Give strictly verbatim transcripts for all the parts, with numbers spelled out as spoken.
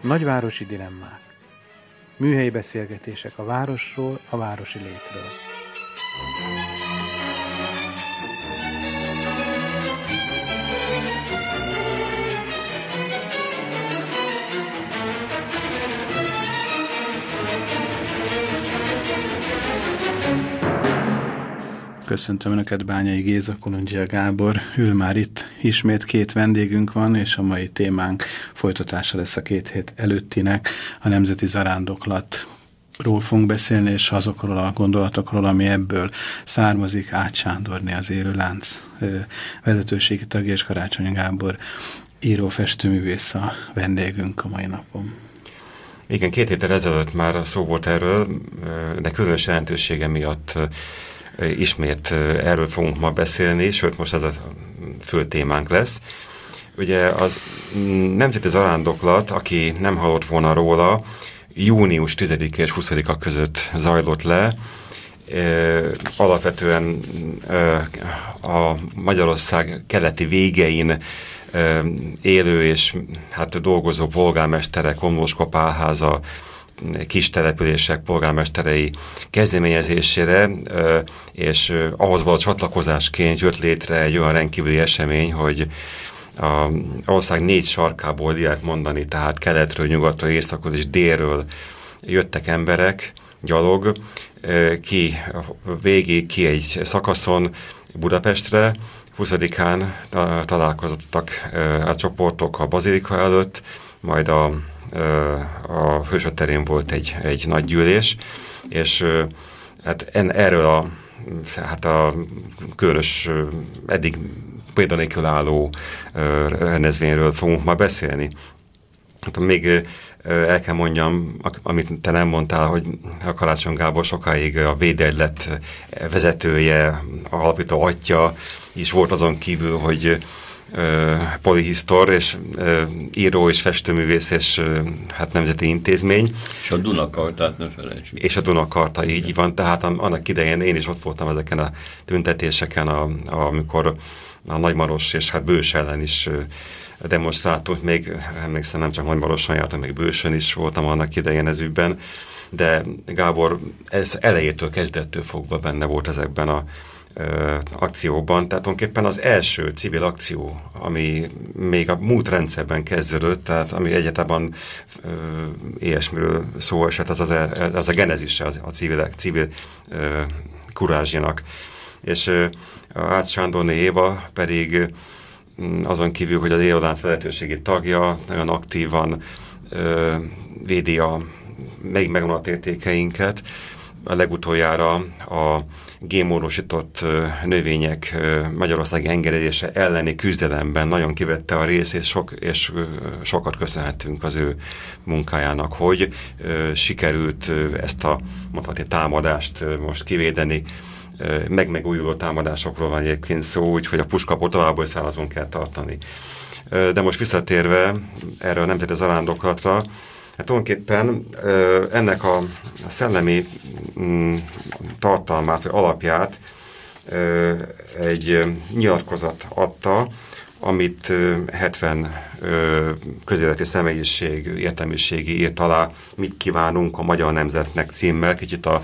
Nagyvárosi dilemmák. Műhelyi beszélgetések a városról, a városi létről. Köszöntöm Önöket, Bányai Géza, Kolundzsia Gábor. Ül már itt, ismét két vendégünk van, és a mai témánk folytatása lesz a két hét előttinek. A nemzeti zarándoklatról fogunk beszélni, és azokról a gondolatokról, ami ebből származik. Ács Sándorné, az Élő Lánc vezetőségi tagja, és Karácsony Gábor, író, festőművész a vendégünk a mai napon. Igen, két héttel ezelőtt már szó volt erről, de különös jelentősége miatt ismét erről fogunk ma beszélni, sőt most ez a fő témánk lesz. Ugye az nemzeti zarándoklat, aki nem hallott volna róla, június tizedike és huszadika között zajlott le. E, alapvetően e, a Magyarország keleti végein e, élő és hát dolgozó polgármesterek, Komlóska Pálháza, kis települések polgármesterei kezdeményezésére, és ahhoz való csatlakozásként jött létre egy olyan rendkívüli esemény, hogy a ország négy sarkából lehet mondani, tehát keletről, nyugatról, északról és délről jöttek emberek gyalog, ki végig, ki egy szakaszon Budapestre. huszadikán találkozottak a csoportok a bazilika előtt, majd a, a Hősök terén volt egy, egy nagy gyűlés, és hát en, erről a, hát a különös, eddig példanélkül álló rendezvényről fogunk ma beszélni. Hát még el kell mondjam, amit te nem mondtál, hogy a Karácsony Gábor sokáig a Védegylet vezetője, alapító atya is volt, azon kívül, hogy Uh, polihisztor, és uh, író és festőművész, és uh, hát nemzeti intézmény. És a Dunakartát ne felejtsük. És a Dunakarta, így van. Tehát annak idején én is ott voltam ezeken a tüntetéseken, a, a, amikor a Nagymaros és hát Bős ellen is uh, demonstráltunk. Még emlékszem, nem csak Nagymaroson jártam, még Bősön is voltam annak idején ez ügyben. De Gábor, ez elejétől, kezdettől fogva benne volt ezekben a akcióban, tehát tulajdonképpen az első civil akció, ami még a múlt rendszerben kezdődött, tehát ami egyáltalán ö, ilyesmiről szó esett, az, az, az a genezise a civilek, civil ö, kurázsjának. És ö, Ács Sándorné Éva pedig azon kívül, hogy az Élő Lánc vezetőségi tagja, nagyon aktívan ö, védi a még megmaradt értékeinket. A legutoljára a génmódosított növények magyarországi engedélyezése elleni küzdelemben nagyon kivette a részét, sok, és sokat köszönhetünk az ő munkájának, hogy sikerült ezt a mondhatni támadást most kivédeni. Meg-megújuló támadásokról van egyébként szó, úgyhogy a puskapot továbbból szárazon kell tartani. De most visszatérve erre a nemzeti zarándoklatra, hát tulajdonképpen ennek a szellemi tartalmát, vagy alapját egy nyilatkozat adta, amit hetven közéleti személyiség, értelmiségi írt alá, mit kívánunk a magyar nemzetnek címmel, kicsit a,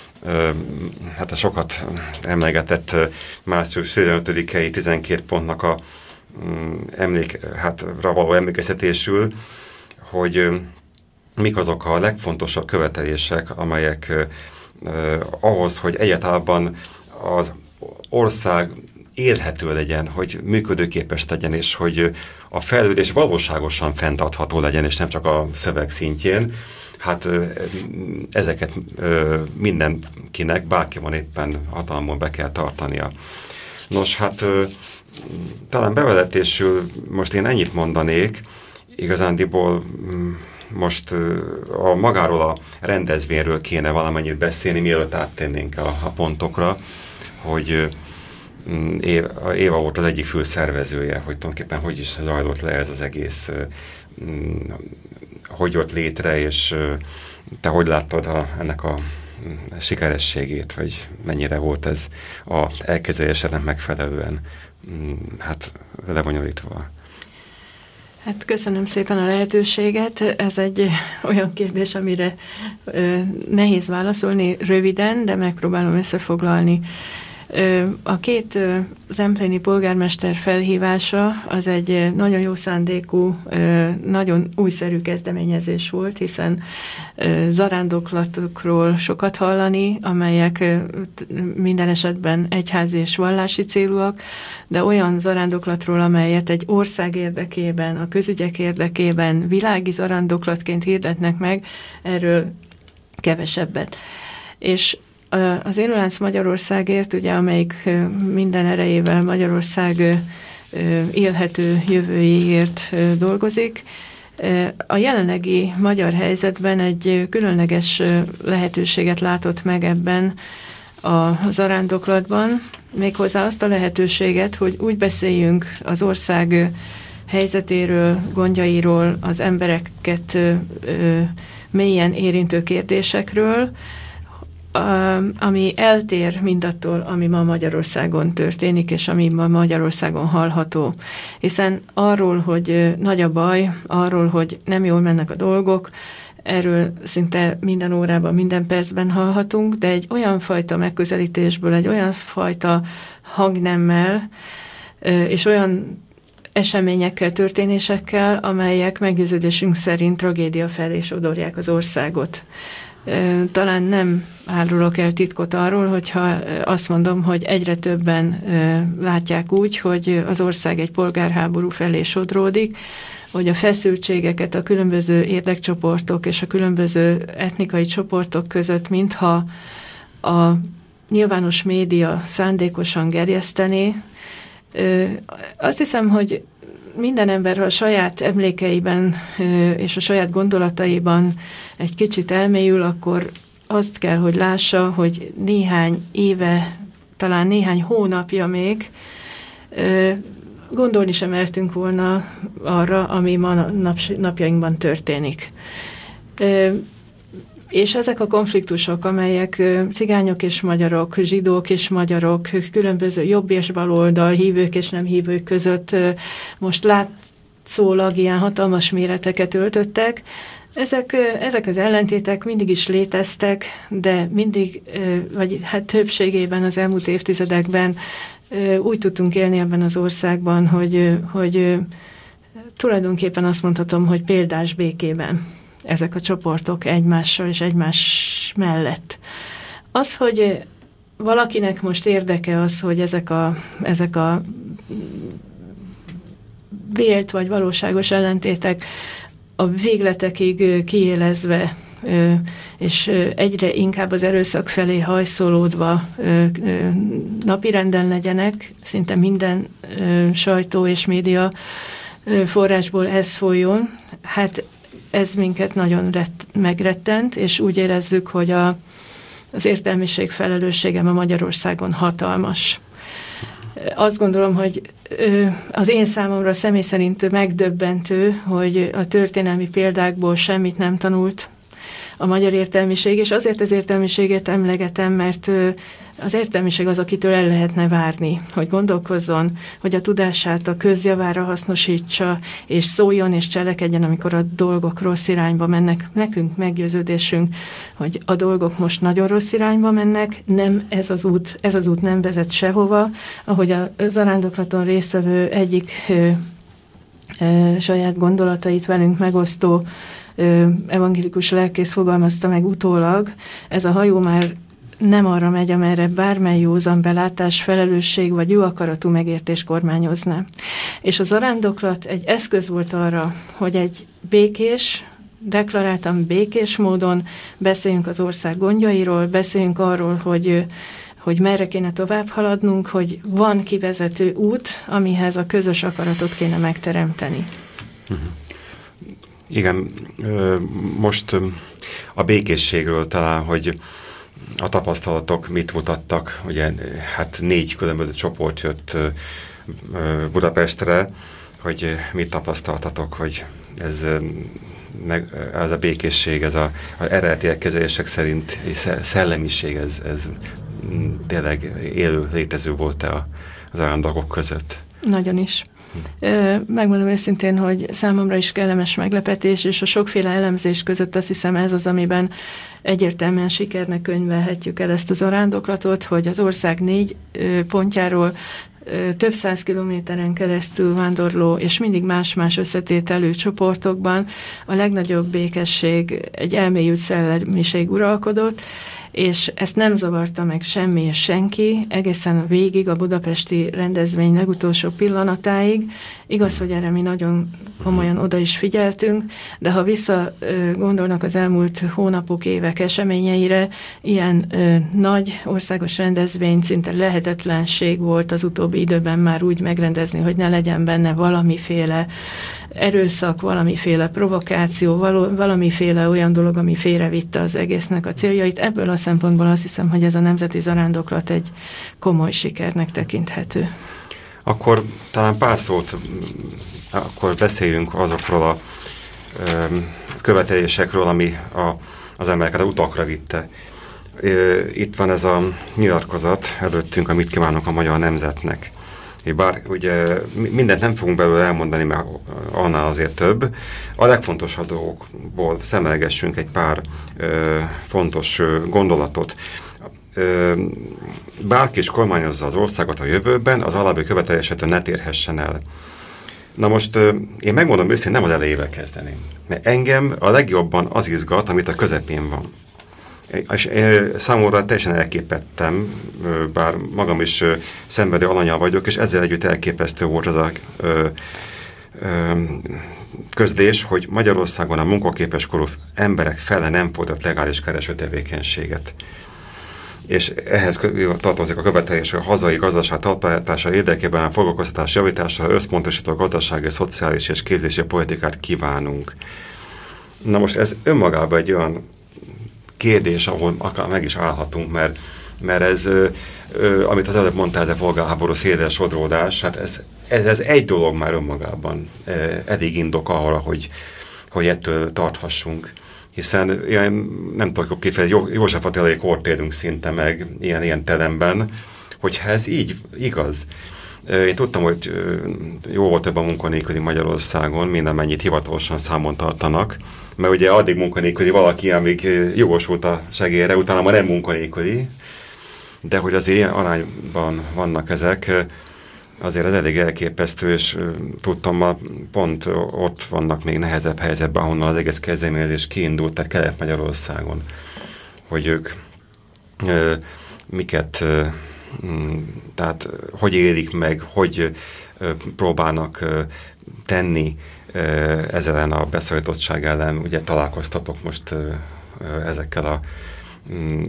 hát a sokat emlegetett március tizenötödikei tizenkét pontnak a emlék, hát, való emlékeztetésül, hogy mik azok a legfontosabb követelések, amelyek eh, ahhoz, hogy egyáltalán az ország élhető legyen, hogy működőképes legyen, és hogy a fejlődés valóságosan fenntartható legyen, és nem csak a szöveg szintjén. Hát eh, ezeket eh, mindenkinek, bárki van éppen hatalmon be kell tartania. Nos, hát eh, talán bevezetésül most én ennyit mondanék, igazándiból most a magáról a rendezvényről kéne valamennyit beszélni, mielőtt áttennénk a, a pontokra, hogy Éva, Éva volt az egyik fő szervezője, hogy tulajdonképpen hogy is zajlott le ez az egész, hogy jött létre, és te hogy láttad a, ennek a sikerességét, vagy mennyire volt ez a elképzelésednek megfelelően hát lebonyolítva? Hát köszönöm szépen a lehetőséget. Ez egy olyan kérdés, amire ö, nehéz válaszolni röviden, de megpróbálom összefoglalni. Ö, a két ö, zempléni polgármester felhívása az egy nagyon jó szándékú, ö, nagyon újszerű kezdeményezés volt, hiszen ö, zarándoklatokról sokat hallani, amelyek ö, minden esetben egyházi és vallási célúak, de olyan zarándoklatról, amelyet egy ország érdekében, a közügyek érdekében világi zarándoklatként hirdetnek meg, erről kevesebbet. És az Élőlánc Magyarországért, ugye, amelyik minden erejével Magyarország élhető jövőjéért dolgozik, a jelenlegi magyar helyzetben egy különleges lehetőséget látott meg ebben a zarándoklatban, méghozzá azt a lehetőséget, hogy úgy beszéljünk az ország helyzetéről, gondjairól, az embereket mélyen érintő kérdésekről, ami eltér mindattól, ami ma Magyarországon történik, és ami ma Magyarországon hallható. Hiszen arról, hogy nagy a baj, arról, hogy nem jól mennek a dolgok, erről szinte minden órában, minden percben hallhatunk, de egy olyan fajta megközelítésből, egy olyan fajta hangnemmel, és olyan eseményekkel, történésekkel, amelyek meggyőződésünk szerint tragédia felé sodorják az országot. Talán nem árulok el titkot arról, hogyha azt mondom, hogy egyre többen látják úgy, hogy az ország egy polgárháború felé sodródik, hogy a feszültségeket a különböző érdekcsoportok és a különböző etnikai csoportok között, mintha a nyilvános média szándékosan gerjesztené. Azt hiszem, hogy minden ember, ha a saját emlékeiben és a saját gondolataiban egy kicsit elmélyül, akkor azt kell, hogy lássa, hogy néhány éve, talán néhány hónapja még gondolni sem mertünk volna arra, ami ma nap, napjainkban történik. És ezek a konfliktusok, amelyek cigányok és magyarok, zsidók és magyarok, különböző jobb és baloldal, hívők és nem hívők között most látszólag ilyen hatalmas méreteket öltöttek, ezek, ezek az ellentétek mindig is léteztek, de mindig, vagy hát többségében az elmúlt évtizedekben úgy tudtunk élni ebben az országban, hogy, hogy tulajdonképpen azt mondhatom, hogy példás békében ezek a csoportok egymással és egymás mellett. Az, hogy valakinek most érdeke az, hogy ezek a, ezek a vélt vagy valóságos ellentétek a végletekig kiélezve és egyre inkább az erőszak felé hajszolódva napirenden legyenek, szinte minden sajtó és média forrásból ez folyjon, hát ez minket nagyon rett, megrettent, és úgy érezzük, hogy a, az értelmiség felelőssége ma Magyarországon hatalmas. Azt gondolom, hogy az én számomra személy szerint megdöbbentő, hogy a történelmi példákból semmit nem tanult a magyar értelmiség, és azért az értelmiséget emlegetem, mert az értelmiség az, akitől el lehetne várni, hogy gondolkozzon, hogy a tudását a közjavára hasznosítsa, és szóljon és cselekedjen, amikor a dolgok rossz irányba mennek. Nekünk meggyőződésünk, hogy a dolgok most nagyon rossz irányba mennek, nem ez az út, ez az út nem vezet sehova, ahogy a zarándoklaton résztvevő egyik ö, ö, saját gondolatait velünk megosztó ö, evangélikus lelkész fogalmazta meg utólag, ez a hajó már nem arra megy, amerre bármely józan belátás, felelősség vagy jó akaratú megértés kormányozna. És a zarándoklat egy eszköz volt arra, hogy egy békés, deklaráltan békés módon beszéljünk az ország gondjairól, beszéljünk arról, hogy, hogy merre kéne tovább haladnunk, hogy van kivezető út, amihez a közös akaratot kéne megteremteni. Igen, most a békésségről talán, hogy a tapasztalatok mit mutattak, ugye hát négy különböző csoport jött Budapestre, hogy mit tapasztaltatok, hogy ez, ez a békészség, ez a, a eredeti elképzelések szerint szellemiség, ez, ez tényleg élő, létező volt-e az zarándokok között? Nagyon is. Megmondom őszintén, hogy számomra is kellemes meglepetés, és a sokféle elemzés között azt hiszem ez az, amiben egyértelműen sikernek könyvelhetjük el ezt a zarándoklatot, hogy az ország négy pontjáról több száz kilométeren keresztül vándorló, és mindig más-más összetételű csoportokban a legnagyobb békesség, egy elmélyült szellemiség uralkodott, és ezt nem zavarta meg semmi és senki, egészen végig a budapesti rendezvény legutolsó pillanatáig. Igaz, hogy erre mi nagyon komolyan oda is figyeltünk, de ha vissza gondolnak az elmúlt hónapok, évek eseményeire, ilyen ö, nagy országos rendezvény szinte lehetetlenség volt az utóbbi időben már úgy megrendezni, hogy ne legyen benne valamiféle erőszak, valamiféle provokáció, való, valamiféle olyan dolog, ami félrevitte az egésznek a céljait. Ebből a szempontból azt hiszem, hogy ez a nemzeti zarándoklat egy komoly sikernek tekinthető. Akkor talán pár szót, akkor beszéljünk azokról a ö, követelésekről, ami a, az embereket a utakra vitte. Ö, itt van ez a nyilatkozat előttünk, amit kívánok a magyar nemzetnek. Bár ugye mindent nem fogunk belőle elmondani, mert annál azért több. A legfontosabb dolgokból szemelgessünk egy pár ö, fontos ö, gondolatot. Ö, bárki is kormányozza az országot a jövőben, az alábbi követelésetől ne térhessen el. Na most ö, én megmondom őszintén, nem az elejével kezdeném. Mert engem a legjobban az izgat, amit a közepén van. És számomra teljesen elképettem, bár magam is szenvedő alanya vagyok, és ezzel együtt elképesztő volt az a ö, ö, közlés, hogy Magyarországon a munkaképes korú emberek fele nem folytat legális kereső tevékenységet. És ehhez tartozik a követelés, hogy a hazai gazdaság talpalítása érdekében a foglalkoztatás javítására összpontosító gazdasági, szociális és képzési politikát kívánunk. Na most ez önmagában egy olyan kérdés, ahol akár meg is állhatunk, mert, mert ez, ö, ö, amit az előbb mondtál, ez a polgárháború széles sodródás, hát ez, ez, ez egy dolog már önmagában ö, elég indok arra, hogy, hogy ettől tarthassunk. Hiszen ilyen, nem tudok kifejezni, József Attilai kort élünk szinte meg ilyen, ilyen teremben, hogyha ez így igaz. Én tudtam, hogy jó volt több a munkanélküli Magyarországon, mindenmennyit hivatalosan számon tartanak, mert ugye addig munkanélküli valaki, amíg jogosult a segélyre, utána már nem munkanélküli, de hogy az ilyen arányban vannak ezek, azért ez elég elképesztő, és tudtam, ma pont ott vannak még nehezebb helyzetben, ahonnan az egész kezdeményezés kiindult, tehát Kelet-Magyarországon, hogy ők ö, miket, ö, tehát hogy élik meg, hogy ö, próbálnak ö, tenni ö, ezzel a beszorítottság ellen. Ugye találkoztatok most ö, ö, ezekkel a ö,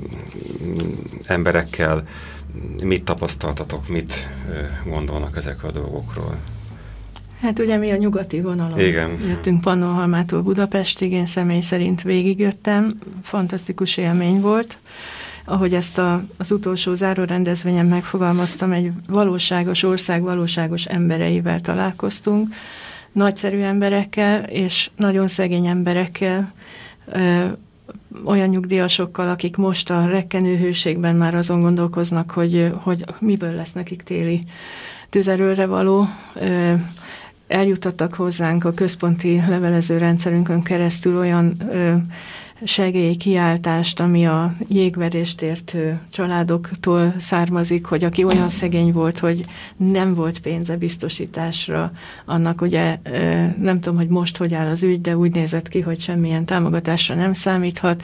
emberekkel, mit tapasztaltatok, mit ö, gondolnak ezekről a dolgokról? Hát ugye mi a nyugati vonalon Igen. jöttünk Pannonhalmától Budapestig, én személy szerint végigjöttem, fantasztikus élmény volt. Ahogy ezt a, az utolsó zárórendezvényen megfogalmaztam, egy valóságos ország, valóságos embereivel találkoztunk, nagyszerű emberekkel és nagyon szegény emberekkel, ö, olyan nyugdíjasokkal, akik most a rekkenőhőségben már azon gondolkoznak, hogy, hogy miből lesz nekik téli tüzerőre való. Ö, eljutottak hozzánk a központi levelező rendszerünkön keresztül olyan ö, segélykiáltást, ami a jégverést ért családoktól származik, hogy aki olyan szegény volt, hogy nem volt pénze biztosításra, annak ugye nem tudom, hogy most hogy áll az ügy, de úgy nézett ki, hogy semmilyen támogatásra nem számíthat.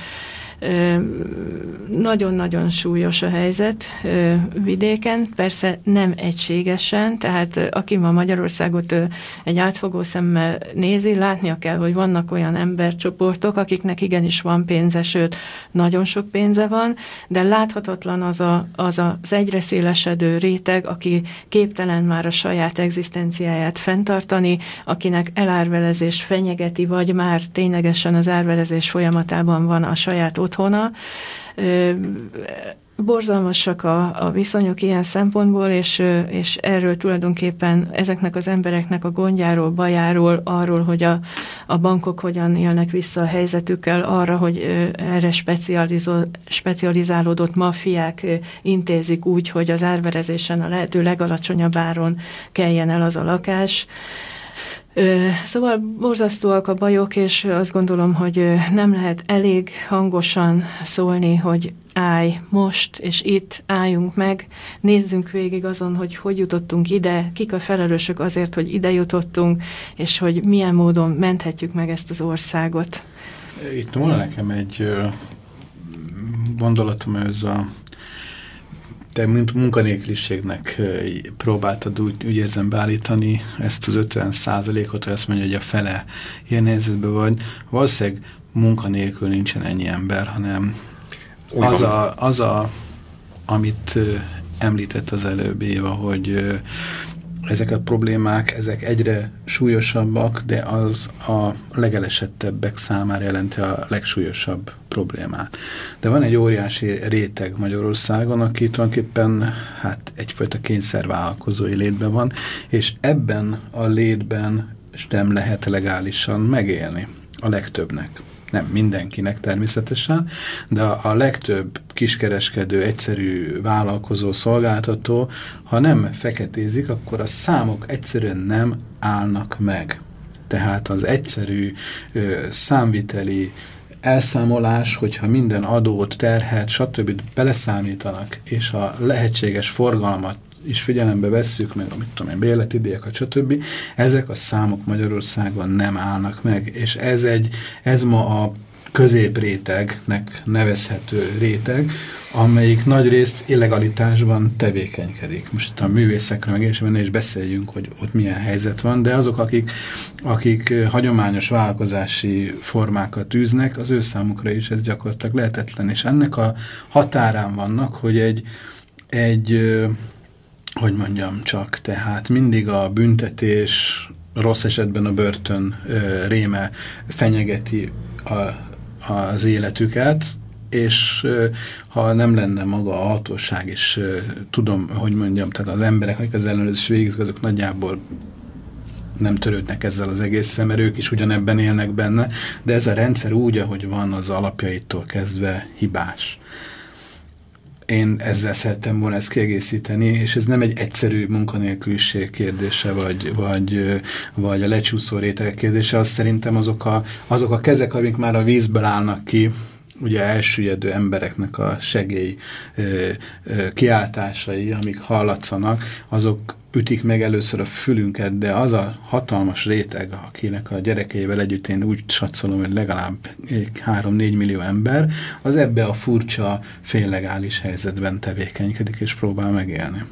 Nagyon-nagyon súlyos a helyzet vidéken, persze nem egységesen, tehát aki ma Magyarországot egy átfogó szemmel nézi, látnia kell, hogy vannak olyan embercsoportok, akiknek igenis van pénze, sőt, nagyon sok pénze van, de láthatatlan az a, az, az egyre szélesedő réteg, aki képtelen már a saját egzisztenciáját fenntartani, akinek elárverezés fenyegeti, vagy már ténylegesen az árverezés folyamatában van a saját otthona. Borzalmasak a, a viszonyok ilyen szempontból, és, és erről tulajdonképpen ezeknek az embereknek a gondjáról, bajáról, arról, hogy a, a bankok hogyan élnek vissza a helyzetükkel, arra, hogy erre specializálódott maffiák intézik úgy, hogy az árverezésen a lehető legalacsonyabb áron keljen el az a lakás. Szóval borzasztóak a bajok, és azt gondolom, hogy nem lehet elég hangosan szólni, hogy állj most, és itt álljunk meg, nézzünk végig azon, hogy hogy jutottunk ide, kik a felelősök azért, hogy ide jutottunk, és hogy milyen módon menthetjük meg ezt az országot. Itt volna nekem egy gondolatom, ez a te mint munkanélküliségnek próbáltad úgy, úgy érzem beállítani ezt az ötven százalékot, hogy azt mondja, hogy a fele ilyen helyzetben vagy. Valószínűleg munkanélkül nincsen ennyi ember, hanem az a, az a, amit említett az előbb Éva, hogy ezek a problémák, ezek egyre súlyosabbak, de az a legelesettebbek számára jelenti a legsúlyosabb problémát. De van egy óriási réteg Magyarországon, aki tulajdonképpen hát egyfajta kényszervállalkozói létben van, és ebben a létben nem lehet legálisan megélni a legtöbbnek. Nem mindenkinek természetesen, de a legtöbb kiskereskedő, egyszerű vállalkozó, szolgáltató, ha nem feketézik, akkor a számok egyszerűen nem állnak meg. Tehát az egyszerű ö, számviteli elszámolás, hogyha minden adót, terhet, stb. Beleszámítanak, és a lehetséges forgalmat is figyelembe vesszük, meg amit tudom én, bérleti díjakat, stb. Ezek a számok Magyarországon nem állnak meg, és ez egy, ez ma a középrétegnek nevezhető réteg, amelyik nagyrészt illegalitásban tevékenykedik. Most a művészekről meg és benne is beszéljünk, hogy ott milyen helyzet van, de azok, akik, akik hagyományos vállalkozási formákat űznek, az ő számukra is ez gyakorlatilag lehetetlen, és ennek a határán vannak, hogy egy, egy hogy mondjam csak, tehát mindig a büntetés, rossz esetben a börtön ö, réme fenyegeti a, az életüket, és ö, ha nem lenne maga a hatóság is, ö, tudom, hogy mondjam, tehát az emberek, akik az ellenőrzés végzik, azok nagyjából nem törődnek ezzel az egészen, mert ők is ugyanebben élnek benne, de ez a rendszer úgy, ahogy van, az alapjaitól kezdve hibás. Én ezzel szerettem volna ezt kiegészíteni, és ez nem egy egyszerű munkanélküliség kérdése, vagy, vagy, vagy a lecsúszó rétegek kérdése, az szerintem azok a, azok a kezek, amik már a vízből állnak ki, ugye elsüllyedő embereknek a segély ö, ö, kiáltásai, amik hallatszanak, azok ütik meg először a fülünket, de az a hatalmas réteg, akinek a gyerekeivel együtt én úgy satszolom, hogy legalább három-négy millió ember, az ebbe a furcsa, féllegális helyzetben tevékenykedik és próbál megélni.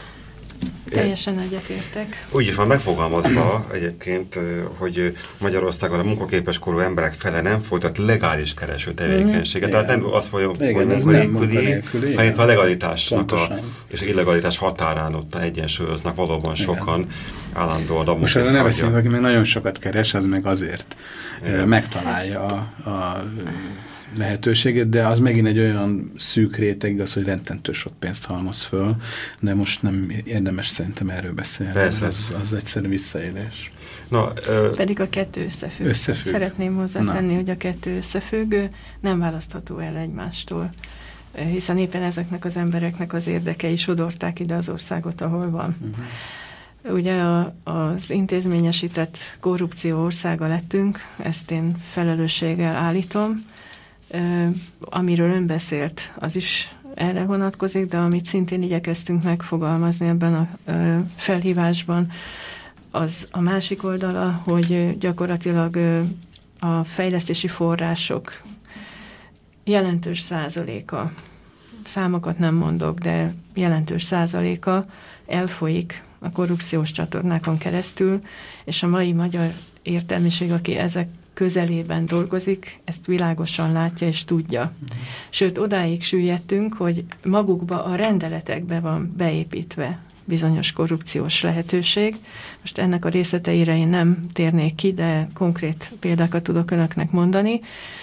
Teljesen egyetértek. Úgy is van megfogalmazva egyébként, hogy Magyarországon a munkaképes korú emberek fele nem folytat legális kereső tevékenységet. Mm. Tehát nem azt mondja, hogy munkanélküli, hanem a legalitásnak a, és illegalitás határán ott egyensúlyoznak valóban sokan. Igen. Állandóan a most arra ne beszélünk, aki meg nagyon sokat keres, az meg azért igen. megtalálja a, a lehetőséget, de az megint egy olyan szűk réteg, az, hogy rettentő sok pénzt halmoz föl, de most nem érdemes szerintem erről beszélni. Persze. Az, az egyszerű visszaélés. Na, ö... Pedig a kettő összefügg. összefügg. Szeretném hozzátenni, hogy a kettő összefügg, nem választható el egymástól, hiszen éppen ezeknek az embereknek az érdekei sodorták ide az országot, ahol van. Uh-huh. Ugye a, az intézményesített korrupció országa lettünk, ezt én felelősséggel állítom, Uh, amiről ön beszélt, az is erre vonatkozik, de amit szintén igyekeztünk megfogalmazni ebben a uh, felhívásban, az a másik oldala, hogy uh, gyakorlatilag uh, a fejlesztési források jelentős százaléka, számokat nem mondok, de jelentős százaléka elfolyik a korrupciós csatornákon keresztül, és a mai magyar értelmiség, aki ezek közelében dolgozik, ezt világosan látja és tudja. Sőt, odáig süllyedtünk, hogy magukba a rendeletekbe van beépítve bizonyos korrupciós lehetőség. Most ennek a részleteire én nem térnék ki, de konkrét példákat tudok önöknek mondani.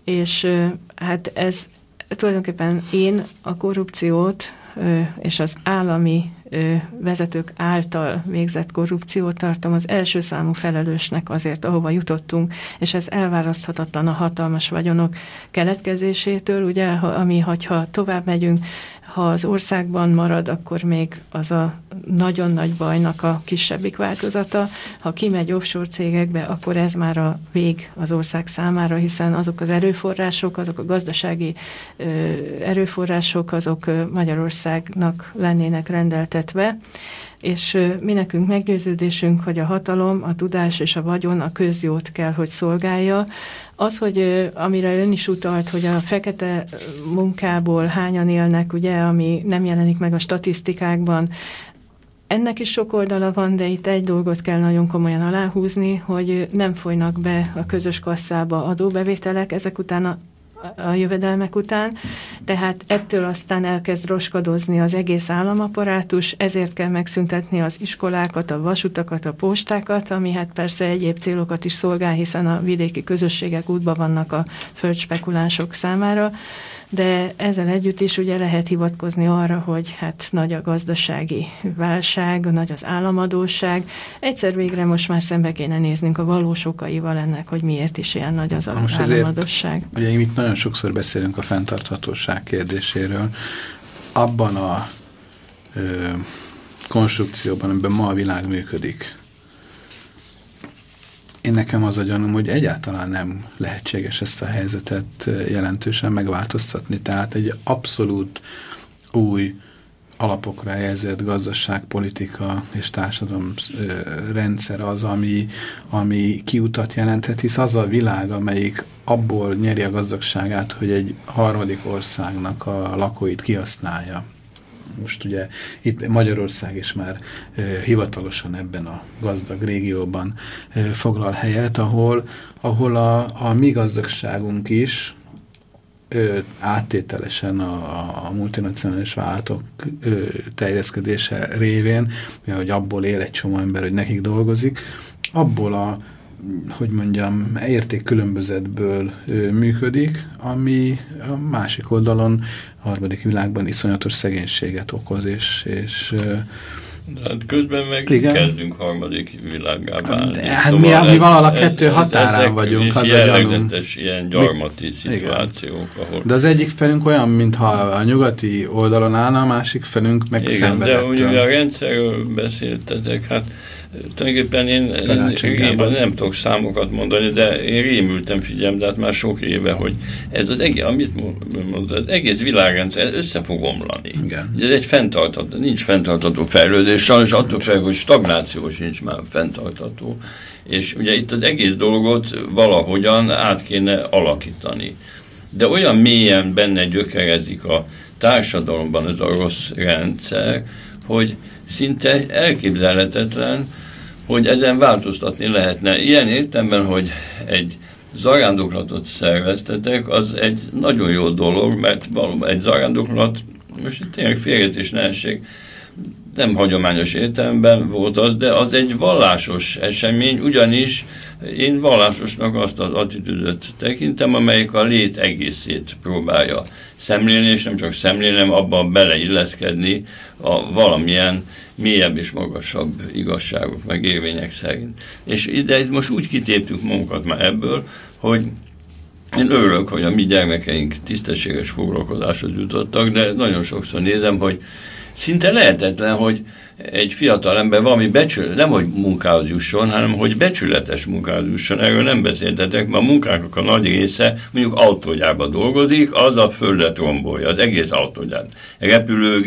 és hát ez tulajdonképpen én a korrupciót és az állami vezetők által végzett korrupciót tartom az első számú felelősnek azért, ahova jutottunk, és ez elválaszthatatlan a hatalmas vagyonok keletkezésétől, ugye, ami, hogyha tovább megyünk, ha az országban marad, akkor még az a nagyon nagy bajnak a kisebbik változata. Ha kimegy offshore cégekbe, akkor ez már a vég az ország számára, hiszen azok az erőforrások, azok a gazdasági ö, erőforrások, azok ö, Magyarországnak lennének rendeltetve, és ö, mi nekünk meggyőződésünk, hogy a hatalom, a tudás és a vagyon a közjót kell, hogy szolgálja. Az, hogy amire ön is utalt, hogy a fekete munkából hányan élnek, ugye, ami nem jelenik meg a statisztikákban, ennek is sok oldala van, de itt egy dolgot kell nagyon komolyan aláhúzni, hogy nem folynak be a közös kasszába adóbevételek ezek után a a jövedelmek után, tehát ettől aztán elkezd roskadozni az egész államaparátus, ezért kell megszüntetni az iskolákat, a vasutakat, a postákat, ami hát persze egyéb célokat is szolgál, hiszen a vidéki közösségek útban vannak a földspekulánsok számára, de ezzel együtt is ugye lehet hivatkozni arra, hogy hát nagy a gazdasági válság, nagy az államadósság. Egyszer végre most már szembe kéne néznünk a valós okaival ennek, hogy miért is ilyen nagy az most államadósság. Ugye itt nagyon sokszor beszélünk a fenntarthatóság kérdéséről. Abban a ö, konstrukcióban, amiben ma a világ működik, én nekem az a gyanúm, hogy egyáltalán nem lehetséges ezt a helyzetet jelentősen megváltoztatni. Tehát egy abszolút új alapokra helyezett gazdaságpolitika és társadalom rendszer az, ami, ami kiutat jelenthet, hisz az a világ, amelyik abból nyeri a gazdagságát, hogy egy harmadik országnak a lakóit kihasználja. Most ugye itt Magyarország is már e, hivatalosan ebben a gazdag régióban e, foglal helyet, ahol, ahol a, a mi gazdagságunk is e, áttételesen a, a multinacionális vállalatok e, terjeszkedése révén, hogy abból él egy csomó ember, hogy nekik dolgozik, abból a hogy mondjam, értékkülönbözetből ö, működik, ami a másik oldalon, a harmadik világban iszonyatos szegénységet okoz, és, és ö, hát közben meg igen? kezdünk harmadik világgá válni. Hát szóval mi, mi valahol a kettő ez, határán ezek vagyunk. Az jellegzetes ilyen gyarmati szituációk. Ahol... De az egyik felünk olyan, mintha a nyugati oldalon állna, a másik felünk meg igen, szenvedett. De ugye a rendszerről beszéltetek, hát tulajdonképpen én, én, én nem tudok számokat mondani, de én rémültem, figyelm, de hát már sok éve, hogy ez az egész, amit mondod, az egész világrendszer össze fog omlani. Igen. Ez egy fenntartható, nincs fenntartható fejlődés, sajnos attól fel, hogy stagnáció sincs már fenntartható. És ugye itt az egész dolgot valahogyan át kéne alakítani. De olyan mélyen benne gyökerezik a társadalomban ez a rossz rendszer, hogy szinte elképzelhetetlen, hogy ezen változtatni lehetne. Ilyen értelemben, hogy egy zarándoklatot szerveztetek, az egy nagyon jó dolog, mert valóban egy zarándoklat, most itt tényleg félreértés ne essék, nem hagyományos értelemben volt az, de az egy vallásos esemény, ugyanis én vallásosnak azt az attitűdöt tekintem, amelyik a lét egészét próbálja szemlélni, és nem csak szemlélni, hanem abban beleilleszkedni a valamilyen mélyebb és magasabb igazságok, meg érvények szerint. És ide most úgy kitéptük magunkat már ebből, hogy én örülök, hogy a mi gyermekeink tisztességes foglalkozáshoz jutottak, de nagyon sokszor nézem, hogy szinte lehetetlen, hogy egy fiatal ember valami becsület, nem hogy munkához jusson, hanem hogy becsületes munkához jusson. Erről nem beszéltetek, mert a munkáknak a nagy része mondjuk autógyárban dolgozik, az a földet rombolja, az egész autógyár. Repülő,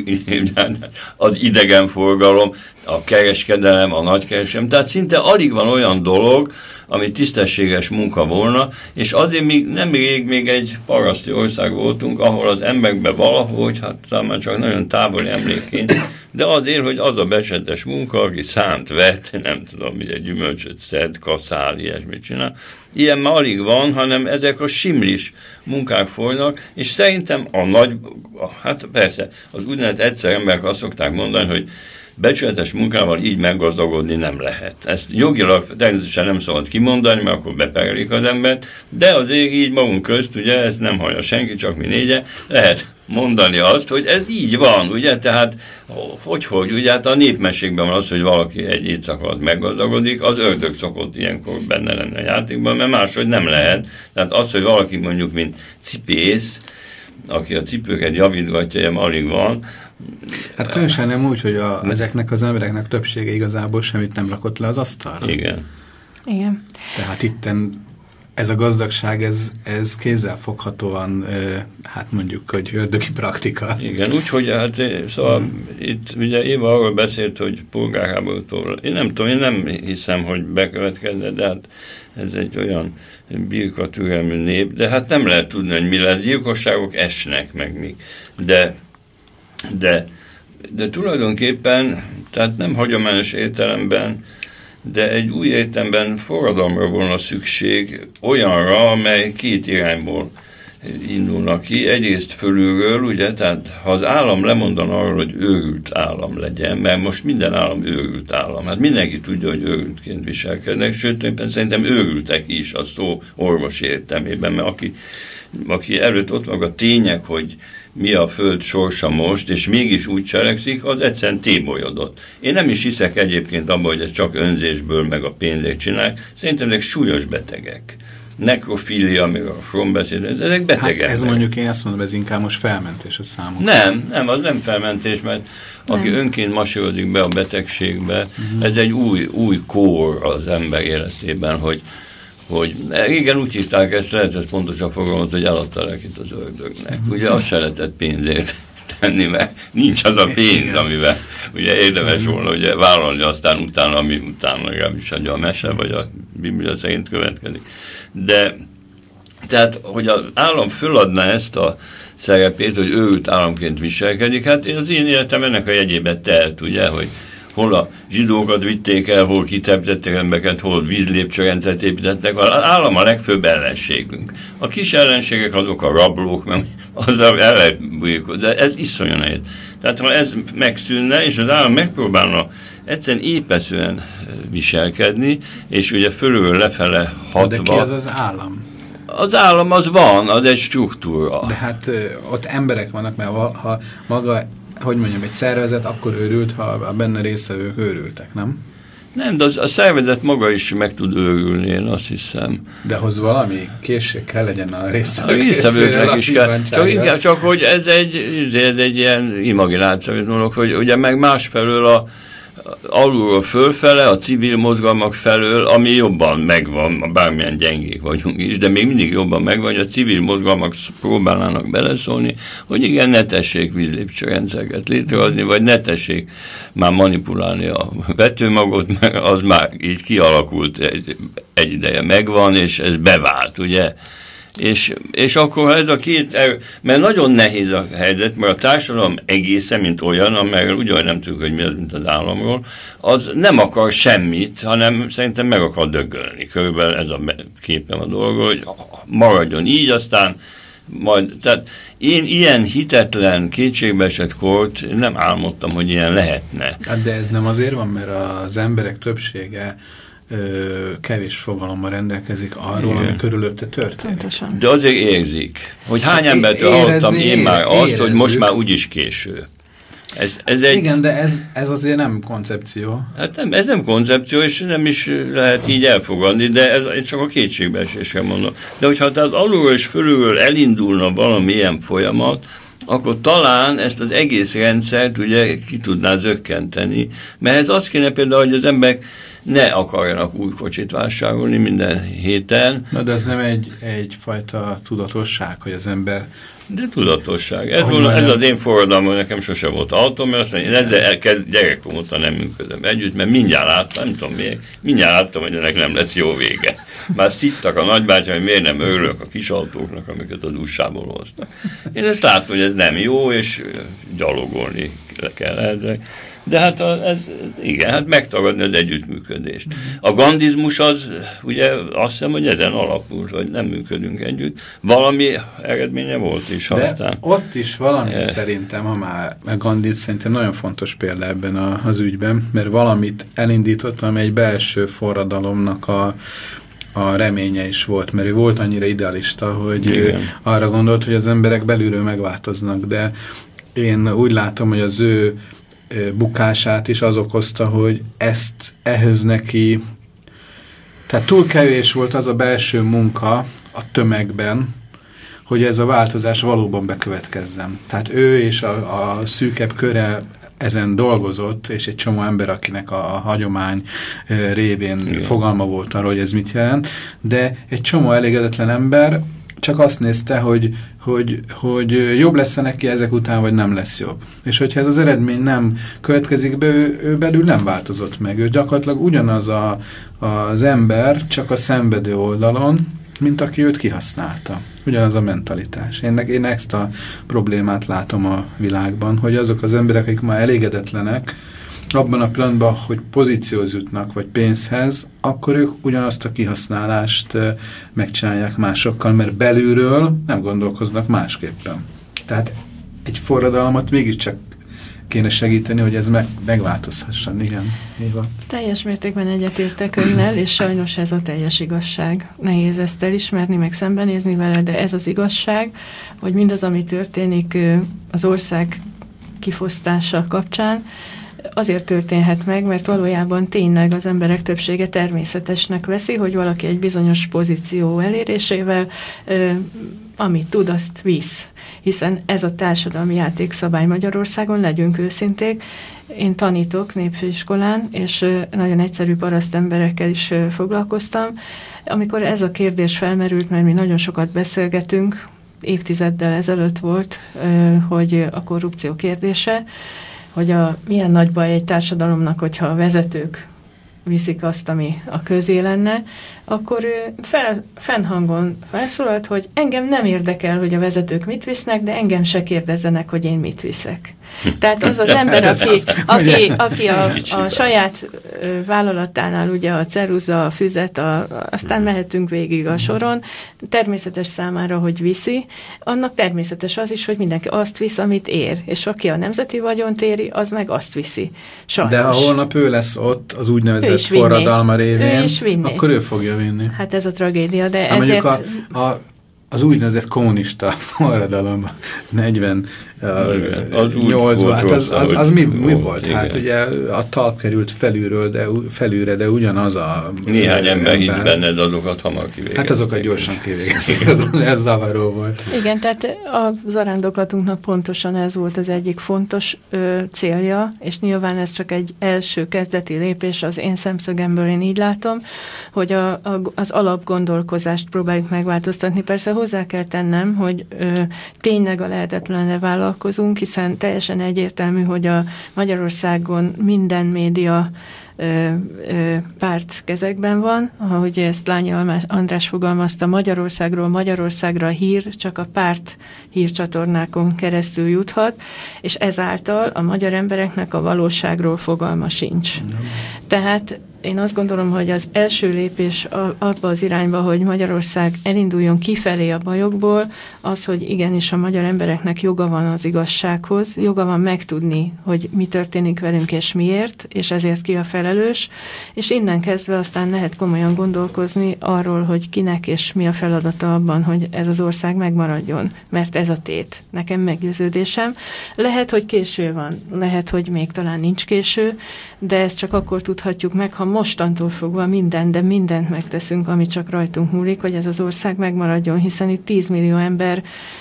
az idegenforgalom, a kereskedelem, a nagykereskedelem, tehát szinte alig van olyan dolog, ami tisztességes munka volna, és azért még nem rég még egy paraszti ország voltunk, ahol az emberekben valahogy, hát talán csak nagyon távoli emlékként, de azért, hogy az a becsetes munka, aki szánt vett, nem tudom, hogy egy gyümölcsöt szed, kaszál, ilyesmit csinál, ilyen már alig van, hanem ezek a simlis munkák folynak, és szerintem a nagy, hát persze, az úgynevezett egyszer emberek azt szokták mondani, hogy becsületes munkával így meggazdagodni nem lehet. Ezt jogilag természetesen nem szabad kimondani, mert akkor beperelik az embert, de azért így magunk közt, ugye, ezt nem hallja senki, csak mi négye, lehet mondani azt, hogy ez így van, ugye, tehát hogy, hogy, ugye, hát a népmesékben van az, hogy valaki egy éjszak alatt meggazdagodik, az ördög szokott ilyenkor benne lenni a játékban, mert máshogy nem lehet. Tehát az, hogy valaki mondjuk, mint cipész, aki a cipőket javítgatja, ilyen alig van. Hát különösen nem úgy, hogy a, ezeknek az embereknek többsége igazából semmit nem rakott le az asztalra. Igen. Igen. Tehát itten ez a gazdagság, ez, ez kézzelfoghatóan, hát mondjuk, hogy ördögi praktika. Igen, úgyhogy hát szóval hmm. itt ugye Éva arról beszélt, hogy polgárháborútól, én nem tudom, én nem hiszem, hogy bekövetkezne, de hát ez egy olyan birka türelmű nép, de hát nem lehet tudni, hogy mi lesz, gyilkosságok esnek meg még, de, de, de tulajdonképpen, tehát nem hagyományos értelemben, de egy új értelemben forradalomra volna szükség olyanra, amely két irányból indulnak ki. Egyrészt fölülről, ugye, tehát ha az állam lemondana arról, hogy őrült állam legyen, mert most minden állam őrült állam. Hát mindenki tudja, hogy őrültként viselkednek, sőt, éppen szerintem őrültek is a szó orvosi értelmében, mert aki, aki előtt ott van a tények, hogy mi a föld sorsa most, és mégis úgy cselekszik, az egyszerűen tébolyodott. Én nem is hiszek egyébként abban, hogy ez csak önzésből, meg a pénzért csinálják. Szerintem ezek súlyos betegek. Nekrofília, még a Fromm beszéd, ezek betegek. Hát ez mondjuk én azt mondom, ez inkább most felmentés a számukra. Nem, nem, az nem felmentés, mert nem. Aki önként masírodik be a betegségbe, uh-huh. ez egy új, új kór az ember életében, hogy hogy igen, úgy hívták ezt, lehet, hogy pontosan fogalmat, hogy eladta a lelkét az ördögnek. Ugye azt se lehetett pénzért tenni, mert nincs az a pénz, amivel ugye érdemes volna ugye vállalni aztán utána, ami utána legalábbis a mese, vagy a Biblia szerint következik. De tehát, hogy az állam föladná ezt a szerepét, hogy őrült államként viselkedik, hát az én életem ennek a jegyében telt, ugye, hogy hol a zsidókat vitték el, hol kiteptettek embereket, hol vízlépcsőrendszert építettek. Az állam a legfőbb ellenségünk. A kis ellenségek azok a rablók, mert azzal el lehet bírkozni, de ez iszonyan nehéz. Tehát ha ez megszűnne, és az állam megpróbálna egyszerűen épeszően viselkedni, és ugye fölülről lefele hatva. De ki az az állam? Az állam az van, az egy struktúra. De hát ott emberek vannak, mert ha, ha maga, hogy mondjam, egy szervezet akkor őrült, ha a benne résztvevők őrültek, nem? Nem, de az, a szervezet maga is meg tud őrülni, én azt hiszem. De hoz valami készség kell legyen a résztvevők. A résztvevőknek is kell. Csak, inkább, csak hogy ez egy, ez egy ilyen imagináció, amit mondok, hogy ugye meg másfelől a alulról fölfele, a civil mozgalmak felől, ami jobban megvan, bármilyen gyengék vagyunk is, de még mindig jobban megvan, hogy a civil mozgalmak próbálnának beleszólni, hogy igen, ne tessék vízlépcsőrendszereket létrehozni, vagy ne tessék már manipulálni a vetőmagot, mert az már így kialakult, egy, egy ideje megvan, és ez bevált, ugye? És, és akkor ez a két erő, mert nagyon nehéz a helyzet, mert a társadalom egészen, mint olyan, amelyről ugyan nem tudjuk, hogy mi az, mint az államról, az nem akar semmit, hanem szerintem meg akar dögölni. Körülbelül ez a képem a dolog, hogy maradjon így, aztán majd, tehát én ilyen hitetlen, kétségbeesett kort nem álmodtam, hogy ilyen lehetne. Hát de ez nem azért van, mert az emberek többsége Ö, kevés fogalommal rendelkezik arról, igen, ami körülötte történik. Pontosan. De azért érzik, hogy hány embertől hallottam én már azt, érezzük, hogy most már úgyis késő. Ez, ez egy... Igen, de ez, ez azért nem koncepció. Hát nem, ez nem koncepció, és nem is lehet így elfogadni, de ez, ez csak a kétségbeesésre mondom. De hogyha tehát alulról és fölülről elindulna valamilyen folyamat, akkor talán ezt az egész rendszert ugye ki tudná zökkenteni, mert ez azt kéne például, hogy az emberek ne akarjanak új kocsit vásárolni minden héten. Na, de ez nem egy, egyfajta tudatosság, hogy az ember... De tudatosság. Ez, volna, ez az én forradalmam, nekem sose volt autóm, mert azt mondja, én ezzel elkezd, gyerekkorom óta nem működöm együtt, mert mindjárt láttam, nem tudom miért, mindjárt láttam, hogy ennek nem lesz jó vége. Már szittak a nagybátyám, hogy miért nem örülök a kis autóknak, amiket az u es á-ból hoztak. Én ezt látom, hogy ez nem jó, és gyalogolni le kell. De hát a, ez, igen, hát megtagadni az együttműködést. A gandizmus az, ugye azt hiszem, hogy ezen alapul, hogy nem működünk együtt. Valami eredménye volt is. De aztán. Ott is valami e... szerintem, ha már Gandhi szerintem nagyon fontos példa ebben a, az ügyben, mert valamit elindított, ami egy belső forradalomnak a a reménye is volt, mert ő volt annyira idealista, hogy ő arra gondolt, hogy az emberek belülről megváltoznak, de én úgy látom, hogy az ő bukását is az okozta, hogy ezt ehhez neki, tehát túl kevés volt az a belső munka a tömegben, hogy ez a változás valóban bekövetkezzen. Tehát ő és a, a szűkebb köre ezen dolgozott, és egy csomó ember, akinek a, a hagyomány e, révén igen. fogalma volt arról, hogy ez mit jelent, de egy csomó elégedetlen ember csak azt nézte, hogy, hogy, hogy jobb lesz neki ezek után, vagy nem lesz jobb. És hogyha ez az eredmény nem következik be, ő, ő belül nem változott meg. Ő gyakorlatilag ugyanaz a, az ember, csak a szenvedő oldalon, mint aki őt kihasználta. Ugyanaz a mentalitás. Én, én ezt a problémát látom a világban, hogy azok az emberek, akik már elégedetlenek, abban a pillanatban, hogy pozícióhoz jutnak, vagy pénzhez, akkor ők ugyanazt a kihasználást megcsinálják másokkal, mert belülről nem gondolkoznak másképpen. Tehát egy forradalmat mégiscsak kéne segíteni, hogy ez meg, megváltozhasson. Igen, Éva. Teljes mértékben egyetértek önnel, és sajnos ez a teljes igazság. Nehéz ezt elismerni, meg szembenézni vele, de ez az igazság, hogy mindaz, ami történik az ország kifosztása kapcsán, azért történhet meg, mert valójában tényleg az emberek többsége természetesnek veszi, hogy valaki egy bizonyos pozíció elérésével ö, amit tud, azt visz. Hiszen ez a társadalmi játékszabály Magyarországon, legyünk őszinték. Én tanítok népfőiskolán, és ö, nagyon egyszerű paraszt emberekkel is ö, foglalkoztam. Amikor ez a kérdés felmerült, mert mi nagyon sokat beszélgetünk, évtizeddel ezelőtt volt, ö, hogy a korrupció kérdése, hogy a, milyen nagy baj egy társadalomnak, hogyha a vezetők viszik azt, ami a közé lenne, akkor ő fel, fennhangon felszólalt, hogy engem nem érdekel, hogy a vezetők mit visznek, de engem se kérdezzenek, hogy én mit viszek. Tehát az az ember, aki, aki, aki a, a saját vállalatánál ugye a ceruza, a füzet, a, aztán mehetünk végig a soron, természetes számára, hogy viszi, annak természetes az is, hogy mindenki azt visz, amit ér, és aki a nemzeti vagyont éri, az meg azt viszi. Sajnos. De ha holnap ő lesz ott az úgynevezett forradalma révén, akkor ő fogja vinni. Hát ez a tragédia, de hát ezért... A, a, az úgynevezett kommunista forradalom negyvennyolcban, hát az, az, az mi, mi volt? volt? Hát ugye a talp került felülről, de, felülre, de ugyanaz a... Néhány ember, ember hitt benned, azokat hamar kivégezték. Hát azokat gyorsan kivégezték, ez, ez zavaró volt. Igen, tehát a zarándoklatunknak pontosan ez volt az egyik fontos ö, célja, és nyilván ez csak egy első kezdeti lépés az én szemszögemből, én így látom, hogy a, a, az alapgondolkozást próbáljuk megváltoztatni. Persze hozzá kell tennem, hogy ö, tényleg a lehetetlenre vállalkozunk, hiszen teljesen egyértelmű, hogy a Magyarországon minden média ö, ö, párt kezekben van, ahogy ezt Lányi András fogalmazta, Magyarországról Magyarországra a hír csak a párt hírcsatornákon keresztül juthat, és ezáltal a magyar embereknek a valóságról fogalma sincs. Mm. Tehát én azt gondolom, hogy az első lépés abba az irányba, hogy Magyarország elinduljon kifelé a bajokból, az, hogy igenis a magyar embereknek joga van az igazsághoz, joga van megtudni, hogy mi történik velünk és miért, és ezért ki a felelős, és innen kezdve aztán lehet komolyan gondolkozni arról, hogy kinek és mi a feladata abban, hogy ez az ország megmaradjon, mert ez a tét. Nekem meggyőződésem. Lehet, hogy késő van, lehet, hogy még talán nincs késő, de ezt csak akkor tudhatjuk meg, ha mostantól fogva minden, de mindent megteszünk, ami csak rajtunk múlik, hogy ez az ország megmaradjon, hiszen itt tíz millió ember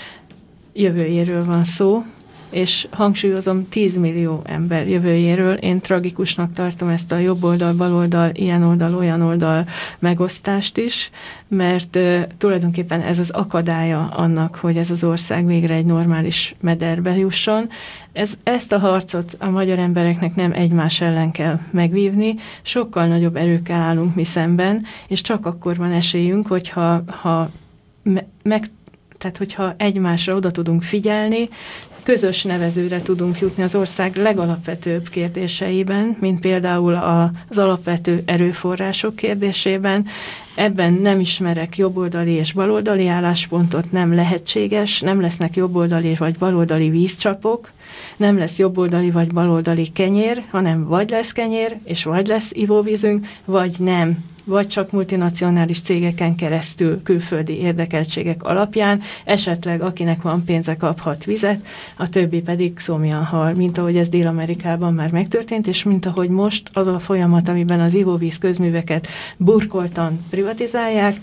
jövőjéről van szó, és hangsúlyozom, tíz millió ember jövőjéről. Én tragikusnak tartom ezt a jobb oldal, bal oldal, ilyen oldal, olyan oldal megosztást is, mert uh, tulajdonképpen ez az akadálya annak, hogy ez az ország végre egy normális mederbe jusson. Ez, ezt a harcot a magyar embereknek nem egymás ellen kell megvívni, sokkal nagyobb erőkkel állunk mi szemben, és csak akkor van esélyünk, hogyha ha me, meg, tehát hogyha egymásra oda tudunk figyelni, közös nevezőre tudunk jutni az ország legalapvetőbb kérdéseiben, mint például az alapvető erőforrások kérdésében. Ebben nem ismerek jobboldali és baloldali álláspontot, nem lehetséges, nem lesznek jobboldali vagy baloldali vízcsapok, nem lesz jobboldali vagy baloldali kenyér, hanem vagy lesz kenyér, és vagy lesz ivóvízünk, vagy nem. Vagy csak multinacionális cégeken keresztül külföldi érdekeltségek alapján, esetleg akinek van pénze kaphat vizet, a többi pedig szomjan hal, mint ahogy ez Dél-Amerikában már megtörtént, és mint ahogy most az a folyamat, amiben az ivóvíz közműveket burkoltan privatizálják,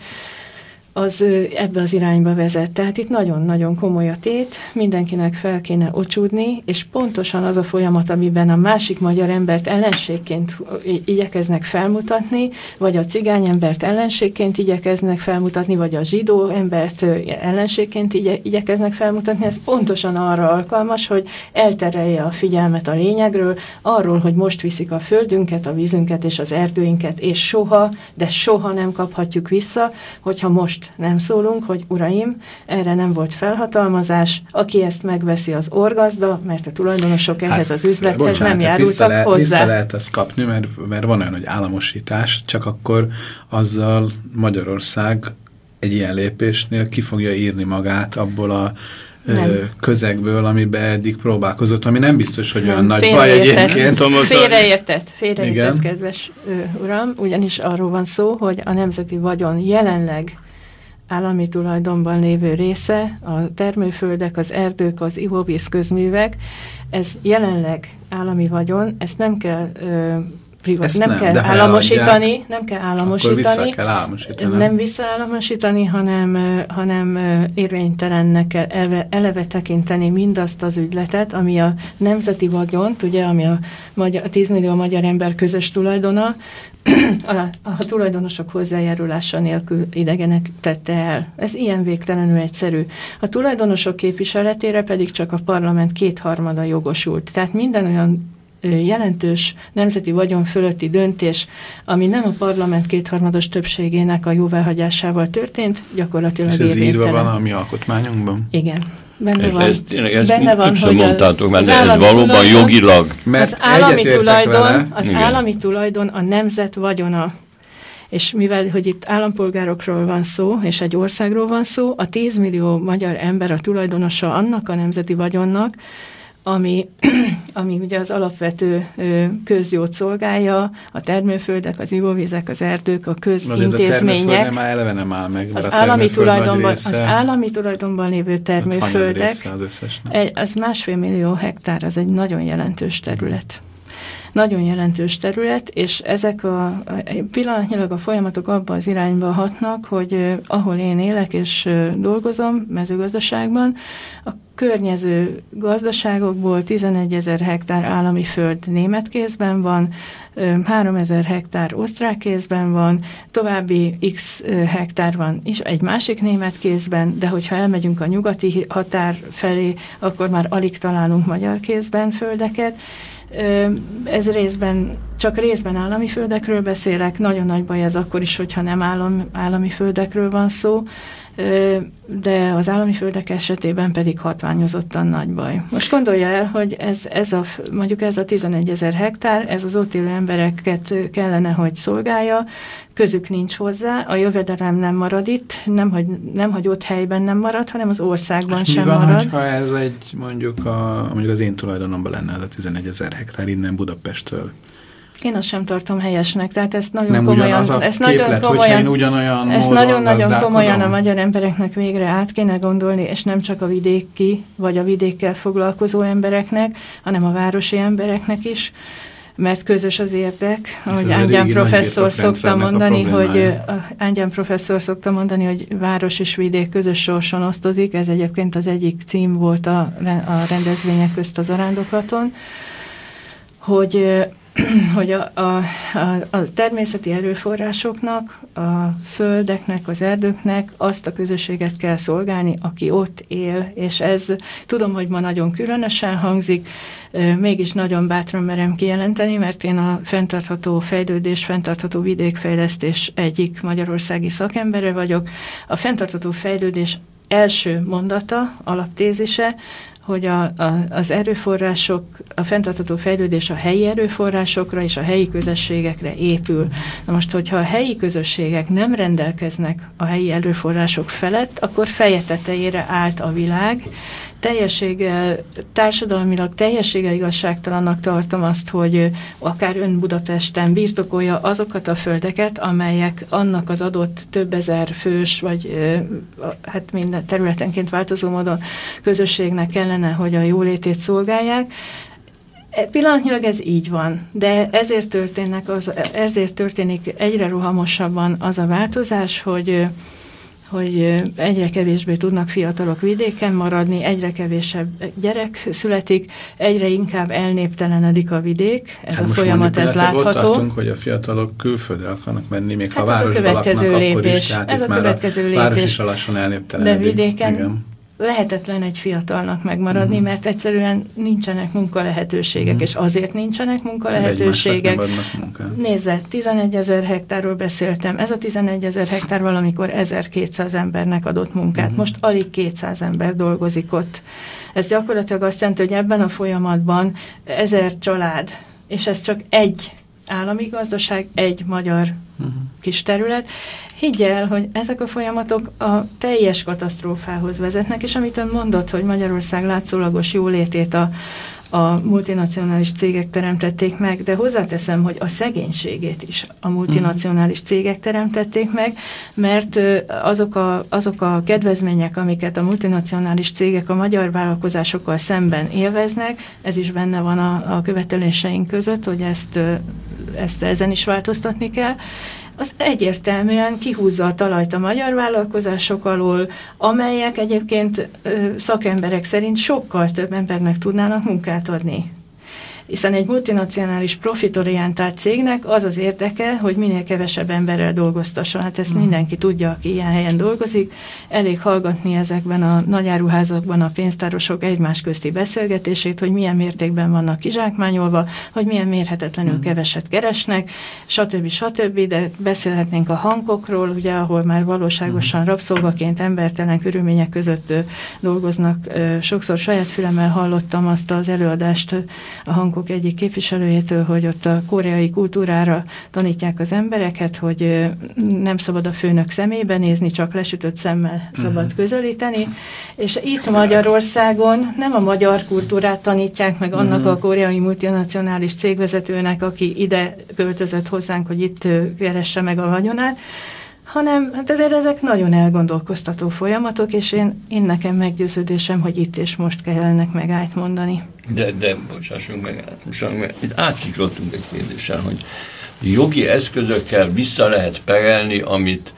az ebbe az irányba vezet. Tehát itt nagyon-nagyon komoly a tét, mindenkinek fel kéne ocsúdni, és pontosan az a folyamat, amiben a másik magyar embert ellenségként igyekeznek felmutatni, vagy a cigány embert ellenségként igyekeznek felmutatni, vagy a zsidó embert ellenségként igye, igyekeznek felmutatni, ez pontosan arra alkalmas, hogy elterelje a figyelmet a lényegről, arról, hogy most viszik a földünket, a vízünket és az erdőinket, és soha, de soha nem kaphatjuk vissza, hogyha most nem szólunk, hogy uraim, erre nem volt felhatalmazás, aki ezt megveszi az orgazda, mert a tulajdonosok ehhez hát, az üzlethez bocsánat, nem járultak vissza le, hozzá. Vissza lehet ezt kapni, mert, mert van olyan, hogy államosítás, csak akkor azzal Magyarország egy ilyen lépésnél ki fogja írni magát abból a nem. közegből, amiben eddig próbálkozott, ami nem biztos, hogy nem, olyan nagy baj egyébként. Félreértett, félreértett, kedves uh, uram, ugyanis arról van szó, hogy a nemzeti vagyon jelenleg állami tulajdonban lévő része, a termőföldek, az erdők, az ivóvíz közművek, ez jelenleg állami vagyon, ezt nem kell uh, Privat, nem, nem kell államosítani, nem kell államosítani, vissza kell államosítani. Nem visszaállamosítani, hanem, hanem érvénytelennek kell eleve, eleve tekinteni mindazt az ügyletet, ami a nemzeti vagyont, ugye, ami a, magyar, a tíz millió magyar ember közös tulajdona, a, a tulajdonosok hozzájárulása nélkül idegenek tette el. Ez ilyen végtelenül egyszerű. A tulajdonosok képviseletére pedig csak a parlament kétharmada jogosult. Tehát minden olyan jelentős nemzeti vagyon fölötti döntés, ami nem a parlament kétharmados többségének a jóváhagyásával történt, gyakorlatilag érvénytelen. És ez írva van a mi alkotmányunkban? Igen. Benne ez, van, ez, tényleg, ezt benne van, hogy mondtátok, mert ez valóban tulajdon, jogilag. Mert az állami, tulajdon, az állami tulajdon a nemzet vagyona. És mivel, hogy itt állampolgárokról van szó, és egy országról van szó, a tíz millió magyar ember a tulajdonosa annak a nemzeti vagyonnak, ami, ami ugye az alapvető közjót szolgálja, a termőföldek, az ivóvizek, az erdők, a közintézmények. A már eleve nem áll meg. Az állami, tulajdonban, az állami tulajdonban lévő termőföldek, az, egy, az másfél millió hektár, az egy nagyon jelentős terület. Nagyon jelentős terület, és ezek a, pillanatnyilag a folyamatok abba az irányba hatnak, hogy eh, ahol én élek és eh, dolgozom, mezőgazdaságban, a környező gazdaságokból tizenegyezer hektár állami föld német kézben van, háromezer hektár osztrák kézben van, további x hektár van is egy másik német kézben, de hogyha elmegyünk a nyugati határ felé, akkor már alig találunk magyar kézben földeket. Ez részben, csak részben állami földekről beszélek, nagyon nagy baj ez akkor is, hogyha nem állam, állami földekről van szó, de az állami földek esetében pedig hatványozottan nagy baj. Most gondolja el, hogy ez, ez a, mondjuk ez a tizenegyezer hektár, ez az ott élő embereket kellene, hogy szolgálja, közük nincs hozzá, a jövedelem nem marad itt, nem hogy, nem, hogy ott helyben nem marad, hanem az országban és sem mi van, marad. Ha ez egy, mondjuk, a, mondjuk az én tulajdonomban lenne az a tizenegyezer hektár innen Budapesttől? Én azt sem tartom helyesnek, tehát ezt nagyon nem komolyan, a ezt képlet, nagyon komolyan, én ugyanolyan ezt nagyon-nagyon komolyan a magyar embereknek végre át kéne gondolni, és nem csak a vidéki, vagy a vidékkel foglalkozó embereknek, hanem a városi embereknek is, mert közös az érdek, ahogy Ángyán professzor szokta mondani, hogy Ángyán professzor szokta mondani, hogy város és vidék közös sorson osztozik, ez egyébként az egyik cím volt a, a rendezvények közt az zarándoklaton, hogy hogy a, a, a, a természeti erőforrásoknak, a földeknek, az erdőknek azt a közösséget kell szolgálni, aki ott él, és ez tudom, hogy ma nagyon különösen hangzik, mégis nagyon bátran merem kijelenteni, mert én a fenntartható fejlődés, fenntartható vidékfejlesztés egyik magyarországi szakembere vagyok. A fenntartható fejlődés első mondata, alaptézise hogy a, a, az erőforrások, a fenntartható fejlődés a helyi erőforrásokra és a helyi közösségekre épül. Na most, hogyha a helyi közösségek nem rendelkeznek a helyi erőforrások felett, akkor feje tetejére állt a világ. Teljességgel, társadalmilag teljességgel igazságtalannak tartom azt, hogy akár ön Budapesten birtokolja azokat a földeket, amelyek annak az adott több ezer fős, vagy hát minden területenként változó módon közösségnek kellene, hogy a jólétét szolgálják. Pillanatnyilag ez így van, de ezért, történnek az, ezért történik egyre rohamosabban az a változás, hogy hogy egyre kevésbé tudnak fiatalok vidéken maradni, egyre kevésebb gyerek születik, egyre inkább elnéptelenedik a vidék. Ez hát a folyamat, ez látható. Ott tartunk, hogy a fiatalok külföldre akarnak menni, még hát ha városba laknak, lépés. akkor is. Tehát ez a következő a lépés. Város is lassan elnéptelenedik. De vidéken igen. lehetetlen egy fiatalnak megmaradni, uh-huh. mert egyszerűen nincsenek munkalehetőségek, uh-huh. és azért nincsenek munkalehetőségek. Nézze, tizenegyezer hektárról beszéltem, ez a tizenegyezer hektár valamikor ezerkétszáz embernek adott munkát, uh-huh. most alig kétszáz ember dolgozik ott. Ez gyakorlatilag azt jelenti, hogy ebben a folyamatban ezer család, és ez csak egy állami gazdaság, egy magyar uh-huh. kis terület. Higgy el, hogy ezek a folyamatok a teljes katasztrófához vezetnek, és amit ön mondott, hogy Magyarország látszólagos jólétét a, a multinacionális cégek teremtették meg, de hozzáteszem, hogy a szegénységét is a multinacionális cégek teremtették meg, mert azok a, azok a kedvezmények, amiket a multinacionális cégek a magyar vállalkozásokkal szemben élveznek, ez is benne van a, a követeléseink között, hogy ezt, ezt ezen is változtatni kell, az egyértelműen kihúzza a talajt a magyar vállalkozások alól, amelyek egyébként ö, szakemberek szerint sokkal több embernek tudnának munkát adni. Hiszen egy multinacionális profitorientált cégnek az az érdeke, hogy minél kevesebb emberrel dolgoztasson. Hát ezt mindenki tudja, aki ilyen helyen dolgozik. Elég hallgatni ezekben a nagyáruházakban a pénztárosok egymás közti beszélgetését, hogy milyen mértékben vannak kizsákmányolva, hogy milyen mérhetetlenül keveset keresnek, stb. stb. De beszélhetnénk a hankokról, ugye, ahol már valóságosan rabszolgaként embertelen körülmények között dolgoznak. Sokszor saját fülemmel hallottam azt az előadást a hankok egyik képviselőjétől, hogy ott a koreai kultúrára tanítják az embereket, hogy nem szabad a főnök szemébe nézni, csak lesütött szemmel szabad uh-huh. közelíteni, és itt Magyarországon nem a magyar kultúrát tanítják meg annak uh-huh. a koreai multinacionális cégvezetőnek, aki ide költözött hozzánk, hogy itt keresse meg a vagyonát, hanem hát ezért ezek nagyon elgondolkoztató folyamatok, és én, én nekem meggyőződésem, hogy itt és most kell ennek megállt mondani. De, de bocsássunk meg, bocsássunk meg, itt átsiklottunk egy kérdéssel, hogy jogi eszközökkel vissza lehet perelni, amit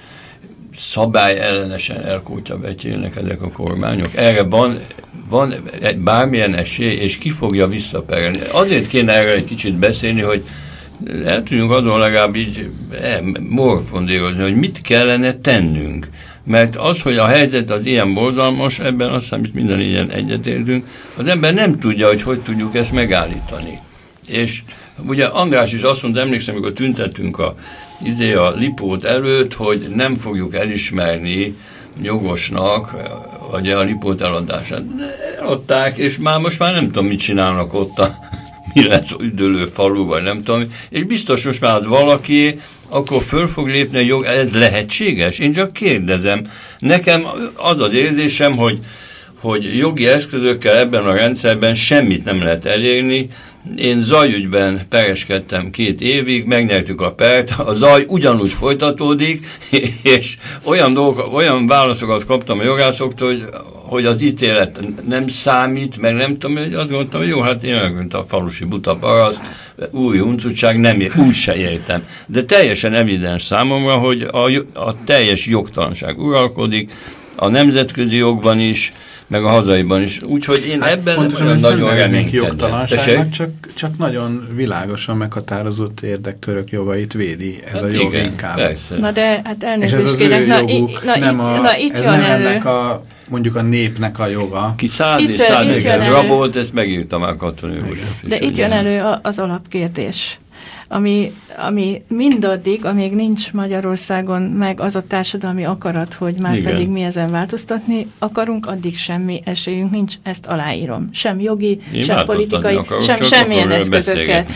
szabály ellenesen elkútja betyélnek ezek a kormányok. Erre van, van bármilyen esély, és ki fogja visszaperelni. Azért kéne erről egy kicsit beszélni, hogy el tudjunk azon legalább így morfondírozni, hogy mit kellene tennünk. Mert az, hogy a helyzet az ilyen borzalmas, ebben azt hiszem, itt minden ilyen egyetértünk, az ember nem tudja, hogy hogy tudjuk ezt megállítani. És ugye András is azt mondta, emlékszem, amikor tüntettünk a, izé a Lipót előtt, hogy nem fogjuk elismerni jogosnak, vagy a Lipót eladását. Eladták, és már most már nem tudom, mit csinálnak ott a mi lesz üdülő falu, vagy nem tudom, és biztos most már az valaki, akkor föl fog lépni a jog, ez lehetséges? Én csak kérdezem. Nekem az az érzésem, hogy, hogy jogi eszközökkel ebben a rendszerben semmit nem lehet elérni. Én zajügyben pereskedtem két évig, megnyertük a pert, a zaj ugyanúgy folytatódik, és olyan, dolgok, olyan válaszokat kaptam a jogászoktól, hogy, hogy az ítélet nem számít, meg nem tudom, hogy azt gondoltam, hogy jó, hát én meg, mint a falusi buta paraszt, új huncutság, nem ér, úgy se értem. De teljesen evidens számomra, hogy a, a teljes jogtalanság uralkodik, a nemzetközi jogban is, meg a hazaiban is. Úgyhogy én hát ebben olyan nagyon reménykedem. Csak, csak nagyon világosan meghatározott érdekkörök jogait védi ez hát a jog igen, inkább. Persze. Na de hát elnézést és ez az kérek, ő joguk, na, nem, a, na, itt ez jön nem elő. ennek a, mondjuk a népnek a joga. Ki száz és százezret rabolt, ezt megírta már Katona József. De itt jön elő az alapkérdés. ami, ami mindaddig, amíg nincs Magyarországon meg az a társadalmi akarat, hogy már Igen. pedig mi ezen változtatni akarunk, addig semmi esélyünk nincs, ezt aláírom. Sem jogi, Én sem politikai, akarok, sem semmilyen eszközökkel.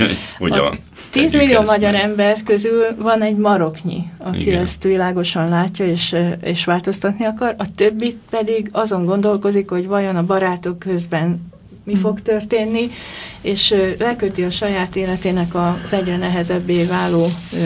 tíz millió magyar ember közül van egy maroknyi, aki Igen. ezt világosan látja és, és változtatni akar, a többi pedig azon gondolkozik, hogy vajon a barátok közben mi fog történni, és leköti a saját életének az egyre nehezebbé váló ö,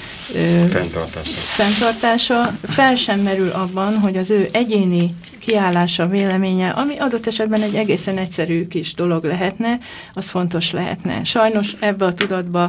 ö, fenntartása. fenntartása. Fel sem merül abban, hogy az ő egyéni kiállása, véleménye, ami adott esetben egy egészen egyszerű kis dolog lehetne, az fontos lehetne. Sajnos ebbe a tudatba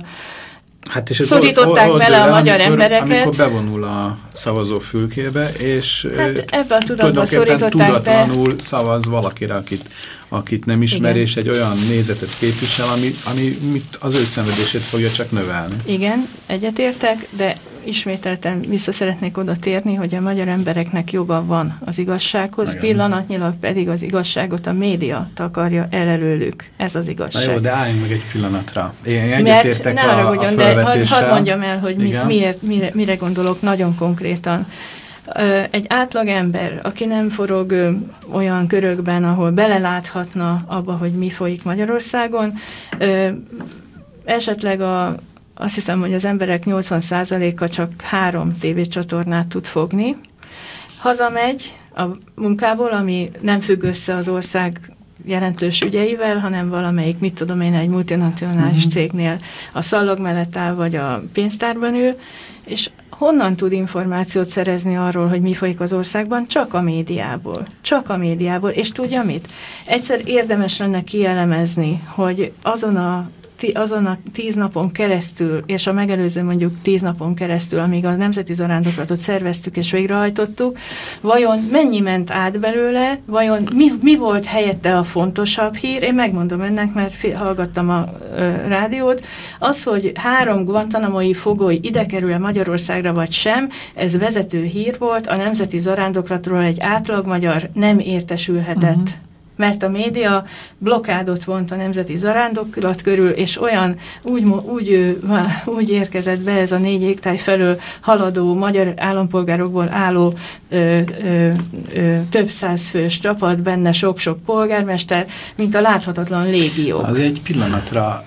Hát és szorították ott, bele a magyar amikor, embereket. Amikor bevonul a szavazó fülkébe, és hát ebbe a tudatba szorították tudatlanul be. Szavaz valakire, akit, akit nem ismer, Igen. és egy olyan nézetet képvisel, ami, ami az ő szenvedését fogja csak növelni. Igen, egyetértek, de ismételten vissza szeretnék oda térni, hogy a magyar embereknek joga van az igazsághoz, Igen. pillanatnyilag pedig az igazságot a média takarja el előlük. Ez az igazság. Na jó, de álljunk meg egy pillanatra. Én egyetértek a, a felvetéssel. Hadd mondjam el, hogy mi, miért, mire, mire gondolok nagyon konkrétan. Egy átlag ember, aki nem forog ö, olyan körökben, ahol beleláthatna abba, hogy mi folyik Magyarországon, ö, esetleg a azt hiszem, hogy az emberek nyolcvan százaléka csak három tévécsatornát tud fogni. Hazamegy a munkából, ami nem függ össze az ország jelentős ügyeivel, hanem valamelyik, mit tudom én, egy multinacionális uh-huh. cégnél a szallag mellett áll, vagy a pénztárban ül, és honnan tud információt szerezni arról, hogy mi folyik az országban? Csak a médiából. Csak a médiából. És tudja mit? Egyszer érdemes lenne kielemezni, hogy azon a azon a tíz napon keresztül, és a megelőző mondjuk tíz napon keresztül, amíg a nemzeti zarándoklatot szerveztük és végrehajtottuk, vajon mennyi ment át belőle, vajon mi, mi volt helyette a fontosabb hír? Én megmondom önnek, mert hallgattam a ö, rádiót. Az, hogy három guantanamoi fogoly ide kerül Magyarországra vagy sem, ez vezető hír volt, a nemzeti zarándoklatról egy átlag magyar nem értesülhetett. Uh-huh. Mert a média blokkádot vont a nemzeti zarándoklat körül, és olyan úgy, úgy, úgy érkezett be ez a négy égtáj felől haladó magyar állampolgárokból álló ö, ö, ö, több száz fős csapat, benne sok-sok polgármester, mint a láthatatlan légió. Az egy pillanatra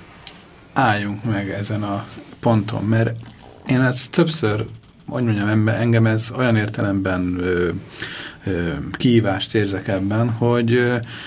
álljunk meg ezen a ponton, mert én ezt többször, hogy mondjam, engem ez olyan értelemben ö, kihívást érzek ebben, hogy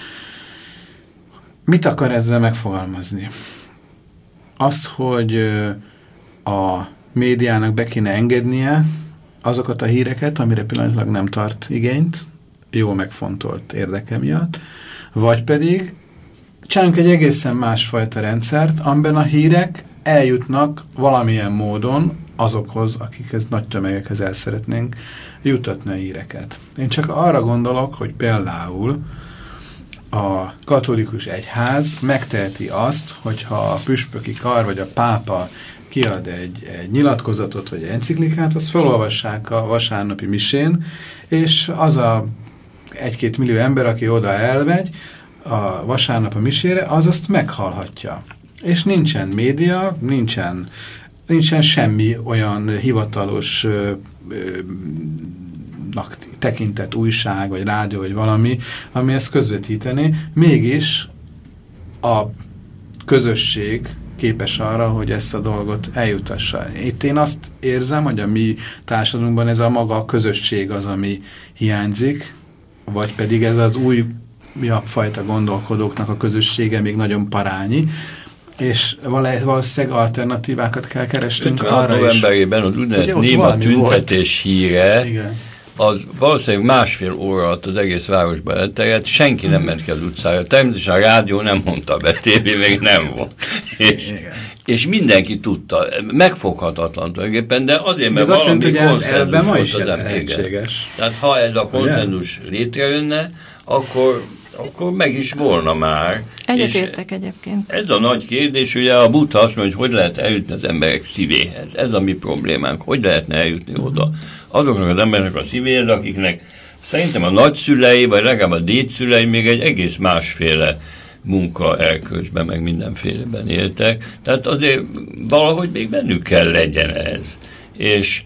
mit akar ezzel megfogalmazni? Azt, hogy a médiának be kéne engednie azokat a híreket, amire pillanatilag nem tart igényt, jól megfontolt érdeke miatt, vagy pedig csinálunk egy egészen másfajta rendszert, amiben a hírek eljutnak valamilyen módon azokhoz, akikhez nagy tömegekhez el szeretnénk jutatni a híreket. Én csak arra gondolok, hogy például a katolikus egyház megteheti azt, hogyha a püspöki kar vagy a pápa kiad egy, egy nyilatkozatot vagy egy enciklikát, azt felolvassák a vasárnapi misén, és az a egy-két millió ember, aki oda elmegy a vasárnap a misére, az azt meghallhatja. És nincsen média, nincsen nincsen semmi olyan hivatalos ö, ö, tekintett újság, vagy rádió, vagy valami, ami ezt közvetíteni. Mégis a közösség képes arra, hogy ezt a dolgot eljutassa. Itt én azt érzem, hogy a mi társadalmunkban ez a maga a közösség az, ami hiányzik, vagy pedig ez az új fajta gondolkodóknak a közössége még nagyon parányi, és valószínűleg alternatívákat kell keresnünk arra is. novemberében az úgynevezett néma tüntetés híre, Igen. az valószínűleg másfél óra alatt az egész városban elterjedt, senki nem ment ki az utcára. Természetesen a rádió nem mondta be, tévé még nem volt. És, és mindenki tudta, megfoghatatlan tulajdonképpen, de azért, mert de valami konszenzus volt az lehetséges. Tehát ha ez a konszenzus létrejönne, akkor akkor meg is volna már. Egyetértek egyébként. Ez a nagy kérdés, ugye a Buddha azt mondja, hogy hogy lehet eljutni az emberek szívéhez. Ez a mi problémánk. Hogy lehetne eljutni uh-huh. oda? Azoknak az emberek a szívéhez, akiknek szerintem a nagyszülei, vagy legalább a dédszülei még egy egész másféle munka erkölcsben, meg mindenféleben éltek. Tehát azért valahogy még bennük kell legyen ez. És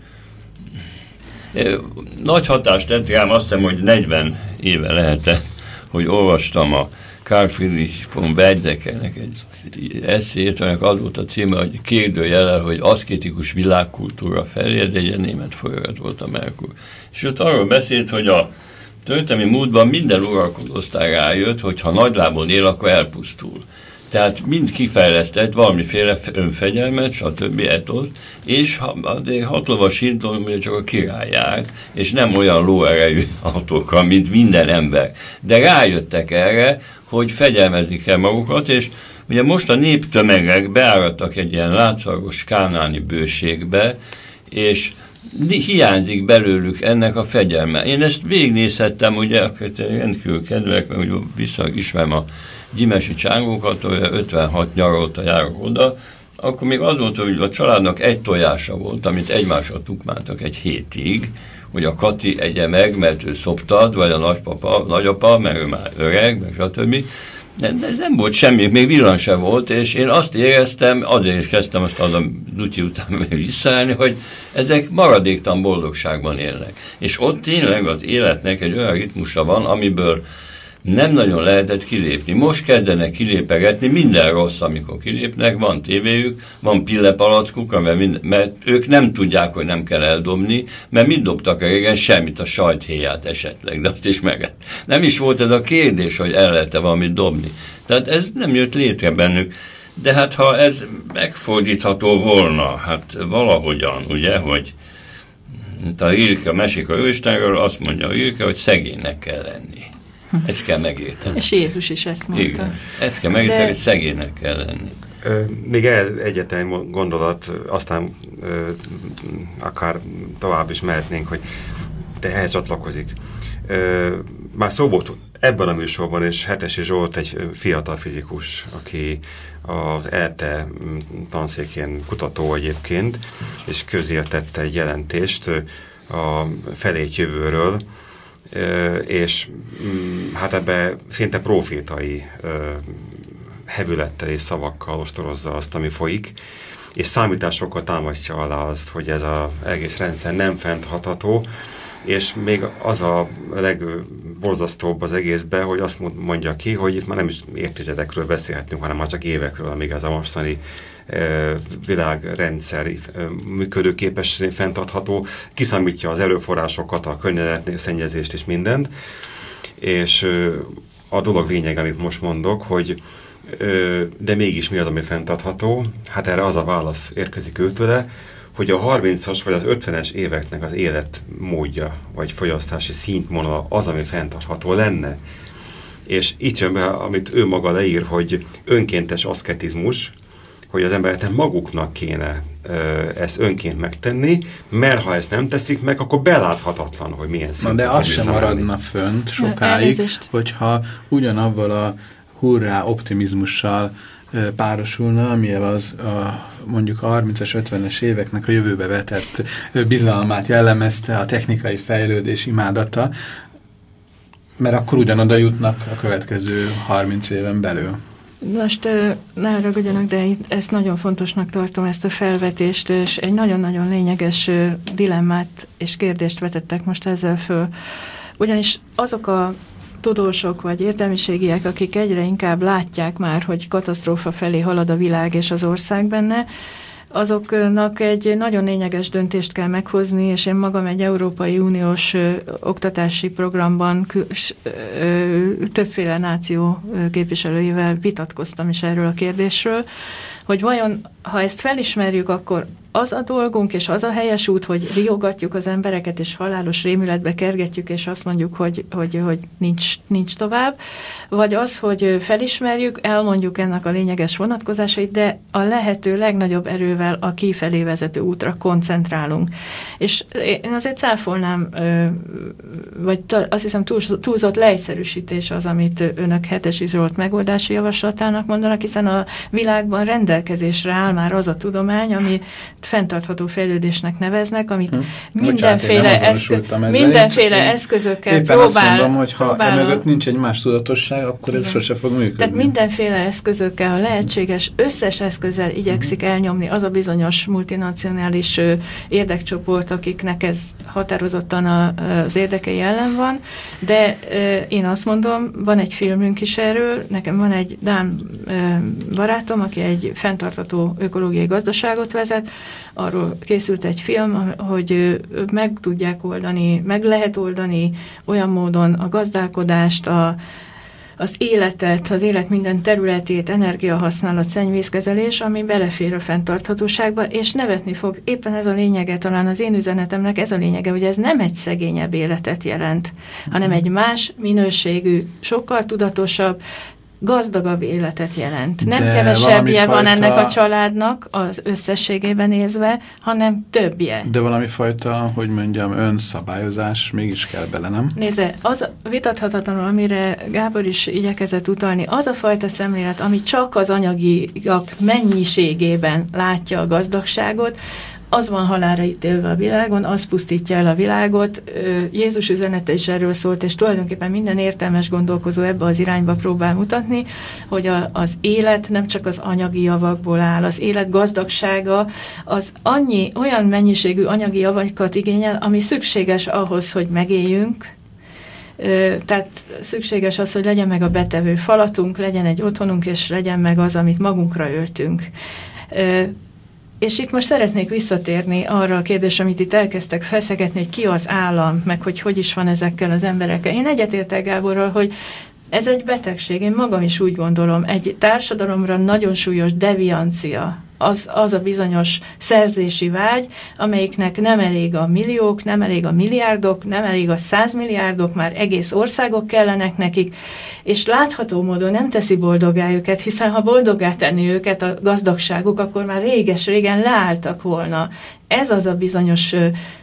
nagy hatást tett rám, azt hiszem, hogy negyven éve lehetett, hogy olvastam a Karl Friedrich von Weizsäckernek egy eszét, aminek az volt a címe, hogy kérdőjele, hogy aszkétikus világkultúra felé, ez egy német folyamat volt a Merkur. És ott arról beszélt, hogy a történelmi múltban minden uralkodó osztály rájött, hogy ha nagylábon él, akkor elpusztul. Tehát mind kifejlesztett valamiféle önfegyelmet, stb. Etosz, és hatlovas hinton csak a király jár, és nem olyan lóerejű autókkal, mint minden ember. De rájöttek erre, hogy fegyelmezni kell magukat, és ugye most a néptömegek beáradtak egy ilyen látszagos kánáni bőségbe, és hiányzik belőlük ennek a fegyelme. Én ezt végignézhettem, ugye, rendkívül kedvelek, mert ugye vissza ismerem a gyimesi csángókat, ötvenhat nyar óta járok oda, akkor még az volt, hogy a családnak egy tojása volt, amit egymásra tukmáltak egy hétig, hogy a Kati egye meg, mert ő szoptad, vagy a nagypapa, nagyapa, mert ő már öreg, meg stb. De ez nem volt semmi, még villan sem volt, és én azt éreztem, azért is kezdtem azt a Dutyi után visszaállni, hogy ezek maradéktalan boldogságban élnek. És ott tényleg az életnek egy olyan ritmusa van, amiből nem nagyon lehetett kilépni. Most kezdenek kilépegetni, minden rossz, amikor kilépnek, van tévéjük, van pillepalackuk, mert, mert ők nem tudják, hogy nem kell eldobni, mert mit dobtak régen? Semmit, a sajthéját esetleg, de azt is meg. Nem is volt ez a kérdés, hogy el lehet-e valamit dobni. Tehát ez nem jött létre bennük. De hát ha ez megfordítható volna, hát valahogyan, ugye, hogy a Rilke mesik a őstenről, azt mondja a Rilke, hogy szegénynek kell lenni. Ezt kell megérteni. És Jézus is ezt mondta. Igen. Ezt kell megérteni, De... hogy szegénynek kell lenni. Ö, még egyetlen gondolat, aztán ö, akár tovább is mehetnénk, hogy te ehhez csatlakozik. Ö, már szó volt ebben a műsorban, és Hetesi Zsolt egy fiatal fizikus, aki az é e té e tanszékén kutató egyébként, és közértette egy jelentést a felét jövőről, és hát ebbe szinte profétai hevülettel és szavakkal ostorozza azt, ami folyik, és számításokkal támasztja alá azt, hogy ez az egész rendszer nem fenntartható, és még az a legborzasztóbb az egészben, hogy azt mondja ki, hogy itt már nem is évtizedekről beszélhetünk, hanem már csak évekről, amíg ez a mostani világrendszer működőképes, fenntartható, kiszámítja az erőforrásokat, a környezetszennyezést és mindent, és a dolog lényeg, amit most mondok, hogy de mégis mi az, ami fenntartható? Hát erre az a válasz érkezik őtőle, hogy a harmincas vagy az ötvenes éveknek az életmódja, vagy fogyasztási szintmonala az, ami fenntartható lenne. És itt jön be, amit ő maga leír, hogy önkéntes aszketizmus, hogy az embereknek maguknak kéne ö, ezt önként megtenni, mert ha ezt nem teszik meg, akkor beláthatatlan, hogy milyen szinten. De az sem maradna fönt sokáig, hogyha ugyanabban a hurrá optimizmussal ö, párosulna, amilyen az a, mondjuk a harmincas, ötvenes éveknek a jövőbe vetett ö, bizalmát jellemezte, a technikai fejlődés imádata, mert akkor ugyanoda jutnak a következő harminc éven belül. Most ne ragudjanak, de ezt nagyon fontosnak tartom, ezt a felvetést, és egy nagyon-nagyon lényeges dilemmát és kérdést vetettek most ezzel föl. Ugyanis azok a tudósok vagy értelmiségiek, akik egyre inkább látják már, hogy katasztrófa felé halad a világ és az ország benne, azoknak egy nagyon lényeges döntést kell meghozni, és én magam egy Európai Uniós ö, oktatási programban kül, ö, többféle náció képviselőivel vitatkoztam is erről a kérdésről, hogy vajon, ha ezt felismerjük, akkor az a dolgunk, és az a helyes út, hogy riogatjuk az embereket, és halálos rémületbe kergetjük, és azt mondjuk, hogy, hogy, hogy nincs, nincs tovább, vagy az, hogy felismerjük, elmondjuk ennek a lényeges vonatkozásait, de a lehető legnagyobb erővel a kifelé vezető útra koncentrálunk. És én azért cáfolnám, vagy azt hiszem túl, túlzott leegyszerűsítés az, amit önök Hetesi Zsolt megoldási javaslatának mondanak, hiszen a világban rendelkezésre áll már az a tudomány, ami fenntartható fejlődésnek neveznek, amit hm. mindenféle, Bocsánat, eszkö mindenféle én eszközökkel éppen próbál... Éppen azt mondom, hogy ha próbál, emögött nincs egy más tudatosság, akkor ez sose fog működni. Tehát mindenféle eszközökkel, a lehetséges összes eszközzel igyekszik elnyomni az a bizonyos multinacionális érdekcsoport, akiknek ez határozottan a, az érdekei ellen van, de én azt mondom, van egy filmünk is erről, nekem van egy dán barátom, aki egy fenntartható ökológiai gazdaságot vezet, arról készült egy film, hogy meg tudják oldani, meg lehet oldani olyan módon a gazdálkodást, a, az életet, az élet minden területét, energiahasználat, szennyvízkezelés, ami belefér a fenntarthatóságba, és nevetni fog. Éppen ez a lényege, talán az én üzenetemnek ez a lényege, hogy ez nem egy szegényebb életet jelent, hanem egy más minőségű, sokkal tudatosabb, gazdagabb életet jelent. Nem de kevesebbje van fajta... ennek a családnak az összességében nézve, hanem többje. De valami fajta, hogy mondjam, önszabályozás mégis kell bele, nem? Nézze, az vitathatatlanul, amire Gábor is igyekezett utalni, az a fajta szemlélet, ami csak az anyagiak mennyiségében látja a gazdagságot, az van halálra ítélve a világon, az pusztítja el a világot. Jézus üzenete is erről szólt, és tulajdonképpen minden értelmes gondolkozó ebbe az irányba próbál mutatni, hogy a, az élet nem csak az anyagi javakból áll, az élet gazdagsága az annyi, olyan mennyiségű anyagi javakat igényel, ami szükséges ahhoz, hogy megéljünk. Tehát szükséges az, hogy legyen meg a betevő falatunk, legyen egy otthonunk, és legyen meg az, amit magunkra öltünk. És itt most szeretnék visszatérni arra a kérdésre, amit itt elkezdtek feszegetni, hogy ki az állam, meg hogy hogy is van ezekkel az emberekkel. Én egyetértek Gáborral, hogy ez egy betegség, én magam is úgy gondolom, egy társadalomra nagyon súlyos deviancia, az, az a bizonyos szerzési vágy, amelyiknek nem elég a milliók, nem elég a milliárdok, nem elég a százmilliárdok, már egész országok kellenek nekik, és látható módon nem teszi boldoggá őket, hiszen ha boldoggá tenni őket a gazdagságuk, akkor már réges-régen leálltak volna. Ez az a bizonyos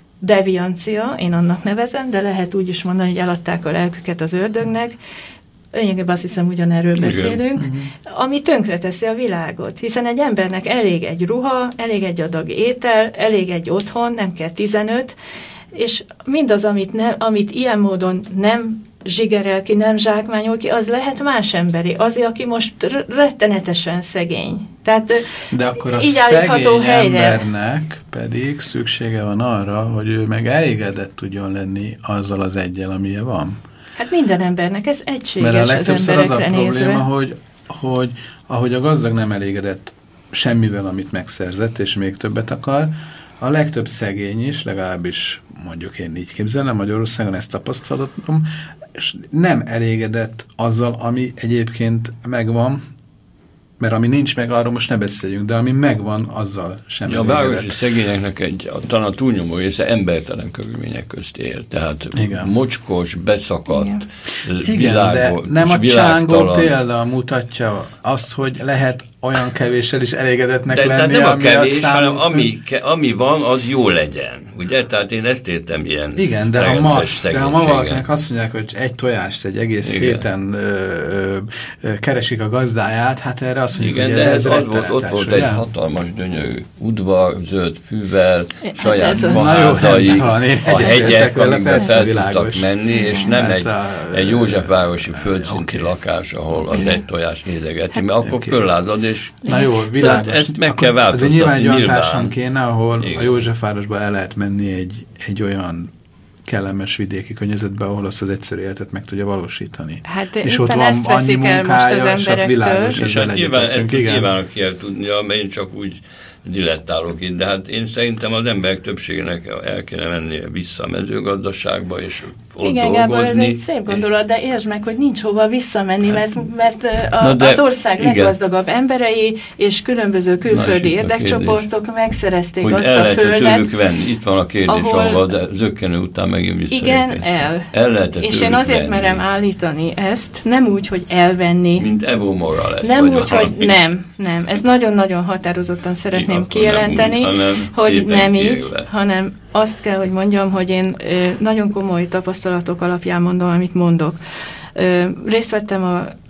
deviancia, én annak nevezem, de lehet úgy is mondani, hogy eladták a lelküket az ördögnek. Lényegében azt hiszem, ugyanerről Igen. beszélünk, uh-huh. ami tönkreteszi a világot, hiszen egy embernek elég egy ruha, elég egy adag étel, elég egy otthon, nem kell tizenöt, és mindaz, amit, ne, amit ilyen módon nem zsigerel ki, nem zsákmányol ki, az lehet más emberi, azért, aki most rettenetesen szegény. Tehát de akkor a így szegény helyre. embernek pedig szüksége van arra, hogy ő meg elégedett tudjon lenni azzal az eggyel, amilyen van. Hát minden embernek ez egységes. Mert a legtöbbször az, az a nézve. probléma, hogy, hogy ahogy a gazdag nem elégedett semmivel, amit megszerzett, és még többet akar, a legtöbb szegény is, legalábbis mondjuk én így képzelem, Magyarországon ezt tapasztalatom, és nem elégedett azzal, ami egyébként megvan, mert ami nincs meg, arról most ne beszéljünk, de ami megvan, azzal sem ja, a városi szegényeknek egy, a, talán a túlnyomó része embertelen körülmények közt él. Tehát Igen. mocskos, beszakadt, Igen, világos, de nem a csángó példa mutatja azt, hogy lehet olyan kevéssel is elégedetnek de, lenni, nem a ami kevés, a számunk... hanem ami, ami van, az jó legyen. Ugye? Tehát én ezt értem ilyen Igen, de ha, ma, de ha ma valakinek azt mondják, hogy egy tojást egy egész Igen. héten ö, ö, ö, keresik a gazdáját, hát erre azt mondjuk, Igen, hogy ez, ez ott volt, ott volt egy hatalmas gyönyörű udvar, zöld fűvel, hát saját faházai, a hegyek, amikben fel tudtak menni, és nem hát egy, a, egy Józsefvárosi földszinti okay. lakás, ahol az egy tojást nézegeti, mert akkor okay. fölállod, és na jó, világos. Szóval ezt meg kell változtatni. Ez nyilván egy olyan társam kéne, ahol Igen. a Józsefvárosba el lehet menni egy, egy olyan kellemes vidéki környezetbe, ahol azt az egyszerű életet meg tudja valósítani. Hát és ott van annyi munkája, és ott világos, és hát nyilván ezt nyilván kell tudnia, mert én csak úgy dilettálok itt, de hát én szerintem az emberek többségének el kéne menni vissza a mezőgazdaságba, és ott Igen, dolgozni. Gábor, ez egy szép gondolat, de értsd meg, hogy nincs hova visszamenni, mert, mert a, de, az ország igen. leggazdagabb emberei és különböző külföldi érdekcsoportok megszerezték hogy azt el a földet. Tőlük venni. Itt van a kérdés, ahol, ahol de zökkenő után megint vissza. Igen, el. el és én azért venni. merem állítani ezt, nem úgy, hogy elvenni. Mint Evo Morales. Nem úgy, hogy nem, nem. Ez nagyon-nagyon határozottan szeretném Igen, kijelenteni, nem úgy, hogy nem így, kérve. hanem azt kell, hogy mondjam, hogy én nagyon komoly tapasztalatok alapján mondom, amit mondok. Részt vettem a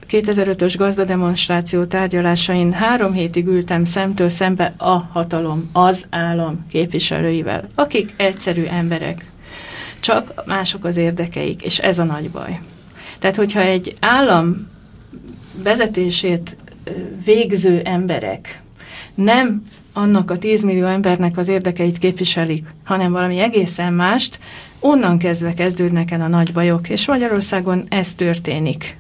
kétezer-ötös gazdademonstráció tárgyalásain három hétig ültem szemtől szembe a hatalom, az állam képviselőivel, akik egyszerű emberek. Csak mások az érdekeik, és ez a nagy baj. Tehát, hogyha egy állam vezetését végző emberek nem annak a tízmillió embernek az érdekeit képviselik, hanem valami egészen mást, onnan kezdve kezdődnek el a nagy bajok, és Magyarországon ez történik.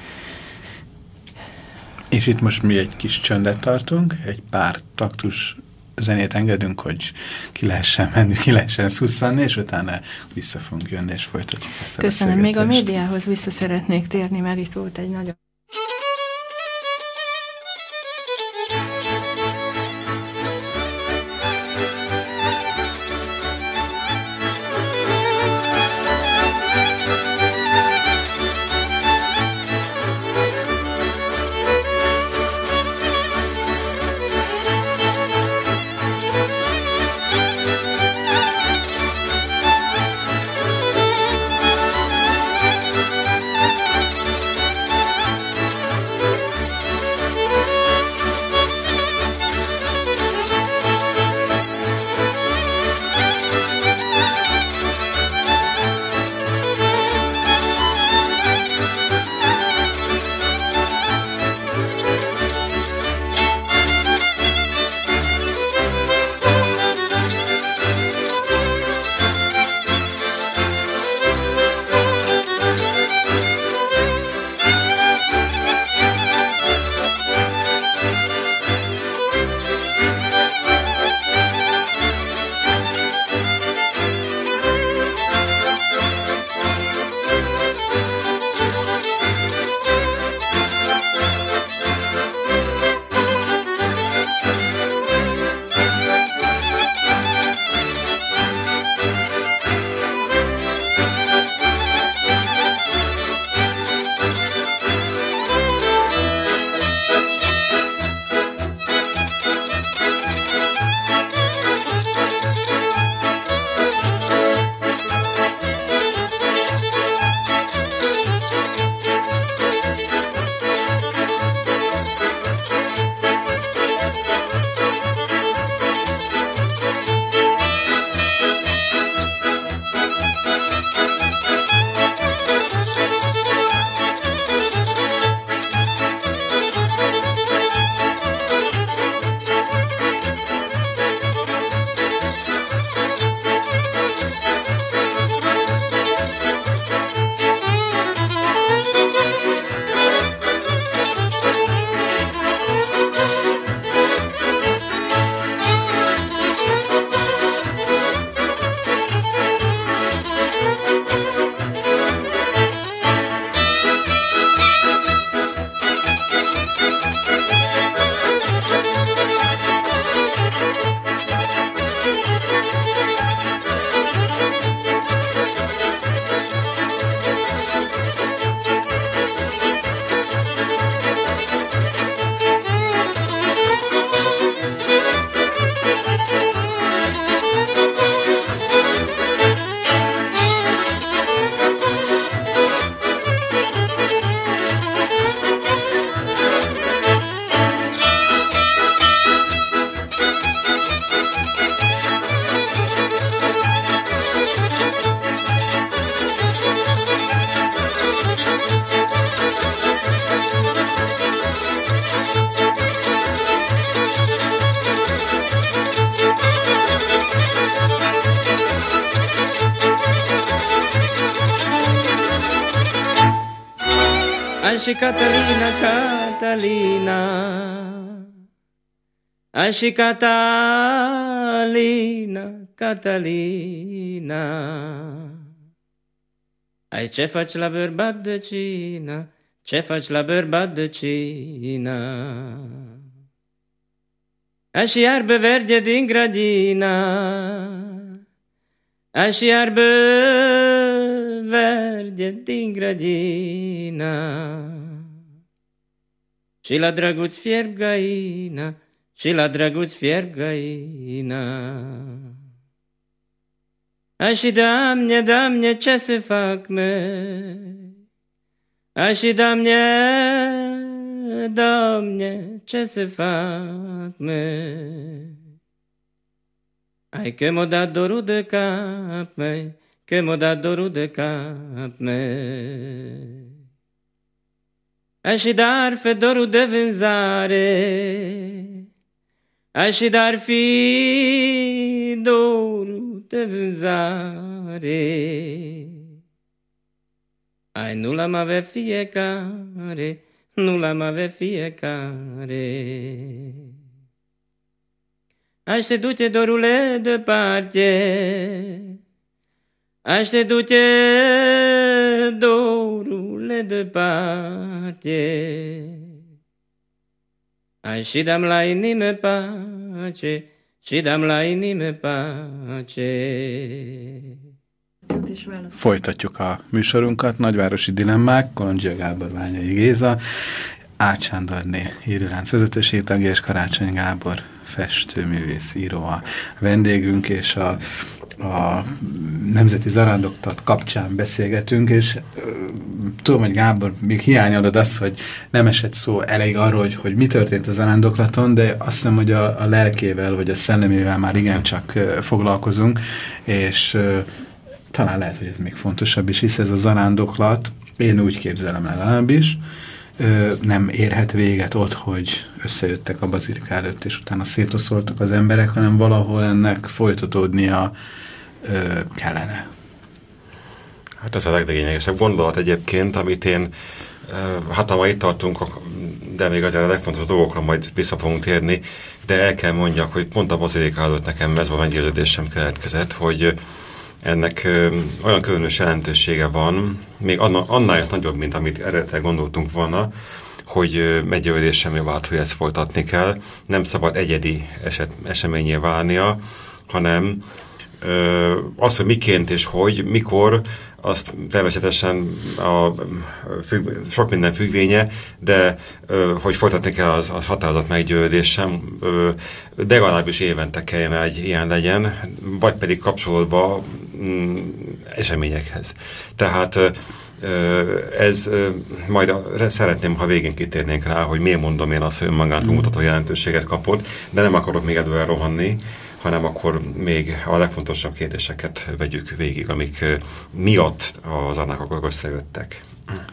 És itt most mi egy kis csöndet tartunk, egy pár taktus zenét engedünk, hogy ki lehessen menni, ki lehessen szusszanni, és utána vissza fogunk jönni, és folytatjuk ezt a Köszönöm, még a médiához vissza szeretnék térni, mert itt volt egy nagyon... Anshi Catalina, Catalina, Anshi Catalina, Catalina. Ai, ce faci la bărbat de cină? Ce faci la bărbat de cină? Așa iarbă verde din grădină, așa iarbă verde din grădină. Și la drăguț fierb găină, și la drăguț fierb găină. Așa, Doamne, Doamne, ce să fac, mă? Așa, Doamne, Doamne, ce să fac, măi? Ai că m-a dat dorul de cap, măi, că m-a dat dorul de cap, măi. Ai și dar fe dorul de vânzare, ai și dar fi dorul de vânzare. Ai nu l-am avea fiecare, nu l-am avea fiecare. Ai te duce dorule departe, ai te duce dorule departe. Ai și dam la inime pace, și dam la inime pace. Folytatjuk a műsorunkat, Nagyvárosi Dilemmák, Kolondzsia Gábor, Ványai Géza, Ács Sándorné írőlánc vezetőségi tagja, és Karácsony Gábor festőművész, író a vendégünk, és a, a Nemzeti Zarándoklat kapcsán beszélgetünk, és uh, tudom, hogy Gábor, még hiányolod azt, hogy nem esett szó elég arról, hogy, hogy mi történt a zarándoklaton, de azt hiszem, hogy a, a lelkével, vagy a szellemével már igencsak uh, foglalkozunk, és uh, talán lehet, hogy ez még fontosabb is, hisz ez a zarándoklat, én úgy képzelem legalábbis, nem érhet véget ott, hogy összejöttek a bazilika előtt, és utána szétoszoltak az emberek, hanem valahol ennek folytatódnia ö, kellene. Hát ez a leglényegesebb gondolat egyébként, amit én, hát ha itt tartunk, de még azért a legfontosabb dolgokra majd vissza fogunk térni, de el kell mondjak, hogy pont a bazilika előtt nekem ez a meggyőződésem keletkezett, hogy ennek ö, olyan különös jelentősége van, még anna, annál is nagyobb, mint amit eredetileg gondoltunk volna, hogy meggyőződésem vált, hogy ezt folytatni kell. Nem szabad egyedi eset, eseményé válnia, hanem ö, az, hogy miként és hogy, mikor, azt természetesen a függ, sok minden függvénye, de ö, hogy folytatni kell, az, az határozott meggyőződésem, ö, de legalábbis évente kellene egy ilyen legyen, vagy pedig kapcsolódva mm, eseményekhez. Tehát ö, ez ö, majd a, szeretném, ha végén kitérnénk rá, hogy miért mondom én azt, hogy önmagától mutató jelentőséget kapott, de nem akarok még előre rohanni, hanem akkor még a legfontosabb kérdéseket vegyük végig, amik miatt a zarándokok összejöttek.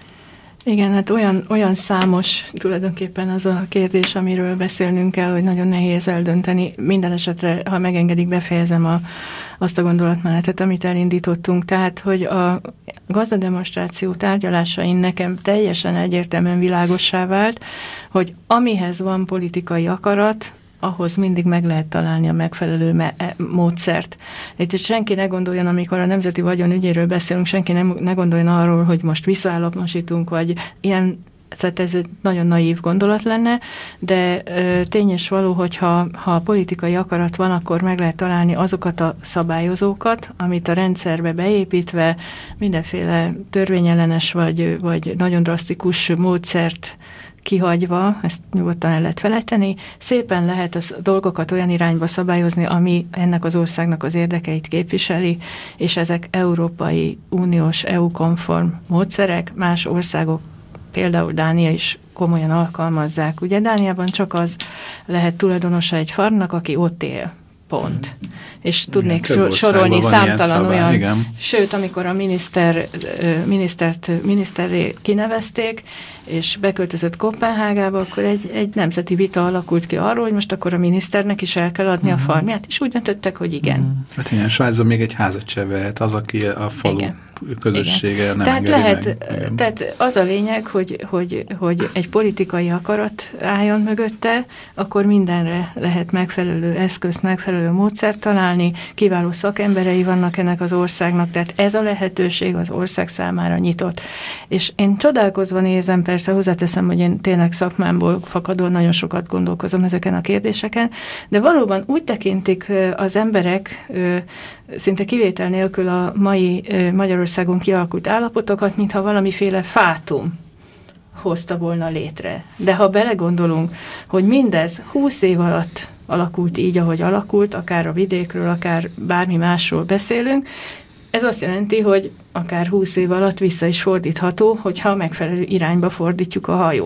Igen, hát olyan, olyan számos tulajdonképpen az a kérdés, amiről beszélnünk kell, hogy nagyon nehéz eldönteni. Minden esetre, ha megengedik, befejezem a, azt a gondolatmenetet, amit elindítottunk. Tehát, hogy a gazdademonstráció tárgyalásain nekem teljesen egyértelműen világossá vált, hogy amihez van politikai akarat, ahhoz mindig meg lehet találni a megfelelő me- módszert. Itt senki ne gondoljon, amikor a nemzeti vagyon ügyéről beszélünk, senki ne, ne gondoljon arról, hogy most visszaállamosítunk, vagy ilyen, tehát ez egy nagyon naív gondolat lenne, de ö, tény és való, hogyha ha politikai akarat van, akkor meg lehet találni azokat a szabályozókat, amit a rendszerbe beépítve mindenféle törvényellenes vagy, vagy nagyon drasztikus módszert kihagyva, ezt nyugodtan el lehet felejteni, szépen lehet a dolgokat olyan irányba szabályozni, ami ennek az országnak az érdekeit képviseli, és ezek Európai Uniós, é u-konform módszerek, más országok, például Dánia is komolyan alkalmazzák. Ugye Dániában csak az lehet tulajdonosa egy farmnak, aki ott él. Pont. És tudnék igen, sorolni számtalan olyan, igen. Sőt, amikor a miniszter, minisztert miniszterré kinevezték, és beköltözött Koppenhágába, akkor egy, egy nemzeti vita alakult ki arról, hogy most akkor a miniszternek is el kell adni uh-huh. a farmját, és úgy döntöttek, hogy igen. Uh-huh. Hát ilyen Svájcban még egy házat se vehet az, aki a falu igen. közössége igen. nem tehát lehet, meg. Tehát az a lényeg, hogy, hogy, hogy egy politikai akarat álljon mögötte, akkor mindenre lehet megfelelő eszközt, megfelelő módszert találni, kiváló szakemberei vannak ennek az országnak, tehát ez a lehetőség az ország számára nyitott. És én csodálkozva nézem, persze hozzáteszem, hogy én tényleg szakmámból fakadóan nagyon sokat gondolkozom ezeken a kérdéseken, de valóban úgy tekintik az emberek szinte kivétel nélkül a mai Magyarországon kialakult állapotokat, mintha valamiféle fátum hozta volna létre. De ha belegondolunk, hogy mindez húsz év alatt alakult így, ahogy alakult, akár a vidékről, akár bármi másról beszélünk, ez azt jelenti, hogy akár húsz év alatt vissza is fordítható, hogyha megfelelő irányba fordítjuk a hajót.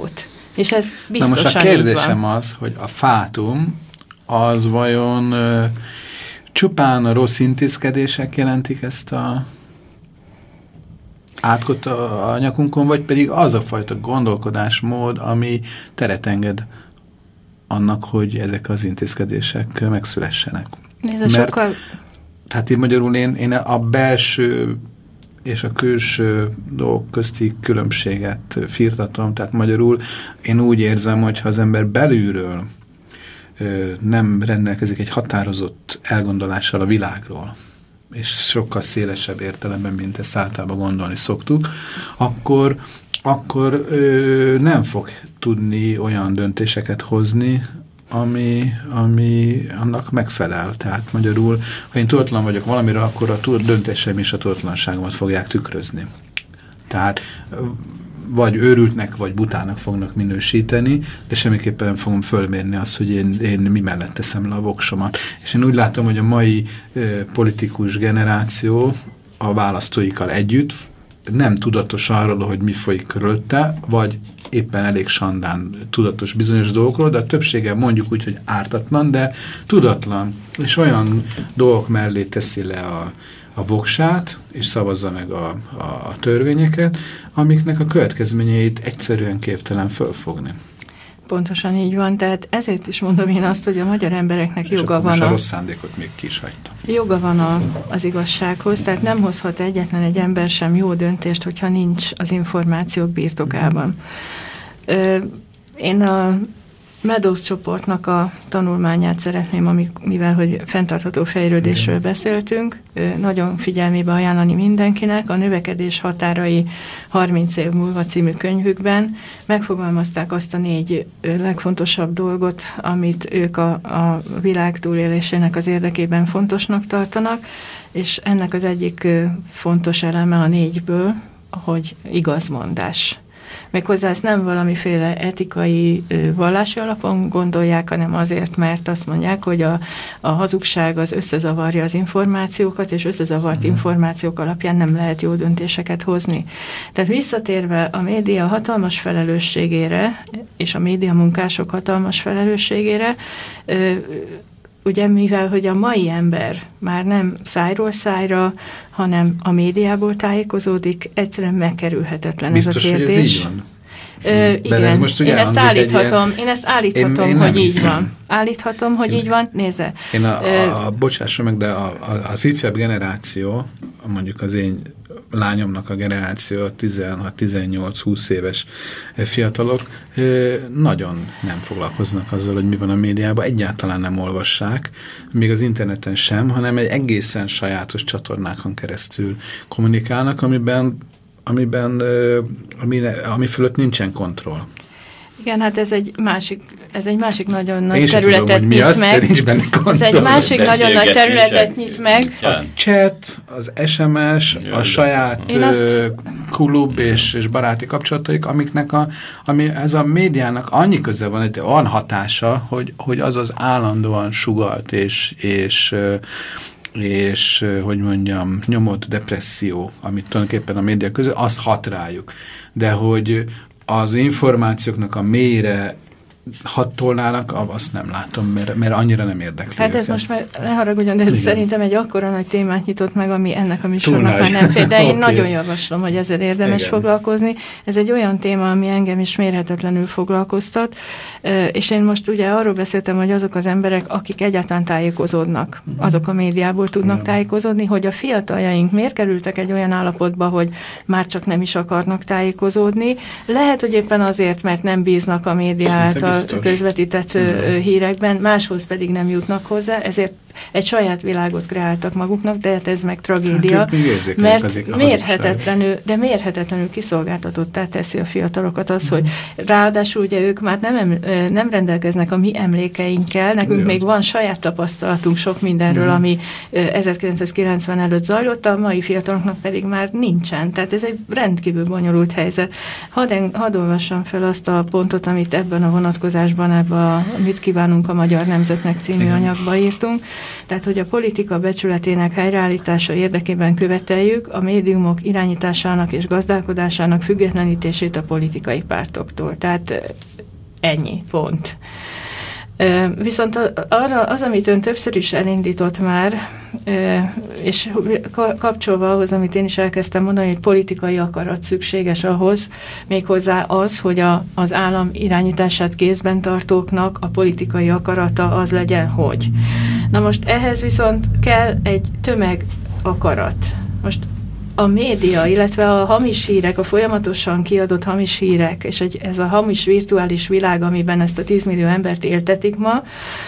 És ez biztosan Na most a kérdésem így van. az, hogy a fátum az vajon ö, csupán a rossz intézkedések jelentik ezt a átkot a, a nyakunkon, vagy pedig az a fajta gondolkodásmód, ami teret enged annak, hogy ezek az intézkedések megszülessenek. Nézd, Mert, sokkal... tehát én magyarul én, én a belső és a külső dolgok közti különbséget firtatom, tehát magyarul én úgy érzem, hogy ha az ember belülről ö, nem rendelkezik egy határozott elgondolással a világról, és sokkal szélesebb értelemben, mint ezt általában gondolni szoktuk, akkor, akkor ö, nem fog tudni olyan döntéseket hozni, ami, ami annak megfelel. Tehát magyarul, ha én tudatlan vagyok valamire, akkor a döntéseim és a tudatlanságomat fogják tükrözni. Tehát vagy őrültnek, vagy butának fognak minősíteni, de semmiképpen nem fogom fölmérni azt, hogy én, én mi mellett teszem le a voksomat. És én úgy látom, hogy a mai ö, politikus generáció a választóikkal együtt nem tudatos arról, hogy mi folyik körülötte, vagy éppen elég sandán tudatos bizonyos dolgokról, de a többsége mondjuk úgy, hogy ártatlan, de tudatlan, és olyan dolgok mellé teszi le a, a voksát, és szavazza meg a, a, a törvényeket, amiknek a következményeit egyszerűen képtelen fölfogni. Pontosan így van, tehát ezért is mondom én azt, hogy a magyar embereknek és joga van a... a... rossz szándékot még ki is hagytam. Joga van a, az igazsághoz, tehát nem hozhat egyetlen egy ember sem jó döntést, hogyha nincs az információk birtokában. Ö, én a Meadows csoportnak a tanulmányát szeretném, amik, mivel hogy fenntartható fejlődésről beszéltünk, nagyon figyelmébe ajánlani mindenkinek. A Növekedés határai harminc év múlva című könyvükben megfogalmazták azt a négy legfontosabb dolgot, amit ők a, a világ túlélésének az érdekében fontosnak tartanak, és ennek az egyik fontos eleme a négyből, hogy igazmondás. Méghozzá ezt nem valamiféle etikai, vallási alapon gondolják, hanem azért, mert azt mondják, hogy a, a hazugság az összezavarja az információkat, és összezavart információk alapján nem lehet jó döntéseket hozni. Tehát visszatérve a média hatalmas felelősségére, és a média munkások hatalmas felelősségére, ugye mivel, hogy a mai ember már nem szájról szájra, hanem a médiából tájékozódik, egyszerűen megkerülhetetlen biztos, ez a kérdés. Hogy ez így van? Ö, igen, ez most én, ezt állíthatom, ilyen... én ezt állíthatom, én, én hogy így hiszem. Van. Állíthatom, hogy én, így van, nézze. Én a, a, a bocsásson meg, de a, a, az ifjabb generáció, mondjuk az én lányomnak a generáció, tizenhat tizennyolc húsz éves fiatalok nagyon nem foglalkoznak azzal, hogy mi van a médiában, egyáltalán nem olvassák, még az interneten sem, hanem egy egészen sajátos csatornákon keresztül kommunikálnak, amiben, amiben ami, ami fölött nincsen kontroll. Igen, hát ez egy másik, ez egy másik nagyon nagy Én területet tudom, nyit az, meg. Nincs benne kontroll. Ez egy másik nagyon nagy területet nyit meg. A chat, az es em es, Jön, a saját azt... klub és, és baráti kapcsolataik, amiknek a, ami ez a médiának annyi köze van, egy olyan hatása, hogy, hogy az az állandóan sugalt és, és és, hogy mondjam, nyomott depresszió, amit tulajdonképpen a média közül, az hat rájuk. De hogy az információknak a mélyre hatolnának, azt nem látom, mert, mert annyira nem érdekli. Hát ez őket. Most már, ne haragudjon, de ez igen. Szerintem egy akkora nagy témát nyitott meg, ami ennek a műsornak már nem fél, de én okay. nagyon javaslom, hogy ezzel érdemes igen. foglalkozni. Ez egy olyan téma, ami engem is mérhetetlenül foglalkoztat, és én most ugye arról beszéltem, hogy azok az emberek, akik egyáltalán tájékozódnak, azok a médiából tudnak igen. tájékozódni, hogy a fiataljaink miért kerültek egy olyan állapotba, hogy már csak nem is akarnak tájékozódni. Lehet, hogy éppen azért, mert nem bíznak a média által közvetített mm. hírekben, máshoz pedig nem jutnak hozzá, ezért egy saját világot kreáltak maguknak, de hát ez meg tragédia, hát mert mérhetetlenül, de mérhetetlenül kiszolgáltatottá teszi a fiatalokat az, mm. hogy ráadásul ugye ők már nem, nem rendelkeznek a mi emlékeinkkel, nekünk Jó. még van saját tapasztalatunk sok mindenről, mm. ami ezerkilencszázkilencven előtt zajlott, a mai fiataloknak pedig már nincsen, tehát ez egy rendkívül bonyolult helyzet. Hadd, hadd olvassam fel azt a pontot, amit ebben a vonatkozásban, ebben a Mit kívánunk a magyar nemzetnek című Igen. anyagba írtunk. Tehát, hogy a politika becsületének helyreállítása érdekében követeljük a médiumok irányításának és gazdálkodásának függetlenítését a politikai pártoktól. Tehát ennyi, pont. Viszont arra, az, amit ön többször is elindított már, és kapcsolva ahhoz, amit én is elkezdtem mondani, hogy politikai akarat szükséges ahhoz, méghozzá az, hogy a, az állam irányítását kézben tartóknak a politikai akarata az legyen, hogy. Na most ehhez viszont kell egy tömeg akarat. Most a média, illetve a hamis hírek, a folyamatosan kiadott hamis hírek, és egy, ez a hamis virtuális világ, amiben ezt a tízmillió embert éltetik ma,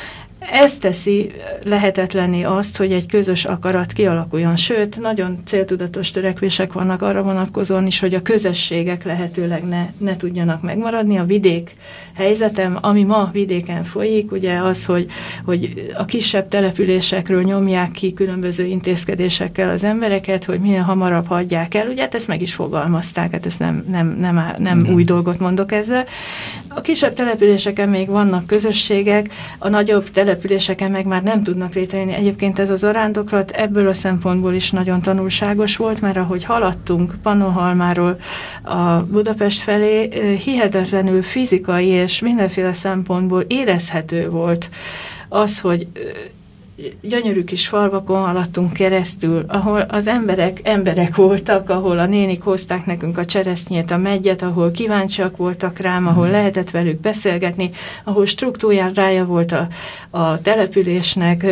ez teszi lehetetlenné azt, hogy egy közös akarat kialakuljon. Sőt, nagyon céltudatos törekvések vannak arra vonatkozóan is, hogy a közösségek lehetőleg ne, ne tudjanak megmaradni. A vidék helyzetem, ami ma vidéken folyik, ugye az, hogy, hogy a kisebb településekről nyomják ki különböző intézkedésekkel az embereket, hogy minél hamarabb hagyják el. Ugye hát ezt meg is fogalmazták, hát ezt nem, nem, nem, nem új dolgot mondok ezzel. A kisebb településeken még vannak közösségek, a nagyobb településeken meg már nem tudnak létrejönni. Egyébként ez az zarándoklat ebből a szempontból is nagyon tanulságos volt, mert ahogy haladtunk Pannonhalmáról a Budapest felé, hihetetlenül fizikai és mindenféle szempontból érezhető volt az, hogy gyönyörű kis falvakon haladtunk keresztül, ahol az emberek emberek voltak, ahol a nénik hozták nekünk a cseresznyét, a meggyet, ahol kíváncsiak voltak rám, ahol lehetett velük beszélgetni, ahol struktúrája volt a, a településnek,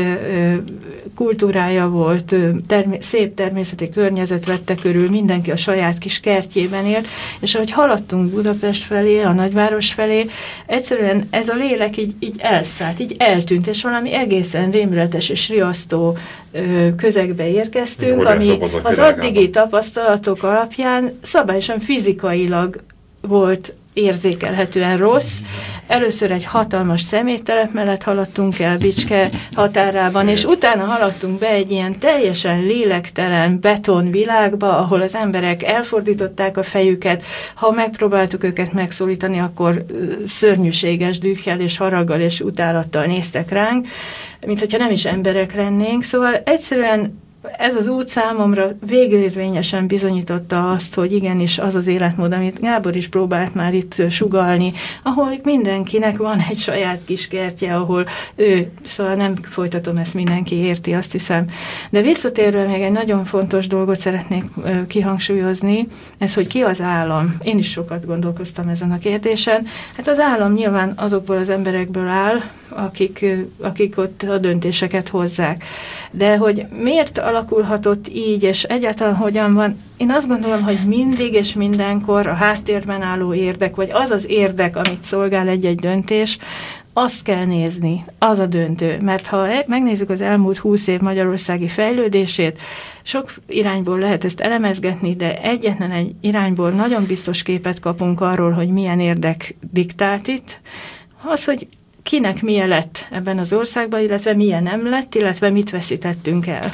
kultúrája volt, termé- szép természeti környezet vette körül, mindenki a saját kis kertjében élt, és ahogy haladtunk Budapest felé, a nagyváros felé, egyszerűen ez a lélek így, így elszállt, így eltűnt, és valami egészen rémületes és riasztó ö, közegbe érkeztünk, ami az addigi tapasztalatok alapján szabályosan fizikailag volt érzékelhetően rossz. Először egy hatalmas szeméttelep mellett haladtunk el Bicske határában, és utána haladtunk be egy ilyen teljesen lélektelen betonvilágba, ahol az emberek elfordították a fejüket, ha megpróbáltuk őket megszólítani, akkor szörnyűséges dühkel és haraggal és utálattal néztek ránk, mint hogyha nem is emberek lennénk. Szóval egyszerűen ez az út számomra végérvényesen bizonyította azt, hogy igenis az az életmód, amit Gábor is próbált már itt sugallni, ahol mindenkinek van egy saját kis kertje, ahol ő, szóval nem folytatom, ezt mindenki érti, azt hiszem. De visszatérve még egy nagyon fontos dolgot szeretnék kihangsúlyozni, ez, hogy ki az állam. Én is sokat gondolkoztam ezen a kérdésen. Hát az állam nyilván azokból az emberekből áll, akik, akik ott a döntéseket hozzák. De hogy miért alakulhatott így, és egyáltalán hogyan van, én azt gondolom, hogy mindig és mindenkor a háttérben álló érdek, vagy az az érdek, amit szolgál egy-egy döntés, azt kell nézni, az a döntő. Mert ha megnézzük az elmúlt húsz év magyarországi fejlődését, sok irányból lehet ezt elemezgetni, de egyetlen egy irányból nagyon biztos képet kapunk arról, hogy milyen érdek diktált itt. Az, hogy kinek milyen lett ebben az országban, illetve milyen nem lett, illetve mit veszítettünk el.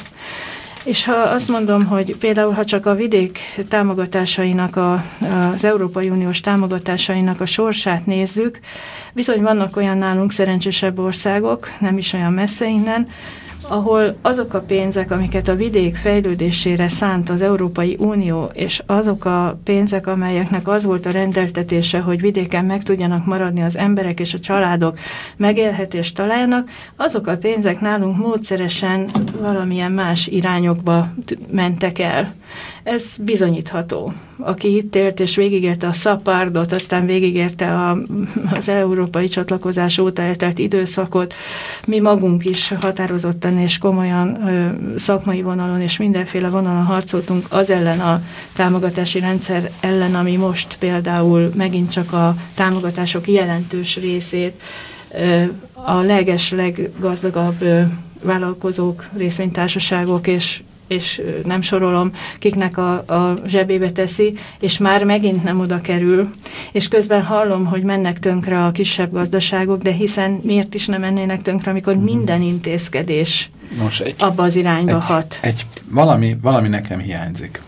És ha azt mondom, hogy például, ha csak a vidék támogatásainak, a, az Európai Uniós támogatásainak a sorsát nézzük, bizony vannak olyan nálunk szerencsésebb országok, nem is olyan messze innen, ahol azok a pénzek, amiket a vidék fejlődésére szánt az Európai Unió, és azok a pénzek, amelyeknek az volt a rendeltetése, hogy vidéken meg tudjanak maradni az emberek és a családok, megélhetést találjanak, azok a pénzek nálunk módszeresen valamilyen más irányokba mentek el. Ez bizonyítható. Aki itt élt és végigérte a szapárdot, aztán végigérte a, az európai csatlakozás óta eltelt időszakot, mi magunk is határozottan és komolyan ö, szakmai vonalon és mindenféle vonalon harcoltunk az ellen a támogatási rendszer ellen, ami most például megint csak a támogatások jelentős részét ö, a leges, leggazdagabb ö, vállalkozók, részvénytársaságok és és nem sorolom, kiknek a, a zsebébe teszi, és már megint nem oda kerül, és közben hallom, hogy mennek tönkre a kisebb gazdaságok, de hiszen miért is nem mennének tönkre, amikor minden intézkedés Nos, egy, abba az irányba egy, hat. Egy, valami, valami nekem hiányzik.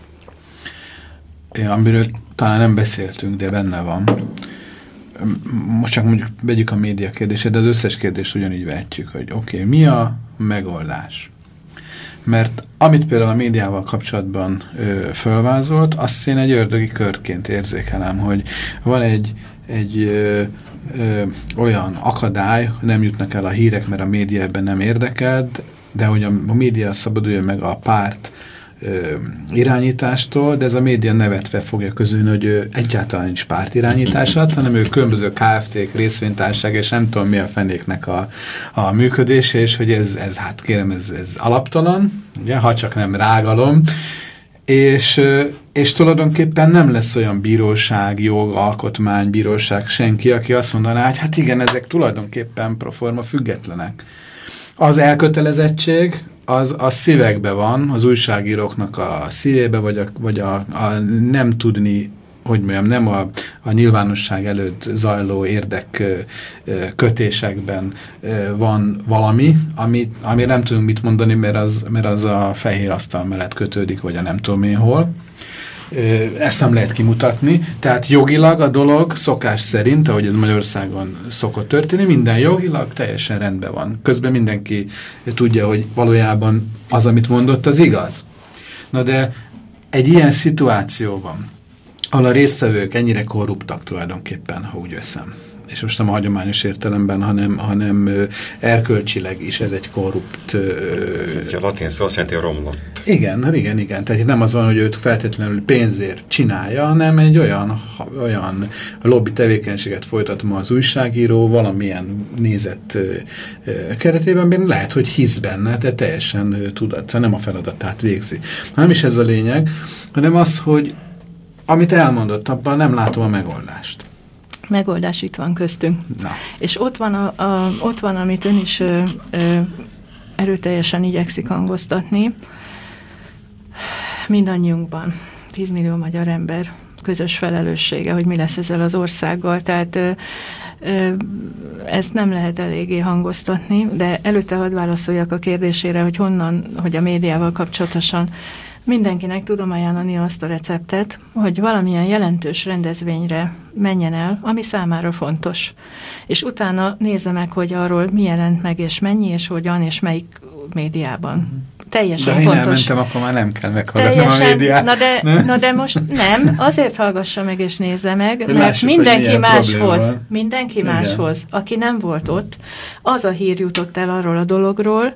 Amiről talán nem beszéltünk, de benne van. Most csak mondjuk vegyük a média kérdését, de az összes kérdést ugyanígy vehetjük, hogy oké, okay, mi a megoldás? mert amit például a médiával kapcsolatban ö, fölvázolt, azt én egy ördögi körként érzékelem, hogy van egy, egy ö, ö, olyan akadály, hogy nem jutnak el a hírek, mert a média ebben nem érdekelt, de hogy a, a média szabaduljon meg a párt ö, irányítástól, de ez a média nevetve fogja közülni, hogy ő egyáltalán nincs pártirányítását, hanem ő különböző ká ef té-k, részvénytársaság, és nem tudom mi a fenéknek a, a működése, és hogy ez, ez hát kérem, ez, ez alaptalan, ugye, ha csak nem rágalom, és, és tulajdonképpen nem lesz olyan bíróság, jog, alkotmány, bíróság, senki, aki azt mondaná, hogy hát igen, ezek tulajdonképpen proforma függetlenek. Az elkötelezettség, az a szívekbe van, az újságíróknak a szívébe, vagy a, vagy a, a nem tudni, hogy mondjam, nem a, a nyilvánosság előtt zajló érdekkötésekben van valami, ami, ami nem tudunk mit mondani, mert az, mert az a fehér asztal mellett kötődik, vagy a nem tudom én hol. Ezt nem lehet kimutatni, tehát jogilag a dolog szokás szerint, ahogy ez Magyarországon szokott történni, minden jogilag teljesen rendben van. Közben mindenki tudja, hogy valójában az, amit mondott, az igaz. Na de egy ilyen szituációban, ahol a résztvevők ennyire korruptak tulajdonképpen, ha úgy veszem, és most nem a hagyományos értelemben, hanem, hanem erkölcsileg is ez egy korrupt... Ez egy a latin szó azt jelenti, romlott. Igen, igen, igen. Tehát nem az van, hogy őt feltétlenül pénzért csinálja, hanem egy olyan, olyan lobby tevékenységet folytat ma az újságíró valamilyen nézet keretében, lehet, hogy hisz benne, de teljesen tudat, nem a feladatát végzi. Nem is ez a lényeg, hanem az, hogy amit elmondott, abban nem látom a megoldást. Megoldás itt van köztünk. Na. És ott van, a, a, ott van, amit ön is ö, ö, erőteljesen igyekszik hangoztatni. Mindannyiunkban, tízmillió magyar ember közös felelőssége, hogy mi lesz ezzel az országgal. Tehát ö, ö, ezt nem lehet eléggé hangoztatni, de előtte hadd válaszoljak a kérdésére, hogy honnan, hogy a médiával kapcsolatosan mindenkinek tudom ajánlani azt a receptet, hogy valamilyen jelentős rendezvényre menjen el, ami számára fontos. És utána nézze meg, hogy arról mi jelent meg, és mennyi, és hogyan, és melyik médiában. Teljesen de fontos. De én elmentem, akkor már nem kell meghallgatnom a médiát. Na de, na de most nem, azért hallgassa meg és nézze meg, hogy mert lássuk, mindenki máshoz, mindenki Igen. máshoz, aki nem volt ott, az a hír jutott el arról a dologról,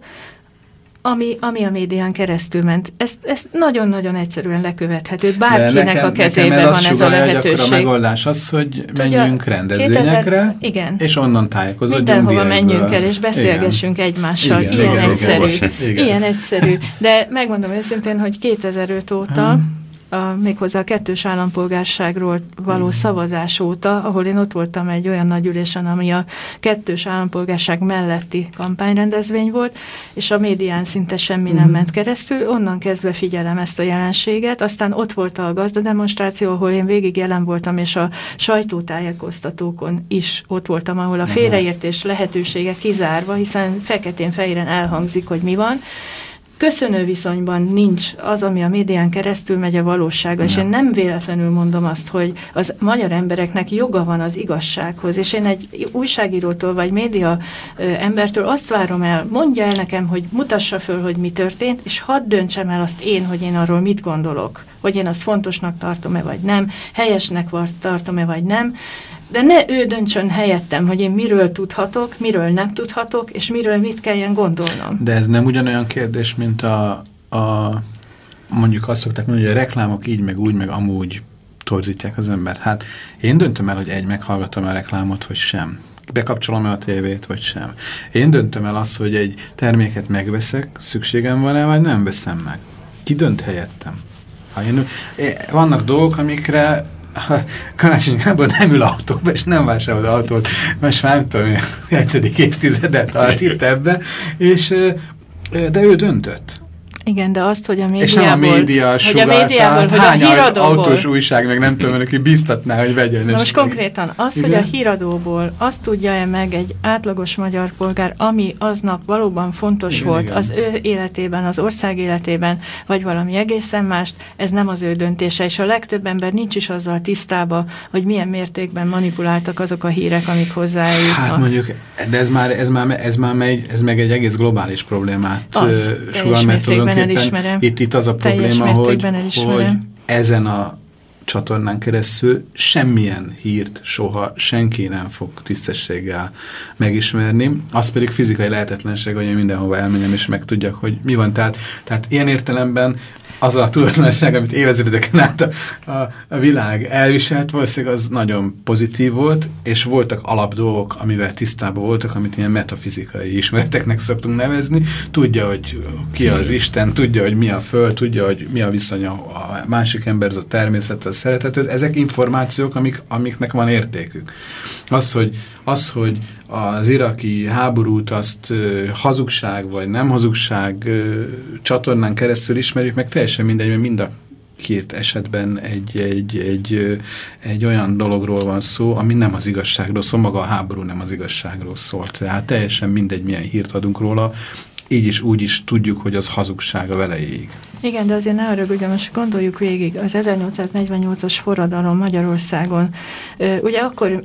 Ami, ami a médián keresztül ment. Ezt, ezt nagyon-nagyon egyszerűen lekövethető. Bárkinek nekem, a kezében van ez a lehetőség. Akkor a megoldás az, hogy menjünk Tudja, rendezvényekre, kétezer, igen. És onnan tájékozódjunk mindenhova menjünk el, és beszélgessünk igen. egymással. Igen, ilyen igen, egyszerű. Igen. Ilyen egyszerű. De megmondom őszintén, hogy kétezer-öt óta, hmm. a, méghozzá a kettős állampolgárságról való hmm. szavazás óta, ahol én ott voltam egy olyan nagy ülésen, ami a kettős állampolgárság melletti kampányrendezvény volt, és a médián szinte semmi hmm. nem ment keresztül, onnan kezdve figyelem ezt a jelenséget, aztán ott volt a gazdademonstráció, ahol én végig jelen voltam, és a sajtótájékoztatókon is ott voltam, ahol a félreértés lehetősége kizárva, hiszen feketén-fehéren elhangzik, hogy mi van. Köszönő viszonyban nincs az, ami a médián keresztül megy a valósága, és én nem véletlenül mondom azt, hogy az magyar embereknek joga van az igazsághoz, és én egy újságírótól vagy média ö, embertől azt várom el, mondja el nekem, hogy mutassa föl, hogy mi történt, és hadd döntsem el azt én, hogy én arról mit gondolok, hogy én azt fontosnak tartom-e vagy nem, helyesnek tartom-e vagy nem, de ne ő döntsön helyettem, hogy én miről tudhatok, miről nem tudhatok, és miről mit kelljen gondolnom. De ez nem ugyanolyan kérdés, mint a, a mondjuk azt szokták mondani, hogy a reklámok így, meg úgy, meg amúgy torzítják az embert. Hát én döntöm el, hogy egy, meghallgatom a reklámot, vagy sem. Bekapcsolom el a tévét, vagy sem. Én döntöm el azt, hogy egy terméket megveszek, szükségem van-e, vagy nem veszem meg. Ki dönt helyettem? Ha én, vannak dolgok, amikre Karácsony Gábor nem ül autóba, és nem vásárol autót, most már nem tudom, hetedik évtizedet tart itt ebbe, és, de ő döntött. Igen, de azt, hogy a médiából... És nem a média sugárta, hogy a médiából, hogy hány a híradóból, autós újság, meg nem tudom, aki biztatná, hogy vegyen. Most konkrétan az, igen? hogy a híradóból azt tudja-e meg egy átlagos magyar polgár, ami aznap valóban fontos igen, volt igen. az ő életében, az ország életében, vagy valami egészen mást, ez nem az ő döntése, és a legtöbb ember nincs is azzal tisztában, hogy milyen mértékben manipuláltak azok a hírek, amik hozzájutnak. Hát mondjuk, de ez már, ez már, ez már megy, ez meg egy egész globális problémát sugal, mert elismerem. Itt, itt az a probléma, hogy, hogy ezen a csatornán keresztül semmilyen hírt soha senki nem fog tisztességgel megismerni, az pedig fizikai lehetetlenség, hogy én mindenhova elmenjem és megtudjak, hogy mi van. Tehát, tehát ilyen értelemben az a tudatlanság, amit évezredeken át a, a, a világ elviselt, valószínűleg az nagyon pozitív volt, és voltak alapdolgok, amivel tisztában voltak, amit ilyen metafizikai ismereteknek szoktunk nevezni. Tudja, hogy ki az Isten, tudja, hogy mi a Föld, tudja, hogy mi a viszony a másik emberhez, a természethez, a szeretethez. Ezek információk, amik, amiknek van értékük. Az, hogy, az, hogy az iraki háborút azt ö, hazugság vagy nem hazugság ö, csatornán keresztül ismerjük, meg teljesen mindegy, mert mind a két esetben egy, egy, egy, egy olyan dologról van szó, ami nem az igazságról szól, maga a háború nem az igazságról szólt. Tehát teljesen mindegy, milyen hírt adunk róla, így is úgy is tudjuk, hogy az hazugság a velejéig. Igen, de azért ne arra bűnjön, most gondoljuk végig, az ezernyolcszáznegyvennyolcas forradalom Magyarországon, ugye akkor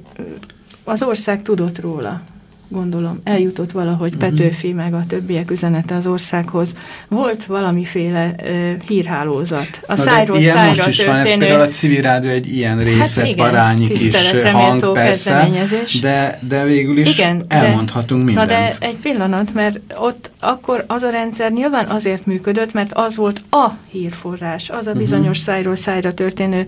az ország tudott róla, gondolom, eljutott valahogy uh-huh. Petőfi meg a többiek üzenete az országhoz. Volt valamiféle uh, hírhálózat. A szájról ilyen szájra most is történő... van, ez például a civil rádió egy ilyen része, hát parányi kis hang, persze, de, de végül is igen, elmondhatunk de, mindent. Na de egy pillanat, mert ott akkor az a rendszer nyilván azért működött, mert az volt a hírforrás, az a bizonyos uh-huh. szájról szájra történő.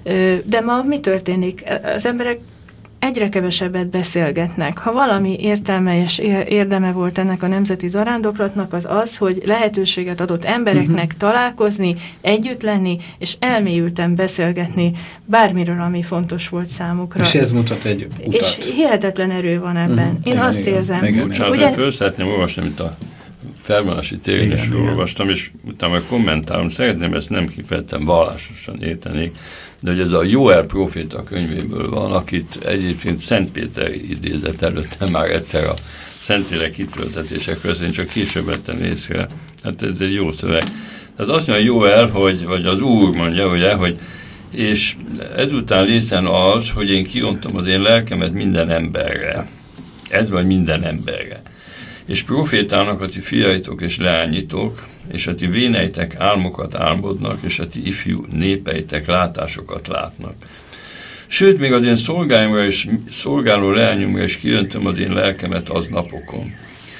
De ma mi történik? Az emberek egyre kevesebbet beszélgetnek. Ha valami értelme és érdeme volt ennek a nemzeti zarándoklatnak, az az, hogy lehetőséget adott embereknek uh-huh. találkozni, együtt lenni, és elmélyülten beszélgetni bármiről, ami fontos volt számukra. És ez mutat egy utat. És hihetetlen erő van ebben. Uh-huh. Én igen, azt igen, érzem. Igen, bocsánat, ugye... föl szeretném olvasni, amit a felvonási tévén is olvastam, és utána kommentálom, szeretném ezt nem kifejezetten vallásosan érteni, de hogy ez a Joel próféta könyvéből van, akit egyébként Szent Péter idézett előtte már egyszer a Szentlélek kitöltetések között, én csak később vettem észre, hát ez egy jó szöveg. Tehát azt mondja Joel, hogy, vagy az Úr mondja, ugye, hogy és ezután lészen az, hogy én kiontom az én lelkemet minden emberre. Ez vagy minden emberre. És profétának a ti fiaitok és leányitok, és a ti véneitek álmokat álmodnak, és a ti ifjú népeitek látásokat látnak. Sőt, még az én szolgályomra és szolgáló leányomra is kijöntöm az én lelkemet az napokon.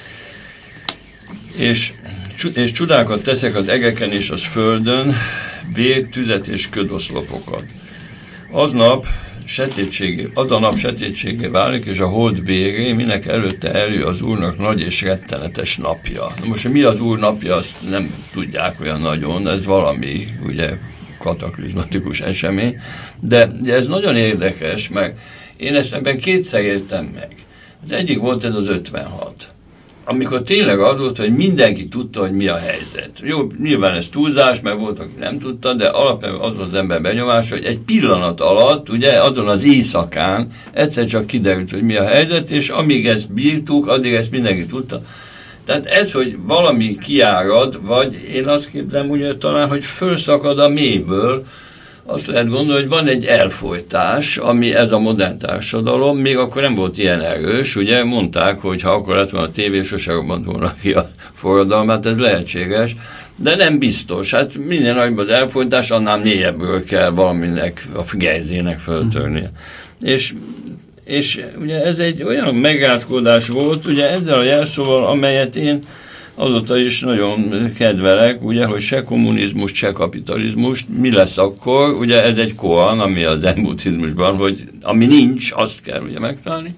És, és csodákat teszek az egeken és az földön, vér, tüzet és ködoszlopokat. Aznap Setétségé, az a nap setétségé válik, és a hold véré, minek előtte elő az Úrnak nagy és rettenetes napja. Na most mi az Úr napja, azt nem tudják olyan nagyon, ez valami, ugye, kataklizmatikus esemény, de ugye ez nagyon érdekes, meg én ezt ebben kétszer éltem meg. Az egyik volt ez az ötvenhat. Amikor tényleg az volt, hogy mindenki tudta, hogy mi a helyzet. Jó, nyilván ez túlzás, mert volt, aki nem tudta, de alapvetően az az ember benyomása, hogy egy pillanat alatt, ugye azon az éjszakán egyszer csak kiderült, hogy mi a helyzet, és amíg ezt bírtuk, addig ezt mindenki tudta. Tehát ez, hogy valami kiárad, vagy én azt képzelem, ugye talán, hogy fölszakad a mélyből, azt lehet gondolni, hogy van egy elfojtás, ami ez a modern társadalom, még akkor nem volt ilyen erős, ugye mondták, hogy ha akkor lett volna a tévé, sose robbant volna ki a forradalmát, ez lehetséges, de nem biztos. Hát minden nagyobb az elfojtás, annál mélyebből kell valaminek, a gejzének föltörnie. És, és ugye ez egy olyan megrázkódás volt, ugye ezzel a jelszóval, amelyet én azóta is nagyon kedvelek, ugye, hogy se kommunizmus, se kapitalizmus, mi lesz akkor, ugye ez egy koan, ami az zen-buddhizmusban, hogy ami nincs, azt kell ugye megtalálni,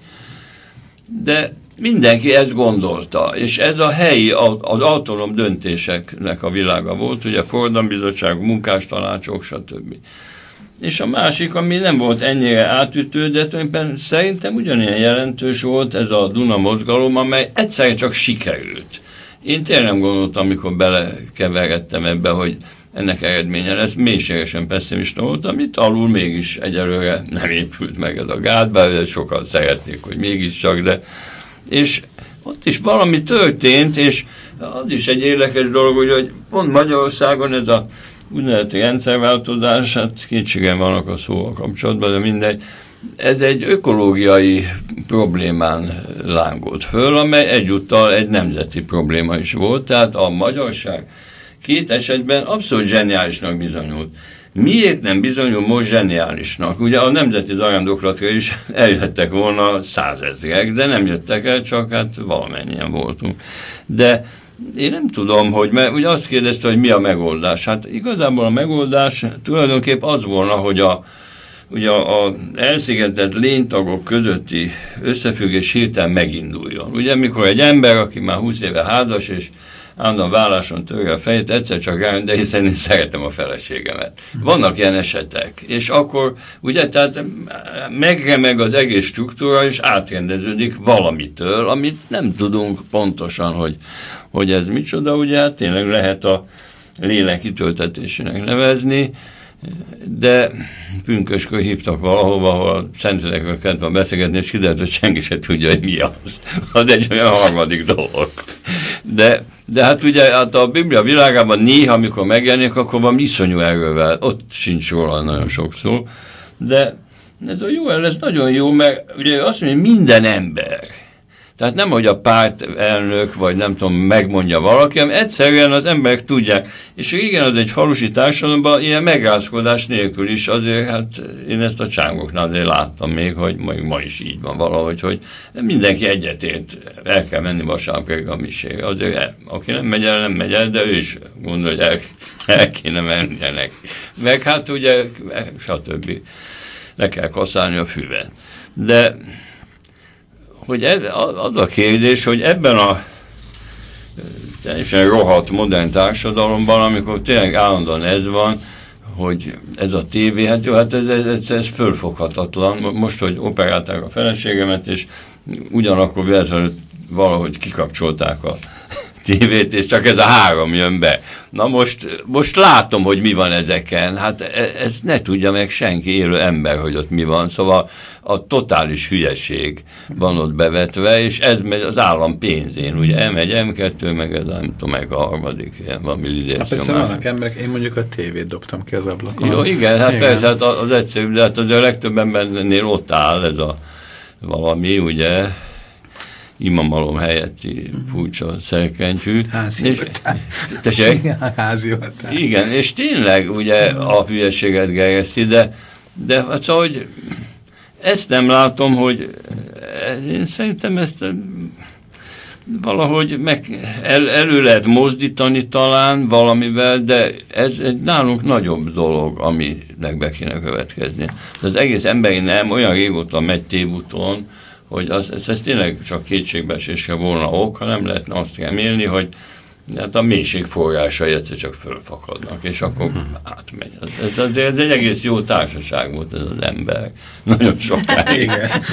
de mindenki ezt gondolta, és ez a helyi, az autonóm döntéseknek a világa volt, ugye forradalombizottság, munkástanácsok, stb. És a másik, ami nem volt ennyire átütő, de tulajdonképpen szerintem ugyanilyen jelentős volt ez a Duna mozgalom, amely egyszerűen csak sikerült. Én tényleg nem gondoltam, amikor belekeveredtem ebbe, hogy ennek eredménye lesz. Mélységesen pessimista voltam, itt alul mégis egyelőre nem épült meg ez a gát, bár sokan szeretnék, hogy mégiscsak, de... És ott is valami történt, és az is egy érdekes dolog, hogy pont Magyarországon ez a úgynevezett rendszerváltozás, hát kétségem vannak a szóval kapcsolatban, de mindegy, ez egy ökológiai problémán lángolt föl, amely egyúttal egy nemzeti probléma is volt, tehát a magyarság két esetben abszolút zseniálisnak bizonyult. Miért nem bizonyul most zseniálisnak? Ugye a Nemzeti Zarándoklatra is eljöttek volna százezrek, de nem jöttek el, csak hát valamennyien voltunk. De én nem tudom, hogy, mert ugye azt kérdezte, hogy mi a megoldás. Hát igazából a megoldás tulajdonképp az volna, hogy a ugye az elszigetelt lénytagok közötti összefüggés hirtelen meginduljon. Ugye, mikor egy ember, aki már húsz éve házas, és állandóan válláson törje a fejét, egyszer csak rájön, de hiszen én szeretem a feleségemet. Vannak ilyen esetek. És akkor, ugye, tehát megremeg az egész struktúra, és átrendeződik valamitől, amit nem tudunk pontosan, hogy, hogy ez micsoda, ugye, hát tényleg lehet a lélek kitöltetésének nevezni, de pünköskor hívtak valahova, ahol a Szentlélekről kellett volna beszélgetni, és kiderült, hogy senki se tudja, hogy mi az. Az egy olyan harmadik dolog. De, de hát ugye hát a Biblia világában néha, amikor megjelenik, akkor van iszonyú erővel. Ott sincs róla nagyon sokszor. De ez a jó, ez nagyon jó, mert ugye azt mondja, hogy minden ember. Tehát nem, hogy a pártelnök, vagy nem tudom, megmondja valaki, hanem egyszerűen az emberek tudják. És régen az egy falusi társadalomban ilyen megrázkodás nélkül is, azért hát én ezt a csángoknál azért láttam még, hogy ma is így van valahogy, hogy mindenki egyetért, el kell menni vasárnapig a misére. Azért el, aki nem megy el, nem megy el, de ő is gondol, hogy el, el kéne menjenek. Meg hát ugye, stb. Le kell kaszálni a füvet. De hogy az a kérdés, hogy ebben a teljesen rohadt modern társadalomban, amikor tényleg állandóan ez van, hogy ez a tévé, hát jó, hát ez, ez, ez fölfoghatatlan. Most, hogy operálták a feleségemet, és ugyanakkor véletlenül valahogy kikapcsolták a tévét, és csak ez a három jön be. Na most, most látom, hogy mi van ezeken. Hát ez ne tudja meg senki élő ember, hogy ott mi van. Szóval a totális hülyeség van ott bevetve, és ez megy az állam pénzén. Ugye elmegy em kettő, meg ez nem tudom, meg a harmadik, ilyen valami lidésznyomás. Hát persze vannak emberek, én mondjuk a tévét dobtam ki az ablakon. Jó, igen, hát igen. Persze, hát az egyszerű, de hát az a legtöbb embernél ott áll ez a valami, ugye, imamalom helyetti furcsa szerkentyű. Házi Házi Igen, és tényleg ugye a hülyeséget gerjeszti, de, de hát szóval, hogy ezt nem látom, hogy én szerintem ezt valahogy meg el, elő lehet mozdítani talán valamivel, de ez egy nálunk nagyobb dolog, aminek be kéne következni. Az egész emberi nem olyan régóta megy tévúton, hogy az, ez, ez tényleg csak kétségbeesésre volna ok, hanem lehetne azt remélni, hogy hát a mélység forrásai egyszer csak fölfakadnak, és akkor átmegy. Ez, ez, ez egy egész jó társaság volt ez az ember. Nagyon sokáig. Igen.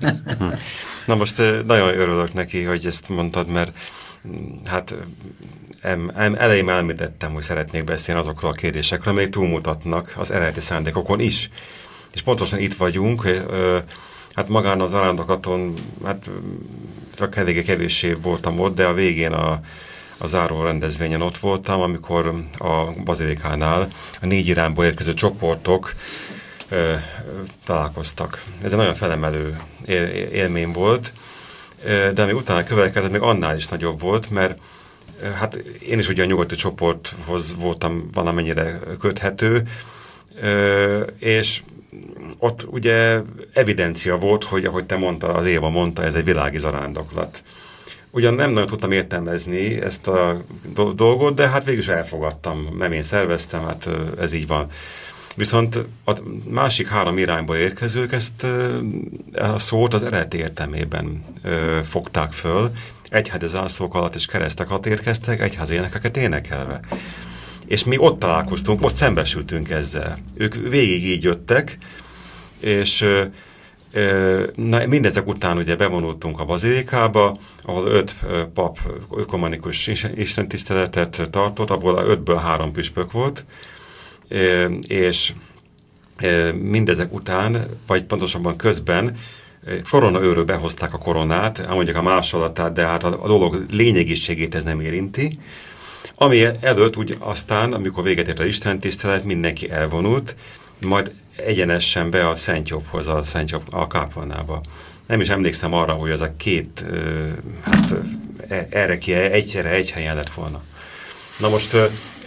Na most nagyon örülök neki, hogy ezt mondtad, mert hát em, em, elején elmítettem, hogy szeretnék beszélni azokról a kérdésekről, amelyek túlmutatnak az eredeti szándékokon is. És pontosan itt vagyunk, ö, hát magán az arándokaton, hát eléggé kevéssé voltam ott, de a végén a, a záró rendezvényen ott voltam, amikor a bazilikánál a négy irányból érkező csoportok ö, találkoztak. Ez egy nagyon felemelő él, élmény volt, ö, de ami utána következett, még annál is nagyobb volt, mert ö, hát én is ugye a nyugati csoporthoz voltam valamennyire köthető, ö, és ott ugye evidencia volt, hogy ahogy te mondta, az Éva mondta, ez egy világi zarándoklat. Ugyan nem nagyon tudtam értelmezni ezt a do dolgot, de hát végül is elfogadtam, nem én szerveztem, hát ez így van. Viszont a másik három irányból érkezők ezt a szót az eredeti értelmében fogták föl, egyházi zászlók alatt és keresztek alatt érkeztek, egyházi énekeket énekelve. És mi ott találkoztunk, ott szembesültünk ezzel. Ők végig így jöttek, és na, mindezek után ugye bevonultunk a bazilikába, ahol öt pap ökumenikus istentiszteletet tartott, abból a ötből három püspök volt, és mindezek után, vagy pontosabban közben koronaőről behozták a koronát, mondjuk a másolatát, de hát a, a dolog lényegiségét ez nem érinti. Ami előtt úgy aztán, amikor véget ért a istentisztelet, mindenki elvonult, majd egyenesen be a Szentjobbhoz, a Szentjobb a kápolnába. Nem is emlékszem arra, hogy az a két, hát erre ki egyszerre egy helyen lett volna. Na most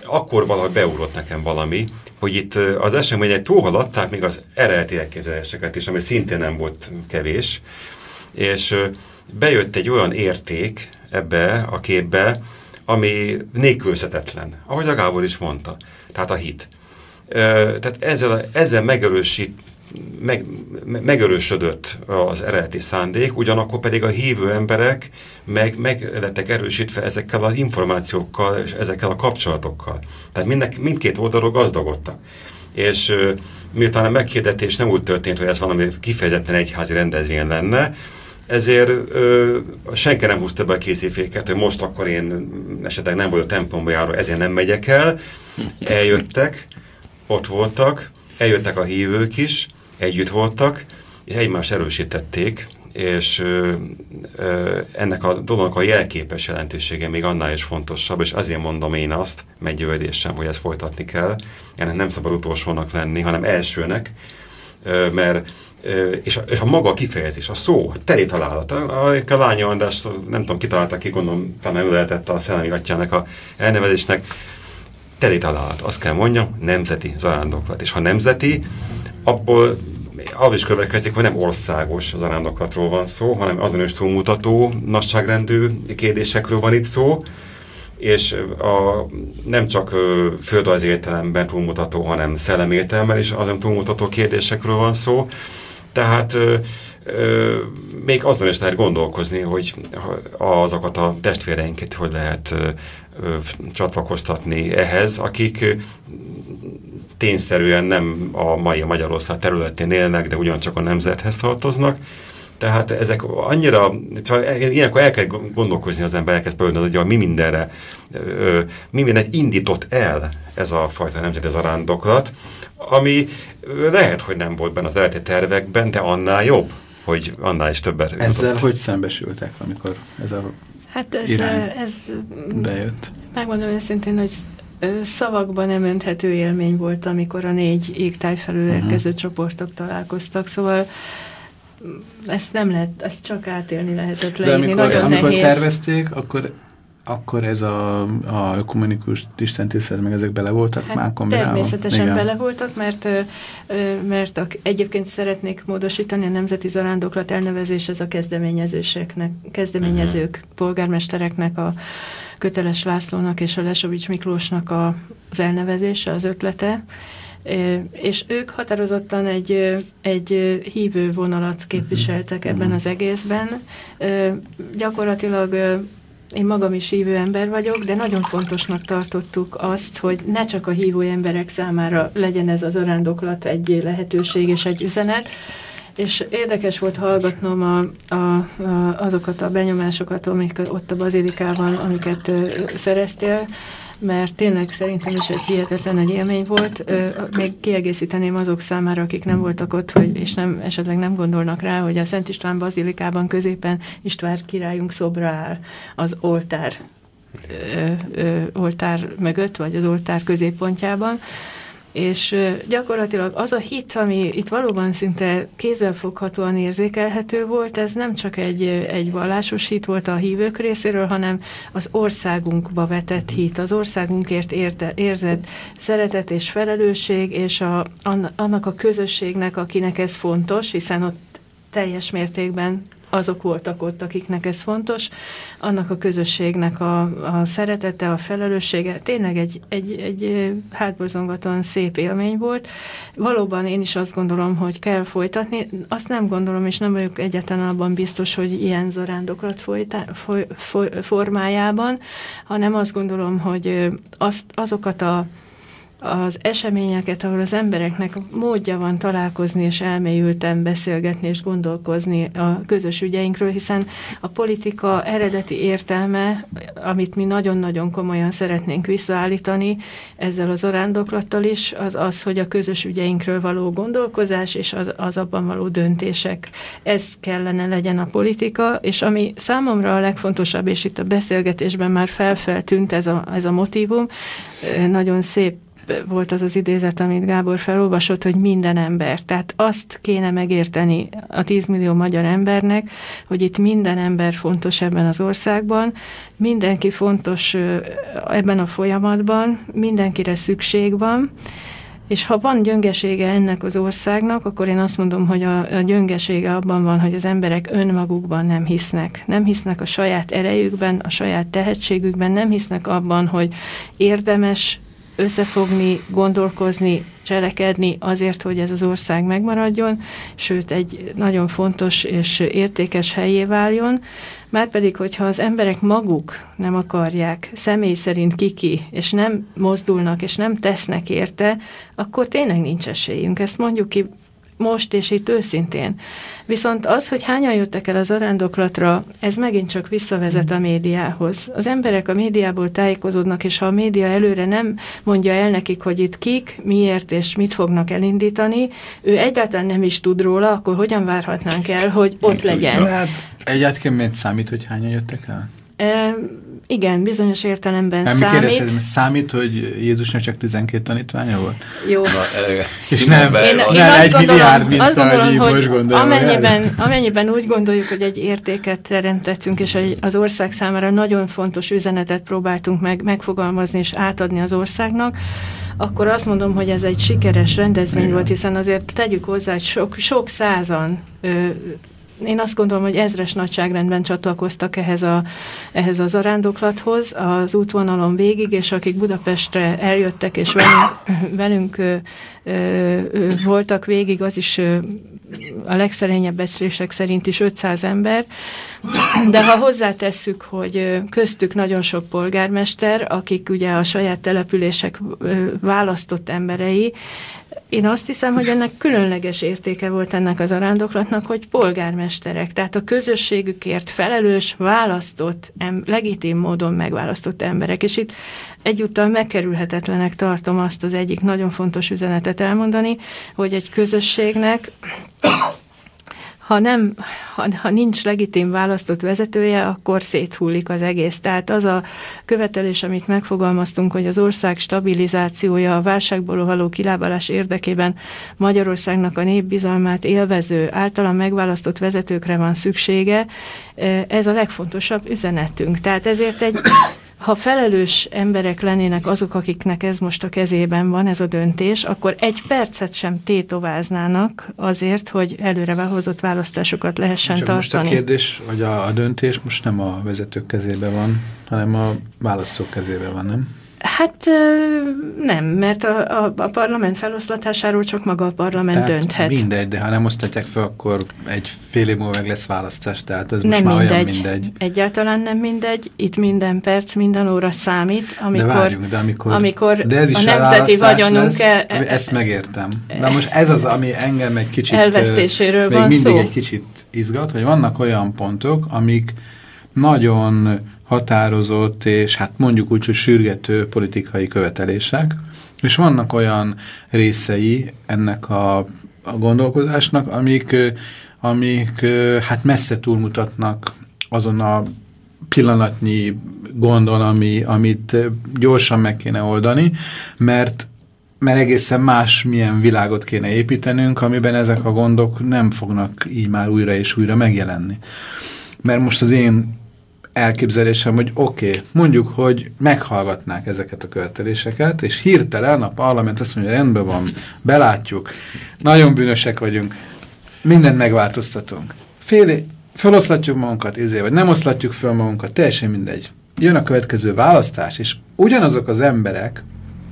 akkor valahogy beugrott nekem valami, hogy itt az események túlhaladták még az eredeti elképzeléseket is, ami szintén nem volt kevés, és bejött egy olyan érték ebbe a képbe, ami nélkülözhetetlen, ahogy a Gábor is mondta, tehát a hit. Tehát ezzel, ezzel megerősít, meg, megerősödött az eredeti szándék, ugyanakkor pedig a hívő emberek meg, meg lettek erősítve ezekkel az információkkal és ezekkel a kapcsolatokkal. Tehát mindnek, mindkét oldalról gazdagodtak. És miután a meghirdetés nem úgy történt, hogy ez valami kifejezetten egyházi rendezvény lenne, ezért ö, senki nem húzta be a késziféket, hogy most akkor én esetleg nem vagyok templomba járó, ezért nem megyek el. Eljöttek, ott voltak, eljöttek a hívők is, együtt voltak, és egymást erősítették, és ö, ö, ennek a dolognak a jelképes jelentősége még annál is fontosabb, és azért mondom én azt, meggyőződésem, hogy ezt folytatni kell. Ennek nem szabad utolsónak lenni, hanem elsőnek, ö, mert És a, és a maga kifejezés, a szó, teli találat. A, a Lányi András, nem tudom, kitalálta ki, gondolom, talán lehetett a Szellemi Atyának a elnevezésnek, teli találat. Azt kell mondjam, nemzeti zarándoklat. És ha nemzeti, abból az is következik, hogy nem országos zarándoklatról van szó, hanem azonos túlmutató, nagyságrendű kérdésekről van itt szó, és a, nem csak földrajzi értelemben túlmutató, hanem szellemi értelemben is azon túlmutató kérdésekről van szó. Tehát ö, ö, még azon is lehet gondolkozni, hogy azokat a testvéreinket hogy lehet ö, ö, csatlakoztatni ehhez, akik ö, tényszerűen nem a mai Magyarország területén élnek, de ugyancsak a nemzethez tartoznak. Tehát ezek annyira, ilyenkor el kell gondolkozni az ember, elkezd például, hogy mi mindenre, ö, mi mindent indított el ez a fajta nemzeti zarándoklat, ami lehet, hogy nem volt benne az eredeti tervekben, de annál jobb, hogy annál is többet jutott. Ezzel hogy szembesültek, amikor ez a hát ez, irány ez bejött? Megmondom őszintén, hogy szavakban nem önthető élmény volt, amikor a négy égtáj felül érkező uh-huh. csoportok találkoztak, szóval ezt nem lehet, ezt csak átélni lehetett leírni. De amikor, nagyon amikor nehéz. tervezték, akkor akkor ez a, a ökumenikus istentisztelet, meg ezek bele voltak hát már kombinálva? Természetesen igen. bele voltak, mert, mert a, egyébként szeretnék módosítani a nemzeti zarándoklat elnevezés, ez a kezdeményezőseknek, kezdeményezők, uh-huh. polgármestereknek, a Köteles Lászlónak és a Lesovics Miklósnak a, az elnevezése, az ötlete, és ők határozottan egy, egy hívő vonalat képviseltek ebben az egészben. Gyakorlatilag én magam is hívő ember vagyok, de nagyon fontosnak tartottuk azt, hogy ne csak a hívó emberek számára legyen ez az zarándoklat egy lehetőség és egy üzenet, és érdekes volt hallgatnom a, a, a, azokat a benyomásokat, amik ott a bazilikában, amiket ö, szereztél, mert tényleg szerintem is egy hihetetlen egy élmény volt. Még kiegészíteném azok számára, akik nem voltak ott, hogy, és nem, esetleg nem gondolnak rá, hogy a Szent István bazilikában középen István királyunk szobra áll az oltár, ö, ö, oltár mögött, vagy az oltár középpontjában. És gyakorlatilag az a hit, ami itt valóban szinte kézzelfoghatóan érzékelhető volt, ez nem csak egy, egy vallásos hit volt a hívők részéről, hanem az országunkba vetett hit, az országunkért érte, érzett szeretet és felelősség, és a, annak a közösségnek, akinek ez fontos, hiszen ott teljes mértékben azok voltak ott, akiknek ez fontos, annak a közösségnek a, a szeretete, a felelőssége, tényleg egy, egy, egy hátborzongatóan szép élmény volt. Valóban én is azt gondolom, hogy kell folytatni. Azt nem gondolom, és nem vagyok egyáltalán abban biztos, hogy ilyen zarándoklat folytá, foly, foly, formájában, hanem azt gondolom, hogy azt, azokat a az eseményeket, ahol az embereknek módja van találkozni és elmélyülten beszélgetni és gondolkozni a közös ügyeinkről, hiszen a politika eredeti értelme, amit mi nagyon-nagyon komolyan szeretnénk visszaállítani ezzel az zarándoklattal is, az az, hogy a közös ügyeinkről való gondolkozás és az, az abban való döntések. Ez kellene legyen a politika, és ami számomra a legfontosabb, és itt a beszélgetésben már felfeltűnt ez a, ez a motívum, nagyon szép volt az az idézet, amit Gábor felolvasott, hogy minden ember. Tehát azt kéne megérteni a tíz millió magyar embernek, hogy itt minden ember fontos ebben az országban, mindenki fontos ebben a folyamatban, mindenkire szükség van, és ha van gyöngesége ennek az országnak, akkor én azt mondom, hogy a, a gyöngesége abban van, hogy az emberek önmagukban nem hisznek. Nem hisznek a saját erejükben, a saját tehetségükben, nem hisznek abban, hogy érdemes összefogni, gondolkozni, cselekedni azért, hogy ez az ország megmaradjon, sőt egy nagyon fontos és értékes helyé váljon. Márpedig, hogyha az emberek maguk nem akarják, személy szerint kiki, és nem mozdulnak, és nem tesznek érte, akkor tényleg nincs esélyünk. Ezt mondjuk ki most és itt őszintén. Viszont az, hogy hányan jöttek el az zarándoklatra, ez megint csak visszavezet a médiához. Az emberek a médiából tájékozódnak, és ha a média előre nem mondja el nekik, hogy itt kik, miért és mit fognak elindítani, ő egyáltalán nem is tud róla, akkor hogyan várhatnánk el, hogy ott legyen? Hát egyáltalán számít, hogy hányan jöttek el? E, igen, bizonyos értelemben nem, számít. Kérdezted, számít, hogy Jézusnak csak tizenkét tanítványa volt? Jó. Na, és nem, nem, én, nem én egy gondolom, milliárd, mint azt gondolom, ahogy hogy most amennyiben, amennyiben úgy gondoljuk, hogy egy értéket teremtettünk, és az ország számára nagyon fontos üzenetet próbáltunk meg, megfogalmazni és átadni az országnak, akkor azt mondom, hogy ez egy sikeres rendezvény Igen. volt, hiszen azért tegyük hozzá, hogy sok, sok százan ö, én azt gondolom, hogy ezres nagyságrendben csatlakoztak ehhez a, ehhez a zarándoklathoz az útvonalon végig, és akik Budapestre eljöttek, és velünk, velünk ö, ö, voltak végig, az is ö, a legszerényebb becslések szerint is ötszáz ember, de ha hozzátesszük, hogy köztük nagyon sok polgármester, akik ugye a saját települések választott emberei, én azt hiszem, hogy ennek különleges értéke volt ennek az zarándoklatnak, hogy polgármesterek, tehát a közösségükért felelős, választott, em, legitim módon megválasztott emberek. És itt egyúttal megkerülhetetlenek tartom azt az egyik nagyon fontos üzenetet elmondani, hogy egy közösségnek ha, nem, ha, ha nincs legitim választott vezetője, akkor széthullik az egész. Tehát az a követelés, amit megfogalmaztunk, hogy az ország stabilizációja, a válságból való kilábalás érdekében Magyarországnak a népbizalmát élvező, általán megválasztott vezetőkre van szüksége, ez a legfontosabb üzenetünk. Tehát ezért egy ha felelős emberek lennének azok, akiknek ez most a kezében van, ez a döntés, akkor egy percet sem tétováznának azért, hogy előre hozott választásokat lehessen Csak tartani. Most a kérdés, vagy a, a döntés most nem a vezetők kezében van, hanem a választók kezében van, nem? Hát nem, mert a, a, a parlament feloszlatásáról csak maga a parlament tehát dönthet. Mindegy, de ha nem osztatják fel, akkor egy fél év múlva meg lesz választás, tehát ez most nem már mindegy. olyan mindegy. Egyáltalán nem mindegy, itt minden perc, minden óra számít, amikor, de várjunk, de amikor, amikor de ez is a nemzeti vagyonunk... Lesz, el, ezt megértem. De most ez az, ami engem egy kicsit... elvesztéséről még van mindig szó. egy kicsit izgat, hogy vannak olyan pontok, amik nagyon határozott és hát mondjuk úgy, hogy sürgető politikai követelések, és vannak olyan részei ennek a, a gondolkozásnak, amik, amik hát messze túlmutatnak azon a pillanatnyi gondon, ami, amit gyorsan meg kéne oldani, mert, mert egészen más milyen világot kéne építenünk, amiben ezek a gondok nem fognak így már újra és újra megjelenni. Mert most az én elképzelésem, hogy oké, okay, mondjuk, hogy meghallgatnák ezeket a követeléseket, és hirtelen a parlament azt mondja, rendben van, belátjuk, nagyon bűnösek vagyunk, mindent megváltoztatunk. Fél, feloszlatjuk magunkat, izé, vagy nem oszlatjuk fel magunkat, teljesen mindegy. Jön a következő választás, és ugyanazok az emberek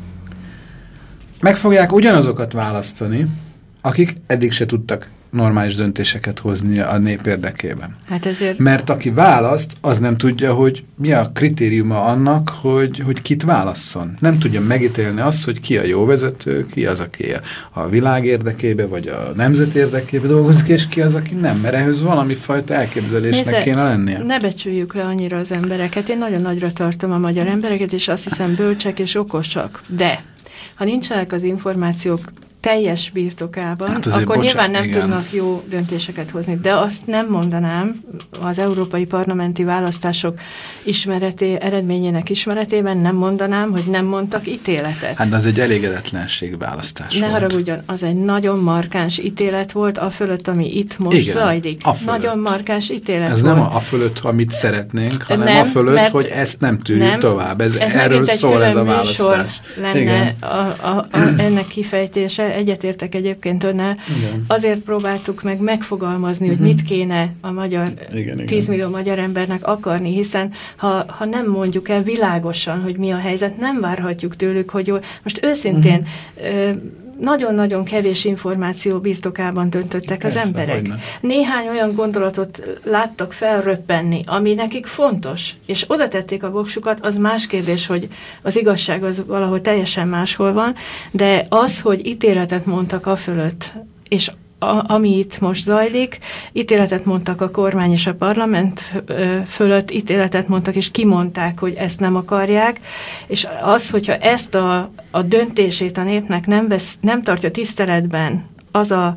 meg fogják ugyanazokat választani, akik eddig se tudtak normális döntéseket hozni a nép érdekében. Hát ezért... Mert aki választ, az nem tudja, hogy mi a kritériuma annak, hogy, hogy kit válasszon. Nem tudja megítélni azt, hogy ki a jó vezető, ki az, aki a világ érdekébe, vagy a nemzet érdekébe dolgozik, és ki az, aki nem. Mert ehhez valami fajta elképzelésnek Nézze, kéne lennie. Ne becsüljük le annyira az embereket. Én nagyon nagyra tartom a magyar embereket, és azt hiszem bölcsek és okosak. De ha nincsenek az információk teljes birtokában, hát akkor bocsánat, nyilván nem igen. tudnak jó döntéseket hozni. De azt nem mondanám, az európai parlamenti választások ismereté, eredményének ismeretében nem mondanám, hogy nem mondtak ítéletet. Hát az egy elégedetlenség választás Ne volt. haragudjon, az egy nagyon markáns ítélet volt a fölött, ami itt most igen, zajlik. Nagyon markáns ítélet Ez volt. nem a fölött, amit szeretnénk, hanem nem, a fölött, hogy ezt nem tűrjük nem, tovább. Ez, ez erről szól ez a választás. Lenne igen. A, a, a, ennek kifejtése, egyetértek egyébként önnel, igen. Azért próbáltuk meg megfogalmazni, hogy uh-huh. mit kéne a magyar, tízmillió magyar embernek akarni, hiszen ha, ha nem mondjuk el világosan, hogy mi a helyzet, nem várhatjuk tőlük, hogy jól. Most őszintén uh-huh. nagyon-nagyon kevés információ birtokában döntöttek Persze, az emberek. Hogyne. Néhány olyan gondolatot láttak felröppenni, ami nekik fontos, és oda tették a voksukat, az más kérdés, hogy az igazság az valahol teljesen máshol van, de az, hogy ítéletet mondtak a fölött, és A, ami itt most zajlik, ítéletet mondtak a kormány és a parlament fölött, ítéletet mondtak, és kimondták, hogy ezt nem akarják, és az, hogyha ezt a, a döntését a népnek nem, vesz, nem tartja tiszteletben, az a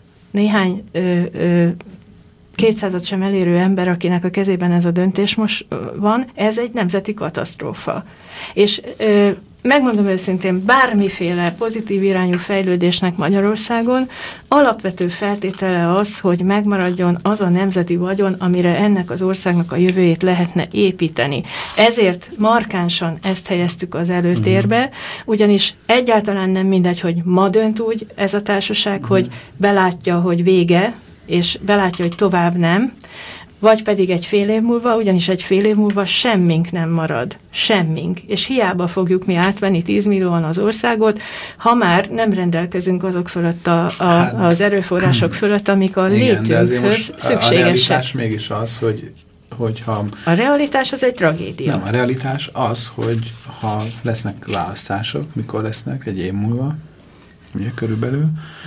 néhány ö, ö, kétszázat sem elérő ember, akinek a kezében ez a döntés most van, ez egy nemzeti katasztrófa. És ö, megmondom őszintén, bármiféle pozitív irányú fejlődésnek Magyarországon alapvető feltétele az, hogy megmaradjon az a nemzeti vagyon, amire ennek az országnak a jövőjét lehetne építeni. Ezért markánsan ezt helyeztük az előtérbe, ugyanis egyáltalán nem mindegy, hogy ma dönt úgy ez a társaság, hogy belátja, hogy vége, és belátja, hogy tovább nem, vagy pedig egy fél év múlva, ugyanis egy fél év múlva semmink nem marad. Semmink. És hiába fogjuk mi átvenni tízmillióan az országot, ha már nem rendelkezünk azok fölött a, a, hát, az erőforrások fölött, amik a igen, létünkhöz szükségesek. A realitás mégis az, hogy hogyha... A realitás az egy tragédia. Nem, a realitás az, hogy ha lesznek választások, mikor lesznek, egy év múlva, ugye körülbelül,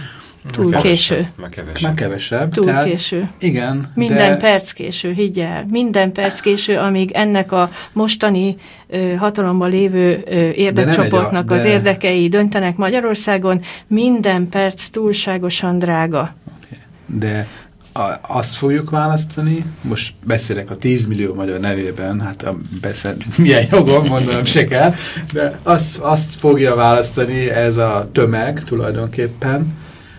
Túl már késő. Már kevesebb. Már kevesebb. Túl tehát, késő. Igen. Minden de... perc késő, higgyel. Minden perc késő, amíg ennek a mostani ö, hatalomban lévő ö, érdekcsoportnak de... az érdekei döntenek Magyarországon, minden perc túlságosan drága. Okay. De a, azt fogjuk választani, most beszélek a tízmillió magyar nevében, hát a beszél, milyen jogom, mondanom se kell, de azt, azt fogja választani ez a tömeg tulajdonképpen,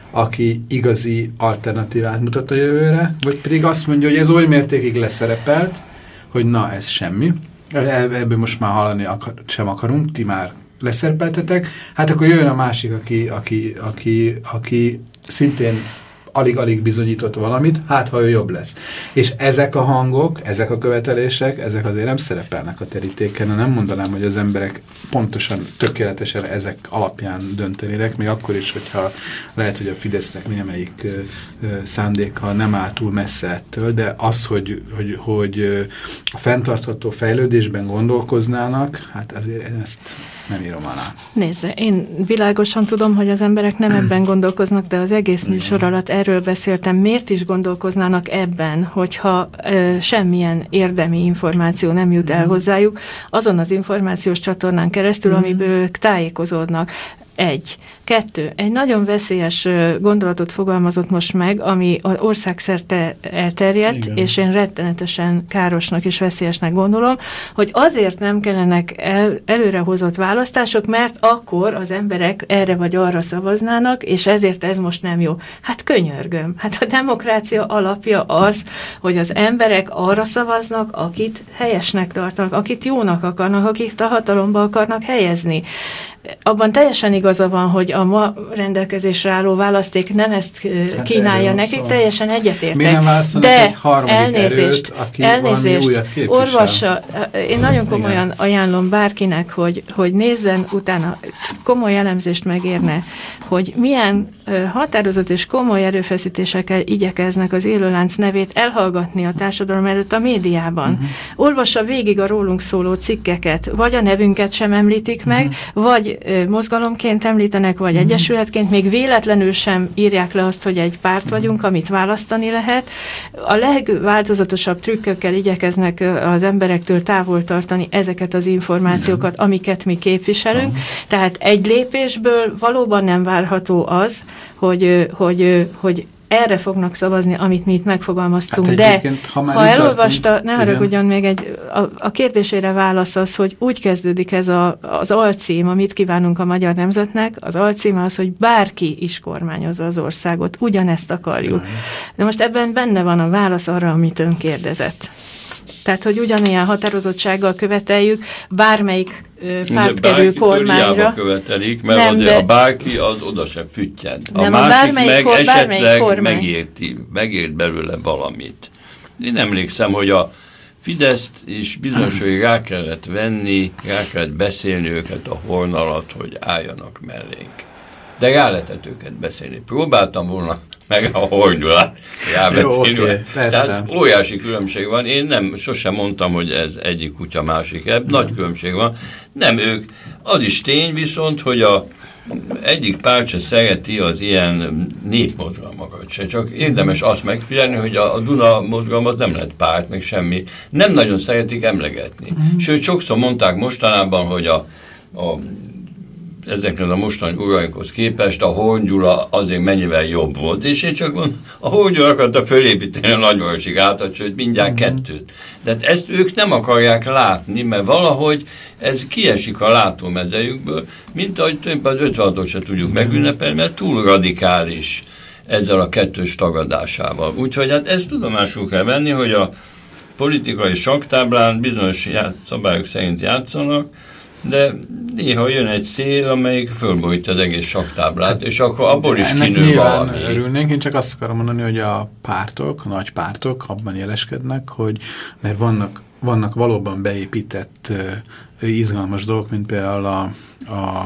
aki igazi alternatívát mutat a jövőre, vagy pedig azt mondja, hogy ez oly mértékig leszerepelt, hogy na, ez semmi. Ebből most már hallani akar, sem akarunk, ti már leszerepeltetek. Hát akkor jön a másik, aki, aki, aki, aki szintén alig-alig bizonyított valamit, hát ha ő jobb lesz. És ezek a hangok, ezek a követelések, ezek azért nem szerepelnek a terítéken, nem mondanám, hogy az emberek pontosan, tökéletesen ezek alapján döntenének, még akkor is, hogyha lehet, hogy a Fidesznek némelyik ö, ö, szándéka nem áll túl messze ettől, de az, hogy, hogy, hogy a fenntartható fejlődésben gondolkoznának, hát azért ezt nem írom alá. Nézze, én világosan tudom, hogy az emberek nem ebben gondolkoznak, de az egész műsor alatt erről beszéltem, miért is gondolkoznának ebben, hogyha ö, semmilyen érdemi információ nem jut el hozzájuk, azon az információs csatornán keresztül, amiből ők tájékozódnak. Egy. Kettő. Egy nagyon veszélyes gondolatot fogalmazott most meg, ami az országszerte elterjedt, igen. És én rettenetesen károsnak és veszélyesnek gondolom, hogy azért nem kellenek el, előrehozott választások, mert akkor az emberek erre vagy arra szavaznának, és ezért ez most nem jó. Hát könyörgöm. Hát a demokrácia alapja az, hogy az emberek arra szavaznak, akit helyesnek tartanak, akit jónak akarnak, akit a hatalomba akarnak helyezni. Abban teljesen igaza van, hogy a ma rendelkezésre álló választék nem ezt hát kínálja nekik, szó. Teljesen egyetértek. De elnézést, erőt, aki elnézést, orvossa, én nagyon komolyan igen. ajánlom bárkinek, hogy, hogy nézzen utána, komoly elemzést megérne, hogy milyen határozott és komoly erőfeszítésekkel igyekeznek az élőlánc nevét elhallgatni a társadalom előtt a médiában. Uh-huh. Olvassa végig a rólunk szóló cikkeket, vagy a nevünket sem említik meg, uh-huh. vagy mozgalomként pártként említenek, vagy mm-hmm. egyesületként, még véletlenül sem írják le azt, hogy egy párt vagyunk, amit választani lehet. A legváltozatosabb trükkökkel igyekeznek az emberektől távol tartani ezeket az információkat, amiket mi képviselünk. Mm-hmm. Tehát egy lépésből valóban nem várható az, hogy, hogy, hogy erre fognak szavazni, amit mi itt megfogalmaztunk. Hát de ha, ha elolvasta, ne haragudjon még egy, a, a kérdésére válasz az, hogy úgy kezdődik ez a, az alcím, amit kívánunk a magyar nemzetnek, az alcím az, hogy bárki is kormányozza az országot, ugyanezt akarjuk. De most ebben benne van a válasz arra, amit ön kérdezett. Tehát, hogy ugyanilyen határozottsággal követeljük bármelyik párt kerül kormányra. Követelik, mert nem, azért de... a bárki az oda se füttyent. A nem, másik a meg kor, esetleg megérti, megért belőle valamit. Én emlékszem, hogy a Fideszt is bizonyosan rá kellett venni, rá kellett beszélni őket a horn alatt, hogy álljanak mellénk. De rá lehetett őket beszélni. Próbáltam volna meg a hornyulát rábeszélni. Okay, tehát óriási különbség van. Én nem, sosem mondtam, hogy ez egyik kutya másik. Ebb. Nagy különbség van. Nem ők. Az is tény viszont, hogy a egyik párt se szereti az ilyen népmozgalmakat se. Csak érdemes azt megfigyelni, hogy a, a Duna mozgalmat nem lett párt, meg semmi. Nem nagyon szeretik emlegetni. Mm. Sőt, sokszor mondták mostanában, hogy a, a ezeknek a mostani urainkhoz képest a Horn Gyula azért mennyivel jobb volt. És én csak mondom, a Horn Gyula akarta fölépíteni a Nagymarosi gátat, sőt mindjárt uh-huh. kettőt. De ezt ők nem akarják látni, mert valahogy ez kiesik a látómezejükből, mint ahogy több az ötvenhatot se tudjuk megünnepelni, mert túl radikális ezzel a kettős tagadásával. Úgyhogy hát ezt tudomásul kell venni, hogy a politikai saktáblán bizonyos szabályok szerint játszanak, de néha jön egy szél, amelyik fölborítja az egész saktáblát, és akkor abból is kinő valami. Örülnénk, én csak azt akarom mondani, hogy a pártok, a nagy pártok abban jeleskednek, hogy mert vannak, vannak valóban beépített uh, izgalmas dolgok, mint például a, a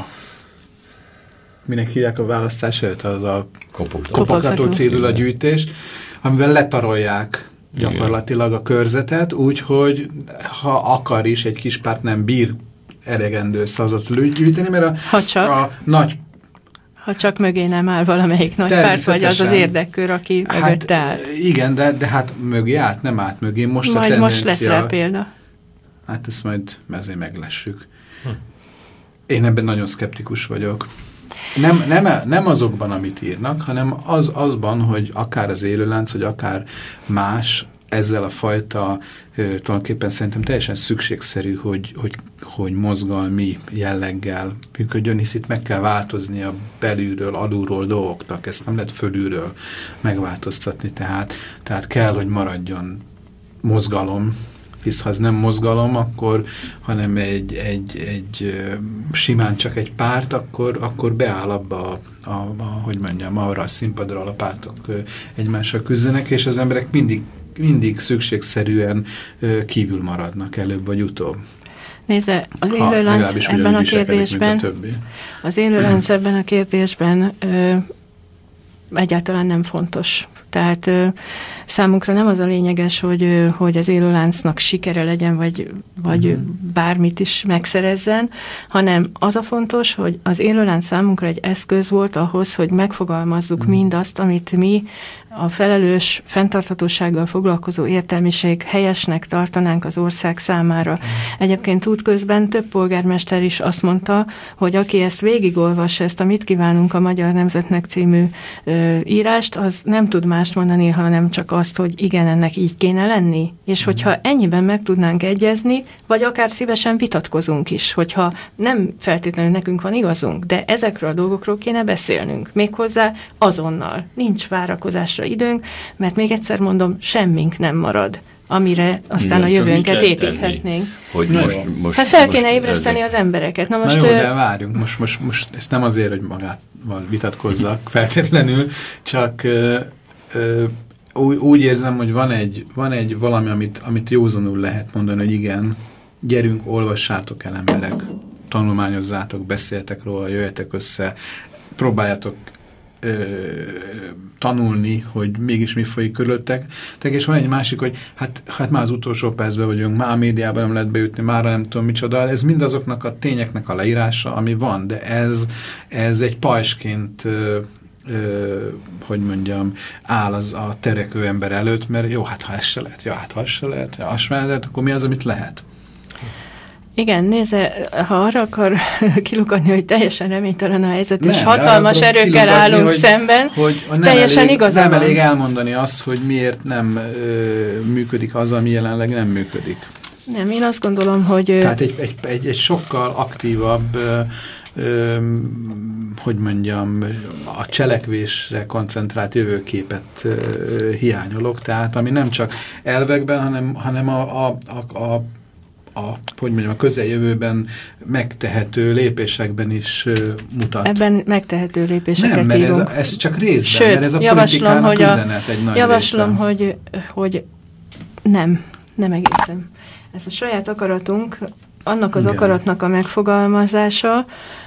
minek hívják a választás előtt, az a kopogtató cédula gyűjtés, amivel letarolják gyakorlatilag a körzetet, úgyhogy ha akar is, egy kis párt nem bír elegendő szavazatot gyűjteni, mert a, ha csak, a nagy... Ha csak mögé nem áll valamelyik nagy párt, vagy az az érdekkör, aki hát, mögött áll. Igen, de, de hát mögé állt, nem állt mögé. Most majd a tendencia, most lesz rá példa. Hát ezt majd ezért meglessük. Hm. Én ebben nagyon szkeptikus vagyok. Nem, nem, nem azokban, amit írnak, hanem az, azban, hogy akár az élőlánc, vagy akár más, ezzel a fajta, tulajdonképpen szerintem teljesen szükségszerű, hogy, hogy, hogy mozgalmi jelleggel működjön, hisz itt meg kell változni a belülről, alulról dolgoknak, ezt nem lehet fölülről megváltoztatni, tehát, tehát kell, hogy maradjon mozgalom, hisz ha ez nem mozgalom, akkor, hanem egy, egy, egy simán csak egy párt, akkor, akkor beáll abba a, a, a, hogy mondjam, arra a színpadra, a pártok egymással küzdenek, és az emberek mindig mindig szükségszerűen ö, kívül maradnak előbb vagy utóbb. Nézze, az élőlánc ebben a kérdésben, az élőlánc ebben a kérdésben ö, egyáltalán nem fontos. Tehát ö, számunkra nem az a lényeges, hogy, ö, hogy az élőláncnak sikere legyen, vagy, vagy uh-huh. bármit is megszerezzen, hanem az a fontos, hogy az élőlánc számunkra egy eszköz volt ahhoz, hogy megfogalmazzuk uh-huh. mindazt, amit mi a felelős fenntarthatósággal foglalkozó értelmiség helyesnek tartanánk az ország számára. Uh-huh. Egyébként útközben több polgármester is azt mondta, hogy aki ezt végigolvassa, ezt a Mit kívánunk a magyar nemzetnek című ö, írást, az nem tud mást mondani, hanem csak azt, hogy igen, ennek így kéne lenni. És hogyha ennyiben meg tudnánk egyezni, vagy akár szívesen vitatkozunk is, hogyha nem feltétlenül nekünk van igazunk, de ezekről a dolgokról kéne beszélnünk. Méghozzá azonnal. Nincs várakozásra időnk, mert még egyszer mondom, semmink nem marad, amire aztán igen, a jövőnket építhetnénk. Hogy most, most, hát fel kéne ébreszteni az embereket. Na, most, Na jó, de várjunk, most, most, most ezt nem azért, hogy magával vitatkozzak feltétlenül, csak ö, ö, úgy, úgy érzem, hogy van egy, van egy valami, amit, amit józanul lehet mondani, hogy igen, gyerünk, olvassátok el emberek, tanulmányozzátok, beszéltek róla, jöjjetek össze, próbáljátok ö, tanulni, hogy mégis mi folyik körülöttek. És van egy másik, hogy hát, hát már az utolsó percben vagyunk, már a médiában nem lehet beütni, már nem tudom micsoda. Ez mindazoknak a tényeknek a leírása, ami van, de ez, ez egy pajsként ö, Ö, hogy mondjam, áll az a terekvő ember előtt, mert jó, hát ha ez se lehet, jó, hát ha ez se lehet, ha az se lehet, akkor mi az, amit lehet? Igen, nézze, ha arra akar kilukadni, hogy teljesen reménytelen a helyzet, nem, és hatalmas erőkkel állunk hogy, szemben, hogy nem teljesen elég, igaza nem van. elég elmondani azt, hogy miért nem ö, működik az, ami jelenleg nem működik. Nem, én azt gondolom, hogy... Tehát egy, egy, egy, egy sokkal aktívabb ö, ö, hogy mondjam, a cselekvésre koncentrált jövőképet ö, hiányolok, tehát ami nem csak elvekben, hanem, hanem a, a, a, a a, hogy mondjam, a közeljövőben megtehető lépésekben is uh, mutat. Ebben megtehető lépéseket Nem, mert írunk. ez, ez csak részben, Sőt, mert ez a javaslom, politikának hogy a, üzenet egy nagy javaslom, része. hogy, hogy nem, nem egészen. Ez a saját akaratunk, annak az Igen. akaratnak a megfogalmazása,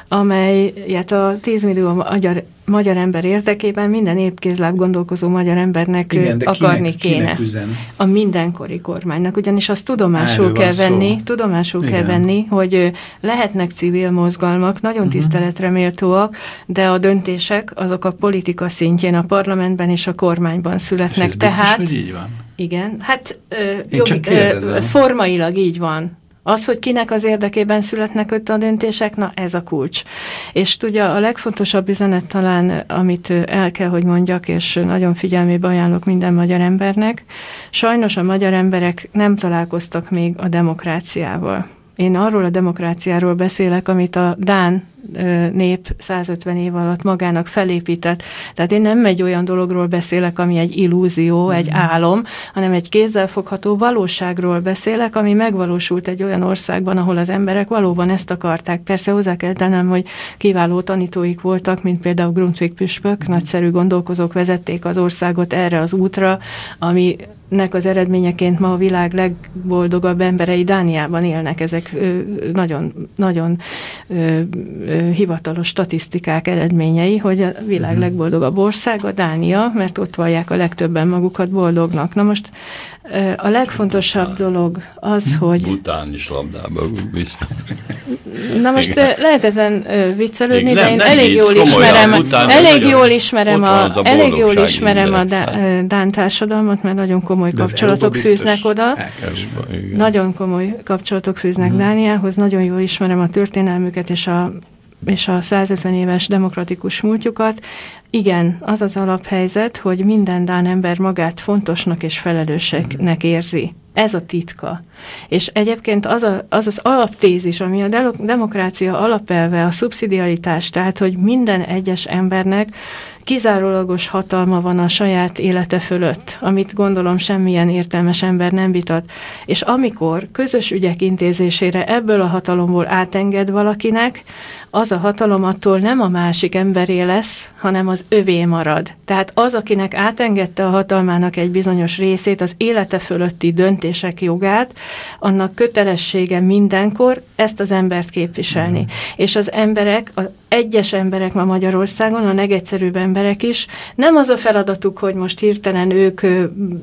amelyet a tízmillió magyar, magyar ember érdekében minden épkézláb gondolkozó magyar embernek Igen, akarni kinek, kéne. Kinek üzen? A mindenkori kormánynak, ugyanis azt tudomásul Erről kell venni, szó. tudomásul Igen. kell venni, hogy lehetnek civil mozgalmak, nagyon uh-huh. tiszteletre méltóak, de a döntések azok a politika szintjén, a parlamentben és a kormányban születnek. És ez biztos, Tehát, hogy így van? Igen, hát Én jobb, csak kérdezem. formailag így van. Az, hogy kinek az érdekében születnek ott a döntések, na ez a kulcs. És tudja, a legfontosabb üzenet talán, amit el kell, hogy mondjak, és nagyon figyelmébe ajánlok minden magyar embernek, sajnos a magyar emberek nem találkoztak még a demokráciával. Én arról a demokráciáról beszélek, amit a dán nép százötven év alatt magának felépített. Tehát én nem egy olyan dologról beszélek, ami egy illúzió, mm. egy álom, hanem egy kézzelfogható valóságról beszélek, ami megvalósult egy olyan országban, ahol az emberek valóban ezt akarták. Persze hozzá kell tennem, hogy kiváló tanítóik voltak, mint például Grundtvig püspök, nagyszerű gondolkozók vezették az országot erre az útra, ami nek az eredményeként ma a világ legboldogabb emberei Dániában élnek. Ezek ö, nagyon, nagyon ö, ö, hivatalos statisztikák eredményei, hogy a világ uh-huh. legboldogabb ország a Dánia, mert ott vallják a legtöbben magukat boldognak. Na most ö, a legfontosabb Bután. dolog az, hogy... Bután is labdába rúgvis. Na most Igen. lehet ezen ö, viccelődni, nem, de én nem elég jól komolyan, ismerem, Bután elég jól ismerem a, a elég jól ismerem a dán társadalmat, mert nagyon komoly de kapcsolatok fűznek oda. Nagyon komoly kapcsolatok fűznek uh-huh. Dániához, nagyon jól ismerem a történelmüket és a, és a százötven éves demokratikus múltjukat. Igen, az az alaphelyzet, hogy minden dán ember magát fontosnak és felelősnek érzi. Ez a titka. És egyébként az, a, az az alaptézis, ami a de- demokrácia alapelve, a szubszidiaritás, tehát, hogy minden egyes embernek kizárólagos hatalma van a saját élete fölött, amit gondolom semmilyen értelmes ember nem vitat. És amikor közös ügyek intézésére ebből a hatalomból átenged valakinek, az a hatalom attól nem a másik emberé lesz, hanem az övé marad. Tehát az, akinek átengedte a hatalmának egy bizonyos részét, az élete fölötti döntések jogát, annak kötelessége mindenkor ezt az embert képviselni. Mm. És az emberek, az egyes emberek ma Magyarországon, a legegyszerűbb emberek is, nem az a feladatuk, hogy most hirtelen ők ö,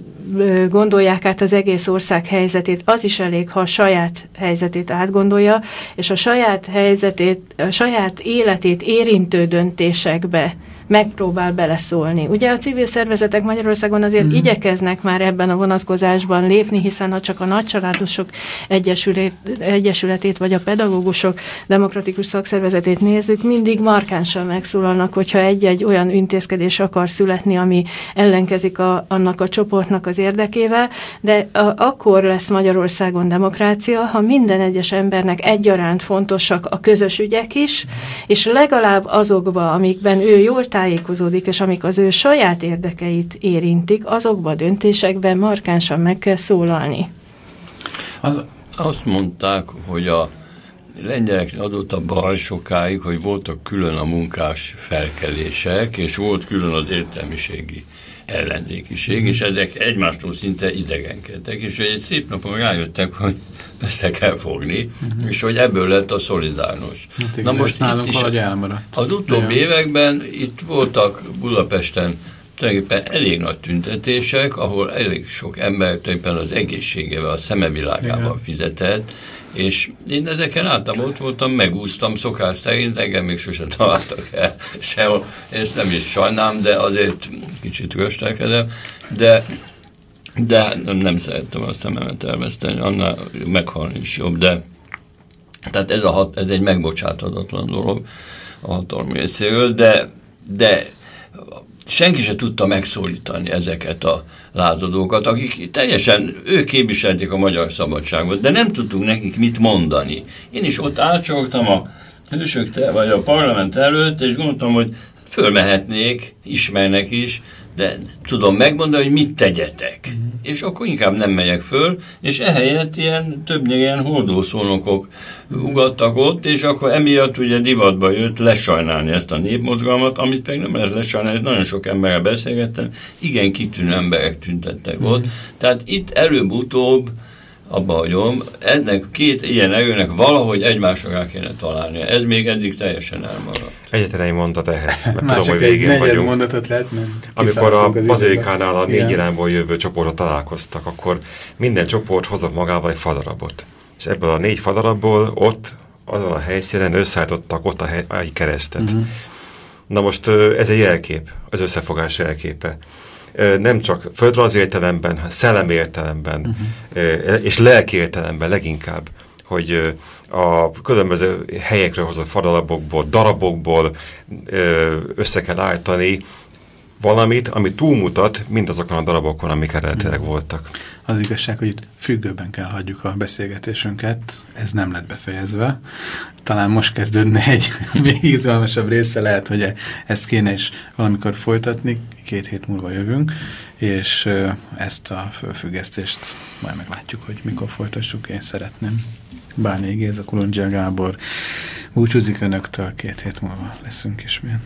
ö, gondolják át az egész ország helyzetét, az is elég, ha a saját helyzetét átgondolja, és a saját helyzetét, a saját életét érintő döntésekbe megpróbál beleszólni. Ugye a civil szervezetek Magyarországon azért mm. igyekeznek már ebben a vonatkozásban lépni, hiszen ha csak a nagycsaládosok egyesületét vagy a pedagógusok demokratikus szakszervezetét nézzük, mindig markánsan megszólalnak, hogyha egy-egy olyan intézkedés akar születni, ami ellenkezik a, annak a csoportnak az érdekével, de a, akkor lesz Magyarországon demokrácia, ha minden egyes embernek egyaránt fontosak a közös ügyek is, és legalább azokba, amikben ő jól tájékozódik, és amik az ő saját érdekeit érintik, azokban a döntésekben markánsan meg kell szólalni. Az, azt mondták, hogy a lengyelek adott a baj sokáig, hogy voltak külön a munkás felkelések, és volt külön az értelmiségi ellenzékiség, mm. és ezek egymástól szinte idegenkedtek, és egy szép napon rájöttek, hogy össze kell fogni, mm-hmm. és hogy ebből lett a Szolidárnos. Hát igen, na most nálunk valahogy elmaradt. Az utóbbi ja. években itt voltak Budapesten tulajdonképpen elég nagy tüntetések, ahol elég sok ember tulajdonképpen az egészségével, a szemevilágával fizetett, és én ezeken álltam, ott voltam, megúsztam szokás szerint, engem még sose találtak el sehol, és nem is sajnálom, de azért kicsit röstelkedem, de, de nem, nem szerettem a szememet elveszteni, annál meghalni is jobb, de tehát ez, a hat, ez egy megbocsáthatatlan dolog a hatalmi részéről, de, de senki se tudta megszólítani ezeket a lázadókat, akik teljesen, ők képviselték a magyar szabadságot, de nem tudtunk nekik mit mondani. Én is ott átsorogtam a hősök, vagy a parlament előtt, és gondoltam, hogy fölmehetnék, ismernek is, de tudom megmondani, hogy mit tegyetek. Mm. És akkor inkább nem megyek föl, és ehelyett ilyen, többnyire ilyen hordószónokok ugattak ott, és akkor emiatt ugye divatba jött lesajnálni ezt a népmozgalmat, amit pedig nem lehet lesajnálni, nagyon sok emberrel beszélgettem, igen kitűnő emberek tüntettek mm. ott. Tehát itt előbb-utóbb abba hagyom, ennek két ilyen erőnek valahogy egymásra rá kéne találnia. Ez még eddig teljesen elmaradt. Egyetlen egy mondat ehhez, mert tudom, hogy végén vagyunk. Mondatot lehet, amikor a bazilikánál a négy irányból jövő csoportra találkoztak, akkor minden csoport hozott magával egy fadarabot. És ebből a négy fadarabból ott, azon a helyszínen összeállítottak ott a helyi keresztet. Uh-huh. Na most ez egy jelkép, az összefogás jelképe. Nem csak földrajzi értelemben, hanem szellemi értelemben, uh-huh. és lelki értelemben leginkább, hogy a különböző helyekről hozott fadalabokból, darabokból össze kell állítani valamit, ami túlmutat mindazokon a darabokon, amik eredetileg voltak. Az igazság, hogy itt függőben kell hagyjuk a beszélgetésünket, ez nem lett befejezve. Talán most kezdődne egy még izgalmasabb része, lehet, hogy ezt kéne is valamikor folytatni, két hét múlva jövünk, és ezt a fölfüggesztést majd meglátjuk, hogy mikor folytassuk, én szeretném. Bányi Géza, Kulondzsia Gábor búcsúzik önöktől, két hét múlva leszünk ismét.